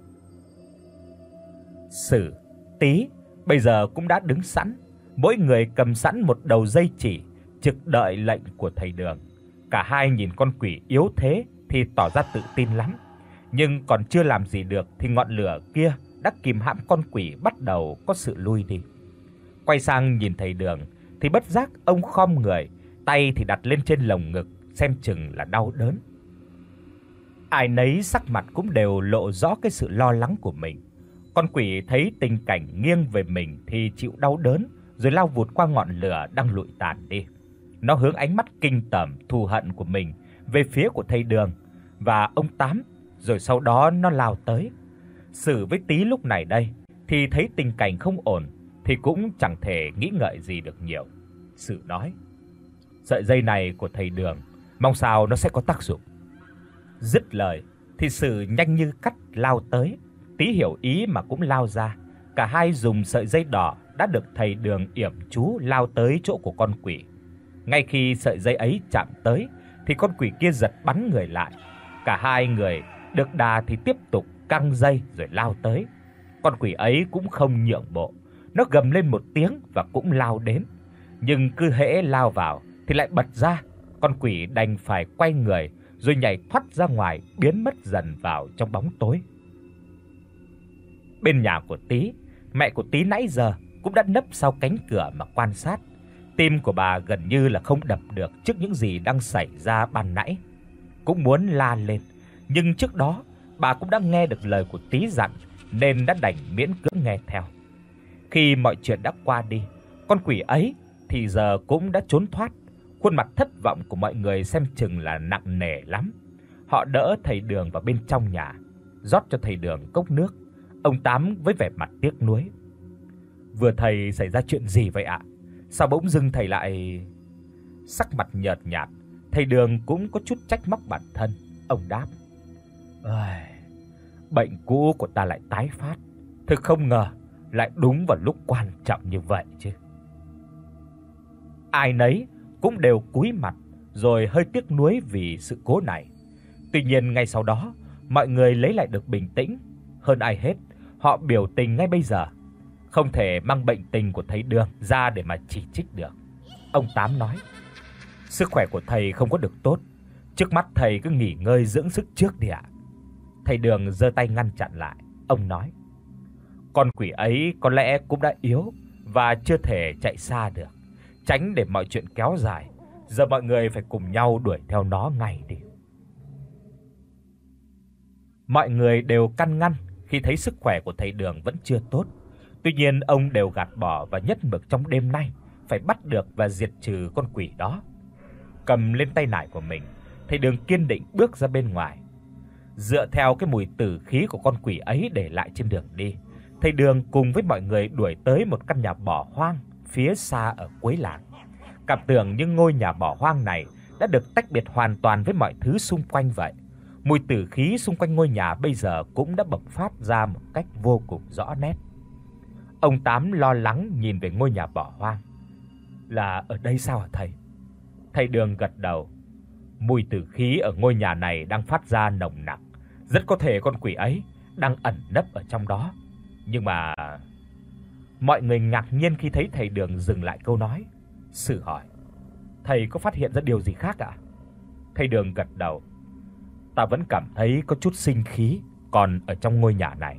S1: Sử, Tí bây giờ cũng đã đứng sẵn, mỗi người cầm sẵn một đầu dây chỉ, trực đợi lệnh của thầy Đường. Cả hai nhìn con quỷ yếu thế thì tỏ ra tự tin lắm, nhưng còn chưa làm gì được thì ngọn lửa kia đã kìm hãm con quỷ bắt đầu có sự lui đi. Quay sang nhìn thầy Đường thì bất giác ông khom người, tay thì đặt lên trên lồng ngực, xem chừng là đau đớn. Ai nấy sắc mặt cũng đều lộ rõ cái sự lo lắng của mình. Con quỷ thấy tình cảnh nghiêng về mình thì chịu đau đớn, rồi lao vụt qua ngọn lửa đang lụi tàn đi. Nó hướng ánh mắt kinh tởm thù hận của mình về phía của thầy Đường và ông Tám, rồi sau đó nó lao tới. Sử với Tí lúc này đây thì thấy tình cảnh không ổn thì cũng chẳng thể nghĩ ngợi gì được nhiều. Sử nói: "Sợi dây này của thầy Đường, mong sao nó sẽ có tác dụng." Dứt lời thì Sử nhanh như cắt lao tới. Tí hiểu ý mà cũng lao ra. Cả hai dùng sợi dây đỏ đã được thầy Đường yểm chú lao tới chỗ của con quỷ. Ngay khi sợi dây ấy chạm tới thì con quỷ kia giật bắn người lại. Cả hai người được đà thì tiếp tục căng dây rồi lao tới. Con quỷ ấy cũng không nhượng bộ, nó gầm lên một tiếng và cũng lao đến. Nhưng cứ hễ lao vào thì lại bật ra, con quỷ đành phải quay người rồi nhảy thoát ra ngoài, biến mất dần vào trong bóng tối. Bên nhà của Tí, mẹ của Tí nãy giờ cũng đã nấp sau cánh cửa mà quan sát. Tim của bà gần như là không đập được trước những gì đang xảy ra ban nãy. Cũng muốn la lên, nhưng trước đó bà cũng đã nghe được lời của Tí dặn nên đã đành miễn cưỡng nghe theo. Khi mọi chuyện đã qua đi, con quỷ ấy thì giờ cũng đã trốn thoát. Khuôn mặt thất vọng của mọi người xem chừng là nặng nề lắm. Họ đỡ thầy Đường vào bên trong nhà, rót cho thầy Đường cốc nước. Ông Tám với vẻ mặt tiếc nuối: "Vừa thầy xảy ra chuyện gì vậy ạ? Sao bỗng dưng thầy lại..." Sắc mặt nhợt nhạt, thầy Đường cũng có chút trách móc bản thân. Ông đáp: "Ơi, bệnh cũ của ta lại tái phát, thực không ngờ lại đúng vào lúc quan trọng như vậy chứ." Ai nấy cũng đều cúi mặt rồi hơi tiếc nuối vì sự cố này. Tuy nhiên ngay sau đó, mọi người lấy lại được bình tĩnh. Hơn ai hết, họ biểu tình ngay bây giờ. Không thể mang bệnh tình của thầy Đường ra để mà chỉ trích được. Ông Tám nói: "Sức khỏe của thầy không có được tốt, trước mắt thầy cứ nghỉ ngơi dưỡng sức trước đi ạ." Thầy Đường giơ tay ngăn chặn lại. Ông nói: "Con quỷ ấy có lẽ cũng đã yếu và chưa thể chạy xa được. Tránh để mọi chuyện kéo dài, giờ mọi người phải cùng nhau đuổi theo nó ngay đi." Mọi người đều can ngăn khi thấy sức khỏe của thầy Đường vẫn chưa tốt. Tuy nhiên ông đều gạt bỏ và nhất mực trong đêm nay phải bắt được và diệt trừ con quỷ đó. Cầm lên tay nải của mình, thầy Đường kiên định bước ra bên ngoài. Dựa theo cái mùi tử khí của con quỷ ấy để lại trên đường đi, thầy Đường cùng với mọi người đuổi tới một căn nhà bỏ hoang phía xa ở cuối làng. Cảm tưởng như ngôi nhà bỏ hoang này đã được tách biệt hoàn toàn với mọi thứ xung quanh vậy. Mùi tử khí xung quanh ngôi nhà bây giờ cũng đã bộc phát ra một cách vô cùng rõ nét. Ông Tám lo lắng nhìn về ngôi nhà bỏ hoang. Là ở đây sao hả thầy? Thầy Đường gật đầu. Mùi tử khí ở ngôi nhà này đang phát ra nồng nặc, rất có thể con quỷ ấy đang ẩn nấp ở trong đó. Nhưng mà mọi người ngạc nhiên khi thấy thầy Đường dừng lại câu nói. Sử hỏi: "Thầy có phát hiện ra điều gì khác ạ?" Thầy Đường gật đầu. "Ta vẫn cảm thấy có chút sinh khí còn ở trong ngôi nhà này."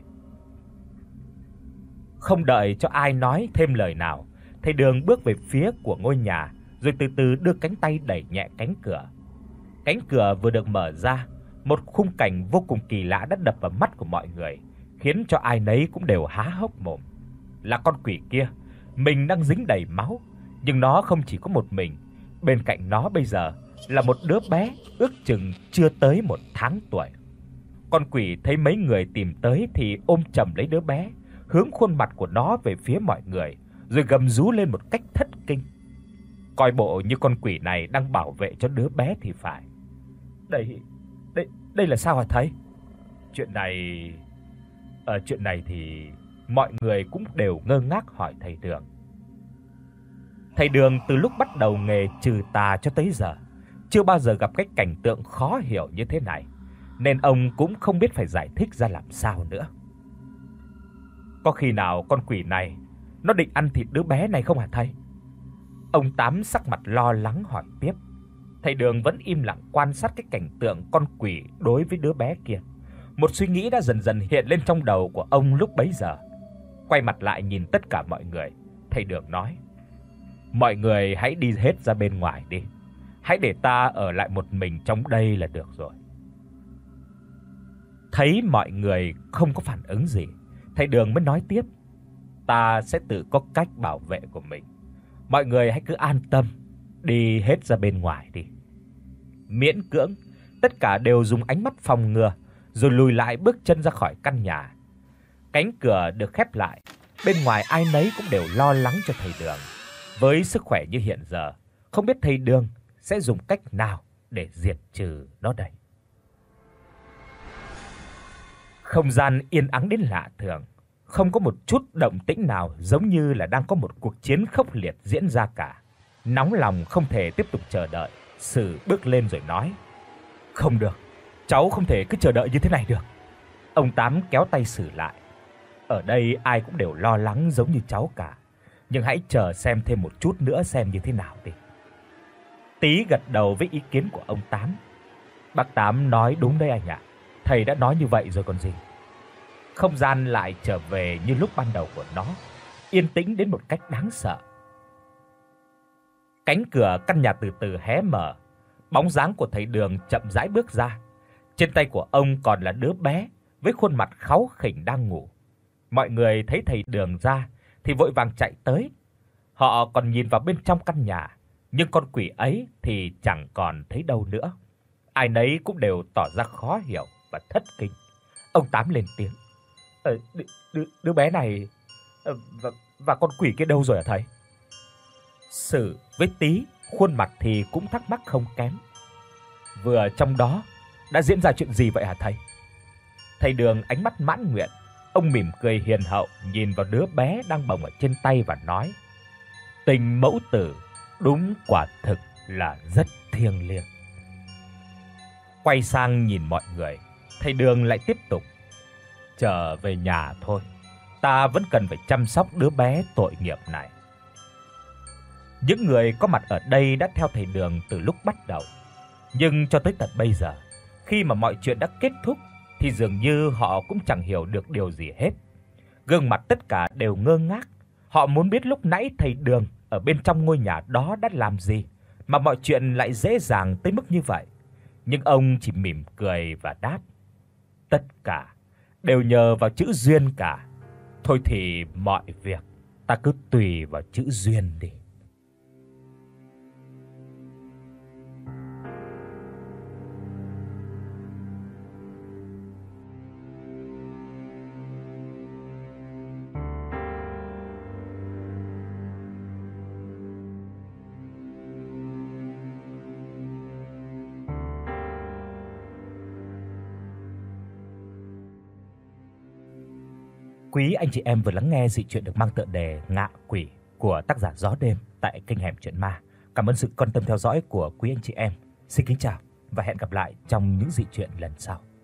S1: Không đợi cho ai nói thêm lời nào, thầy Đường bước về phía của ngôi nhà, rồi từ từ đưa cánh tay đẩy nhẹ cánh cửa. Cánh cửa vừa được mở ra, một khung cảnh vô cùng kỳ lạ đã đập vào mắt của mọi người, khiến cho ai nấy cũng đều há hốc mồm. Là con quỷ kia, mình đang dính đầy máu, nhưng nó không chỉ có một mình, bên cạnh nó bây giờ là một đứa bé ước chừng chưa tới một tháng tuổi. Con quỷ thấy mấy người tìm tới thì ôm chầm lấy đứa bé, hướng khuôn mặt của nó về phía mọi người, rồi gầm rú lên một cách thất kinh. Coi bộ như con quỷ này đang bảo vệ cho đứa bé thì phải. Đây, đây, đây là sao hả thầy? Chuyện này, ở chuyện này thì mọi người cũng đều ngơ ngác hỏi thầy Đường. Thầy Đường từ lúc bắt đầu nghề trừ tà cho tới giờ, chưa bao giờ gặp cái cảnh tượng khó hiểu như thế này, nên ông cũng không biết phải giải thích ra làm sao nữa. Có khi nào con quỷ này nó định ăn thịt đứa bé này không hả thầy? Ông Tám sắc mặt lo lắng hỏi tiếp. Thầy Đường vẫn im lặng quan sát cái cảnh tượng con quỷ đối với đứa bé kia. Một suy nghĩ đã dần dần hiện lên trong đầu của ông lúc bấy giờ. Quay mặt lại nhìn tất cả mọi người, thầy Đường nói: "Mọi người hãy đi hết ra bên ngoài đi. Hãy để ta ở lại một mình trong đây là được rồi." Thấy mọi người không có phản ứng gì, thầy Đường mới nói tiếp: "Ta sẽ tự có cách bảo vệ của mình. Mọi người hãy cứ an tâm, đi hết ra bên ngoài đi." Miễn cưỡng, tất cả đều dùng ánh mắt phòng ngừa, rồi lùi lại bước chân ra khỏi căn nhà. Cánh cửa được khép lại, bên ngoài ai nấy cũng đều lo lắng cho thầy Đường. Với sức khỏe như hiện giờ, không biết thầy Đường sẽ dùng cách nào để diệt trừ nó đây. Không gian yên ắng đến lạ thường, không có một chút động tĩnh nào, giống như là đang có một cuộc chiến khốc liệt diễn ra cả. Nóng lòng không thể tiếp tục chờ đợi, Sử bước lên rồi nói: "Không được, cháu không thể cứ chờ đợi như thế này được." Ông Tám kéo tay Sử lại. "Ở đây ai cũng đều lo lắng giống như cháu cả, nhưng hãy chờ xem thêm một chút nữa xem như thế nào đi." Tý gật đầu với ý kiến của ông Tám. "Bác Tám nói đúng đấy anh ạ, thầy đã nói như vậy rồi còn gì." Không gian lại trở về như lúc ban đầu của nó, yên tĩnh đến một cách đáng sợ. Cánh cửa căn nhà từ từ hé mở, bóng dáng của thầy Đường chậm rãi bước ra. Trên tay của ông còn là đứa bé với khuôn mặt kháu khỉnh đang ngủ. Mọi người thấy thầy Đường ra thì vội vàng chạy tới. Họ còn nhìn vào bên trong căn nhà, nhưng con quỷ ấy thì chẳng còn thấy đâu nữa. Ai nấy cũng đều tỏ ra khó hiểu và thất kinh. Ông Tám lên tiếng: "Ờ, đứa, đứa, đứa bé này ờ, và, và con quỷ kia đâu rồi hả thầy?" Sử với Tý khuôn mặt thì cũng thắc mắc không kém. Vừa trong đó đã diễn ra chuyện gì vậy hả thầy? Thầy Đường ánh mắt mãn nguyện, ông mỉm cười hiền hậu nhìn vào đứa bé đang bồng ở trên tay và nói: "Tình mẫu tử đúng quả thực là rất thiêng liêng." Quay sang nhìn mọi người, thầy Đường lại tiếp tục: "Trở về nhà thôi, ta vẫn cần phải chăm sóc đứa bé tội nghiệp này." Những người có mặt ở đây đã theo thầy Đường từ lúc bắt đầu, nhưng cho tới tận bây giờ, khi mà mọi chuyện đã kết thúc thì dường như họ cũng chẳng hiểu được điều gì hết. Gương mặt tất cả đều ngơ ngác, họ muốn biết lúc nãy thầy Đường ở bên trong ngôi nhà đó đã làm gì mà mọi chuyện lại dễ dàng tới mức như vậy. Nhưng ông chỉ mỉm cười và đáp: "Tất cả đều nhờ vào chữ duyên cả. Thôi thì mọi việc ta cứ tùy vào chữ duyên đi. Quý anh chị em vừa lắng nghe dị truyện được mang tựa đề Ngạ Quỷ của tác giả Gió Đêm tại kênh Hẻm Truyện Ma. Cảm ơn sự quan tâm theo dõi của quý anh chị em. Xin kính chào và hẹn gặp lại trong những dị truyện lần sau.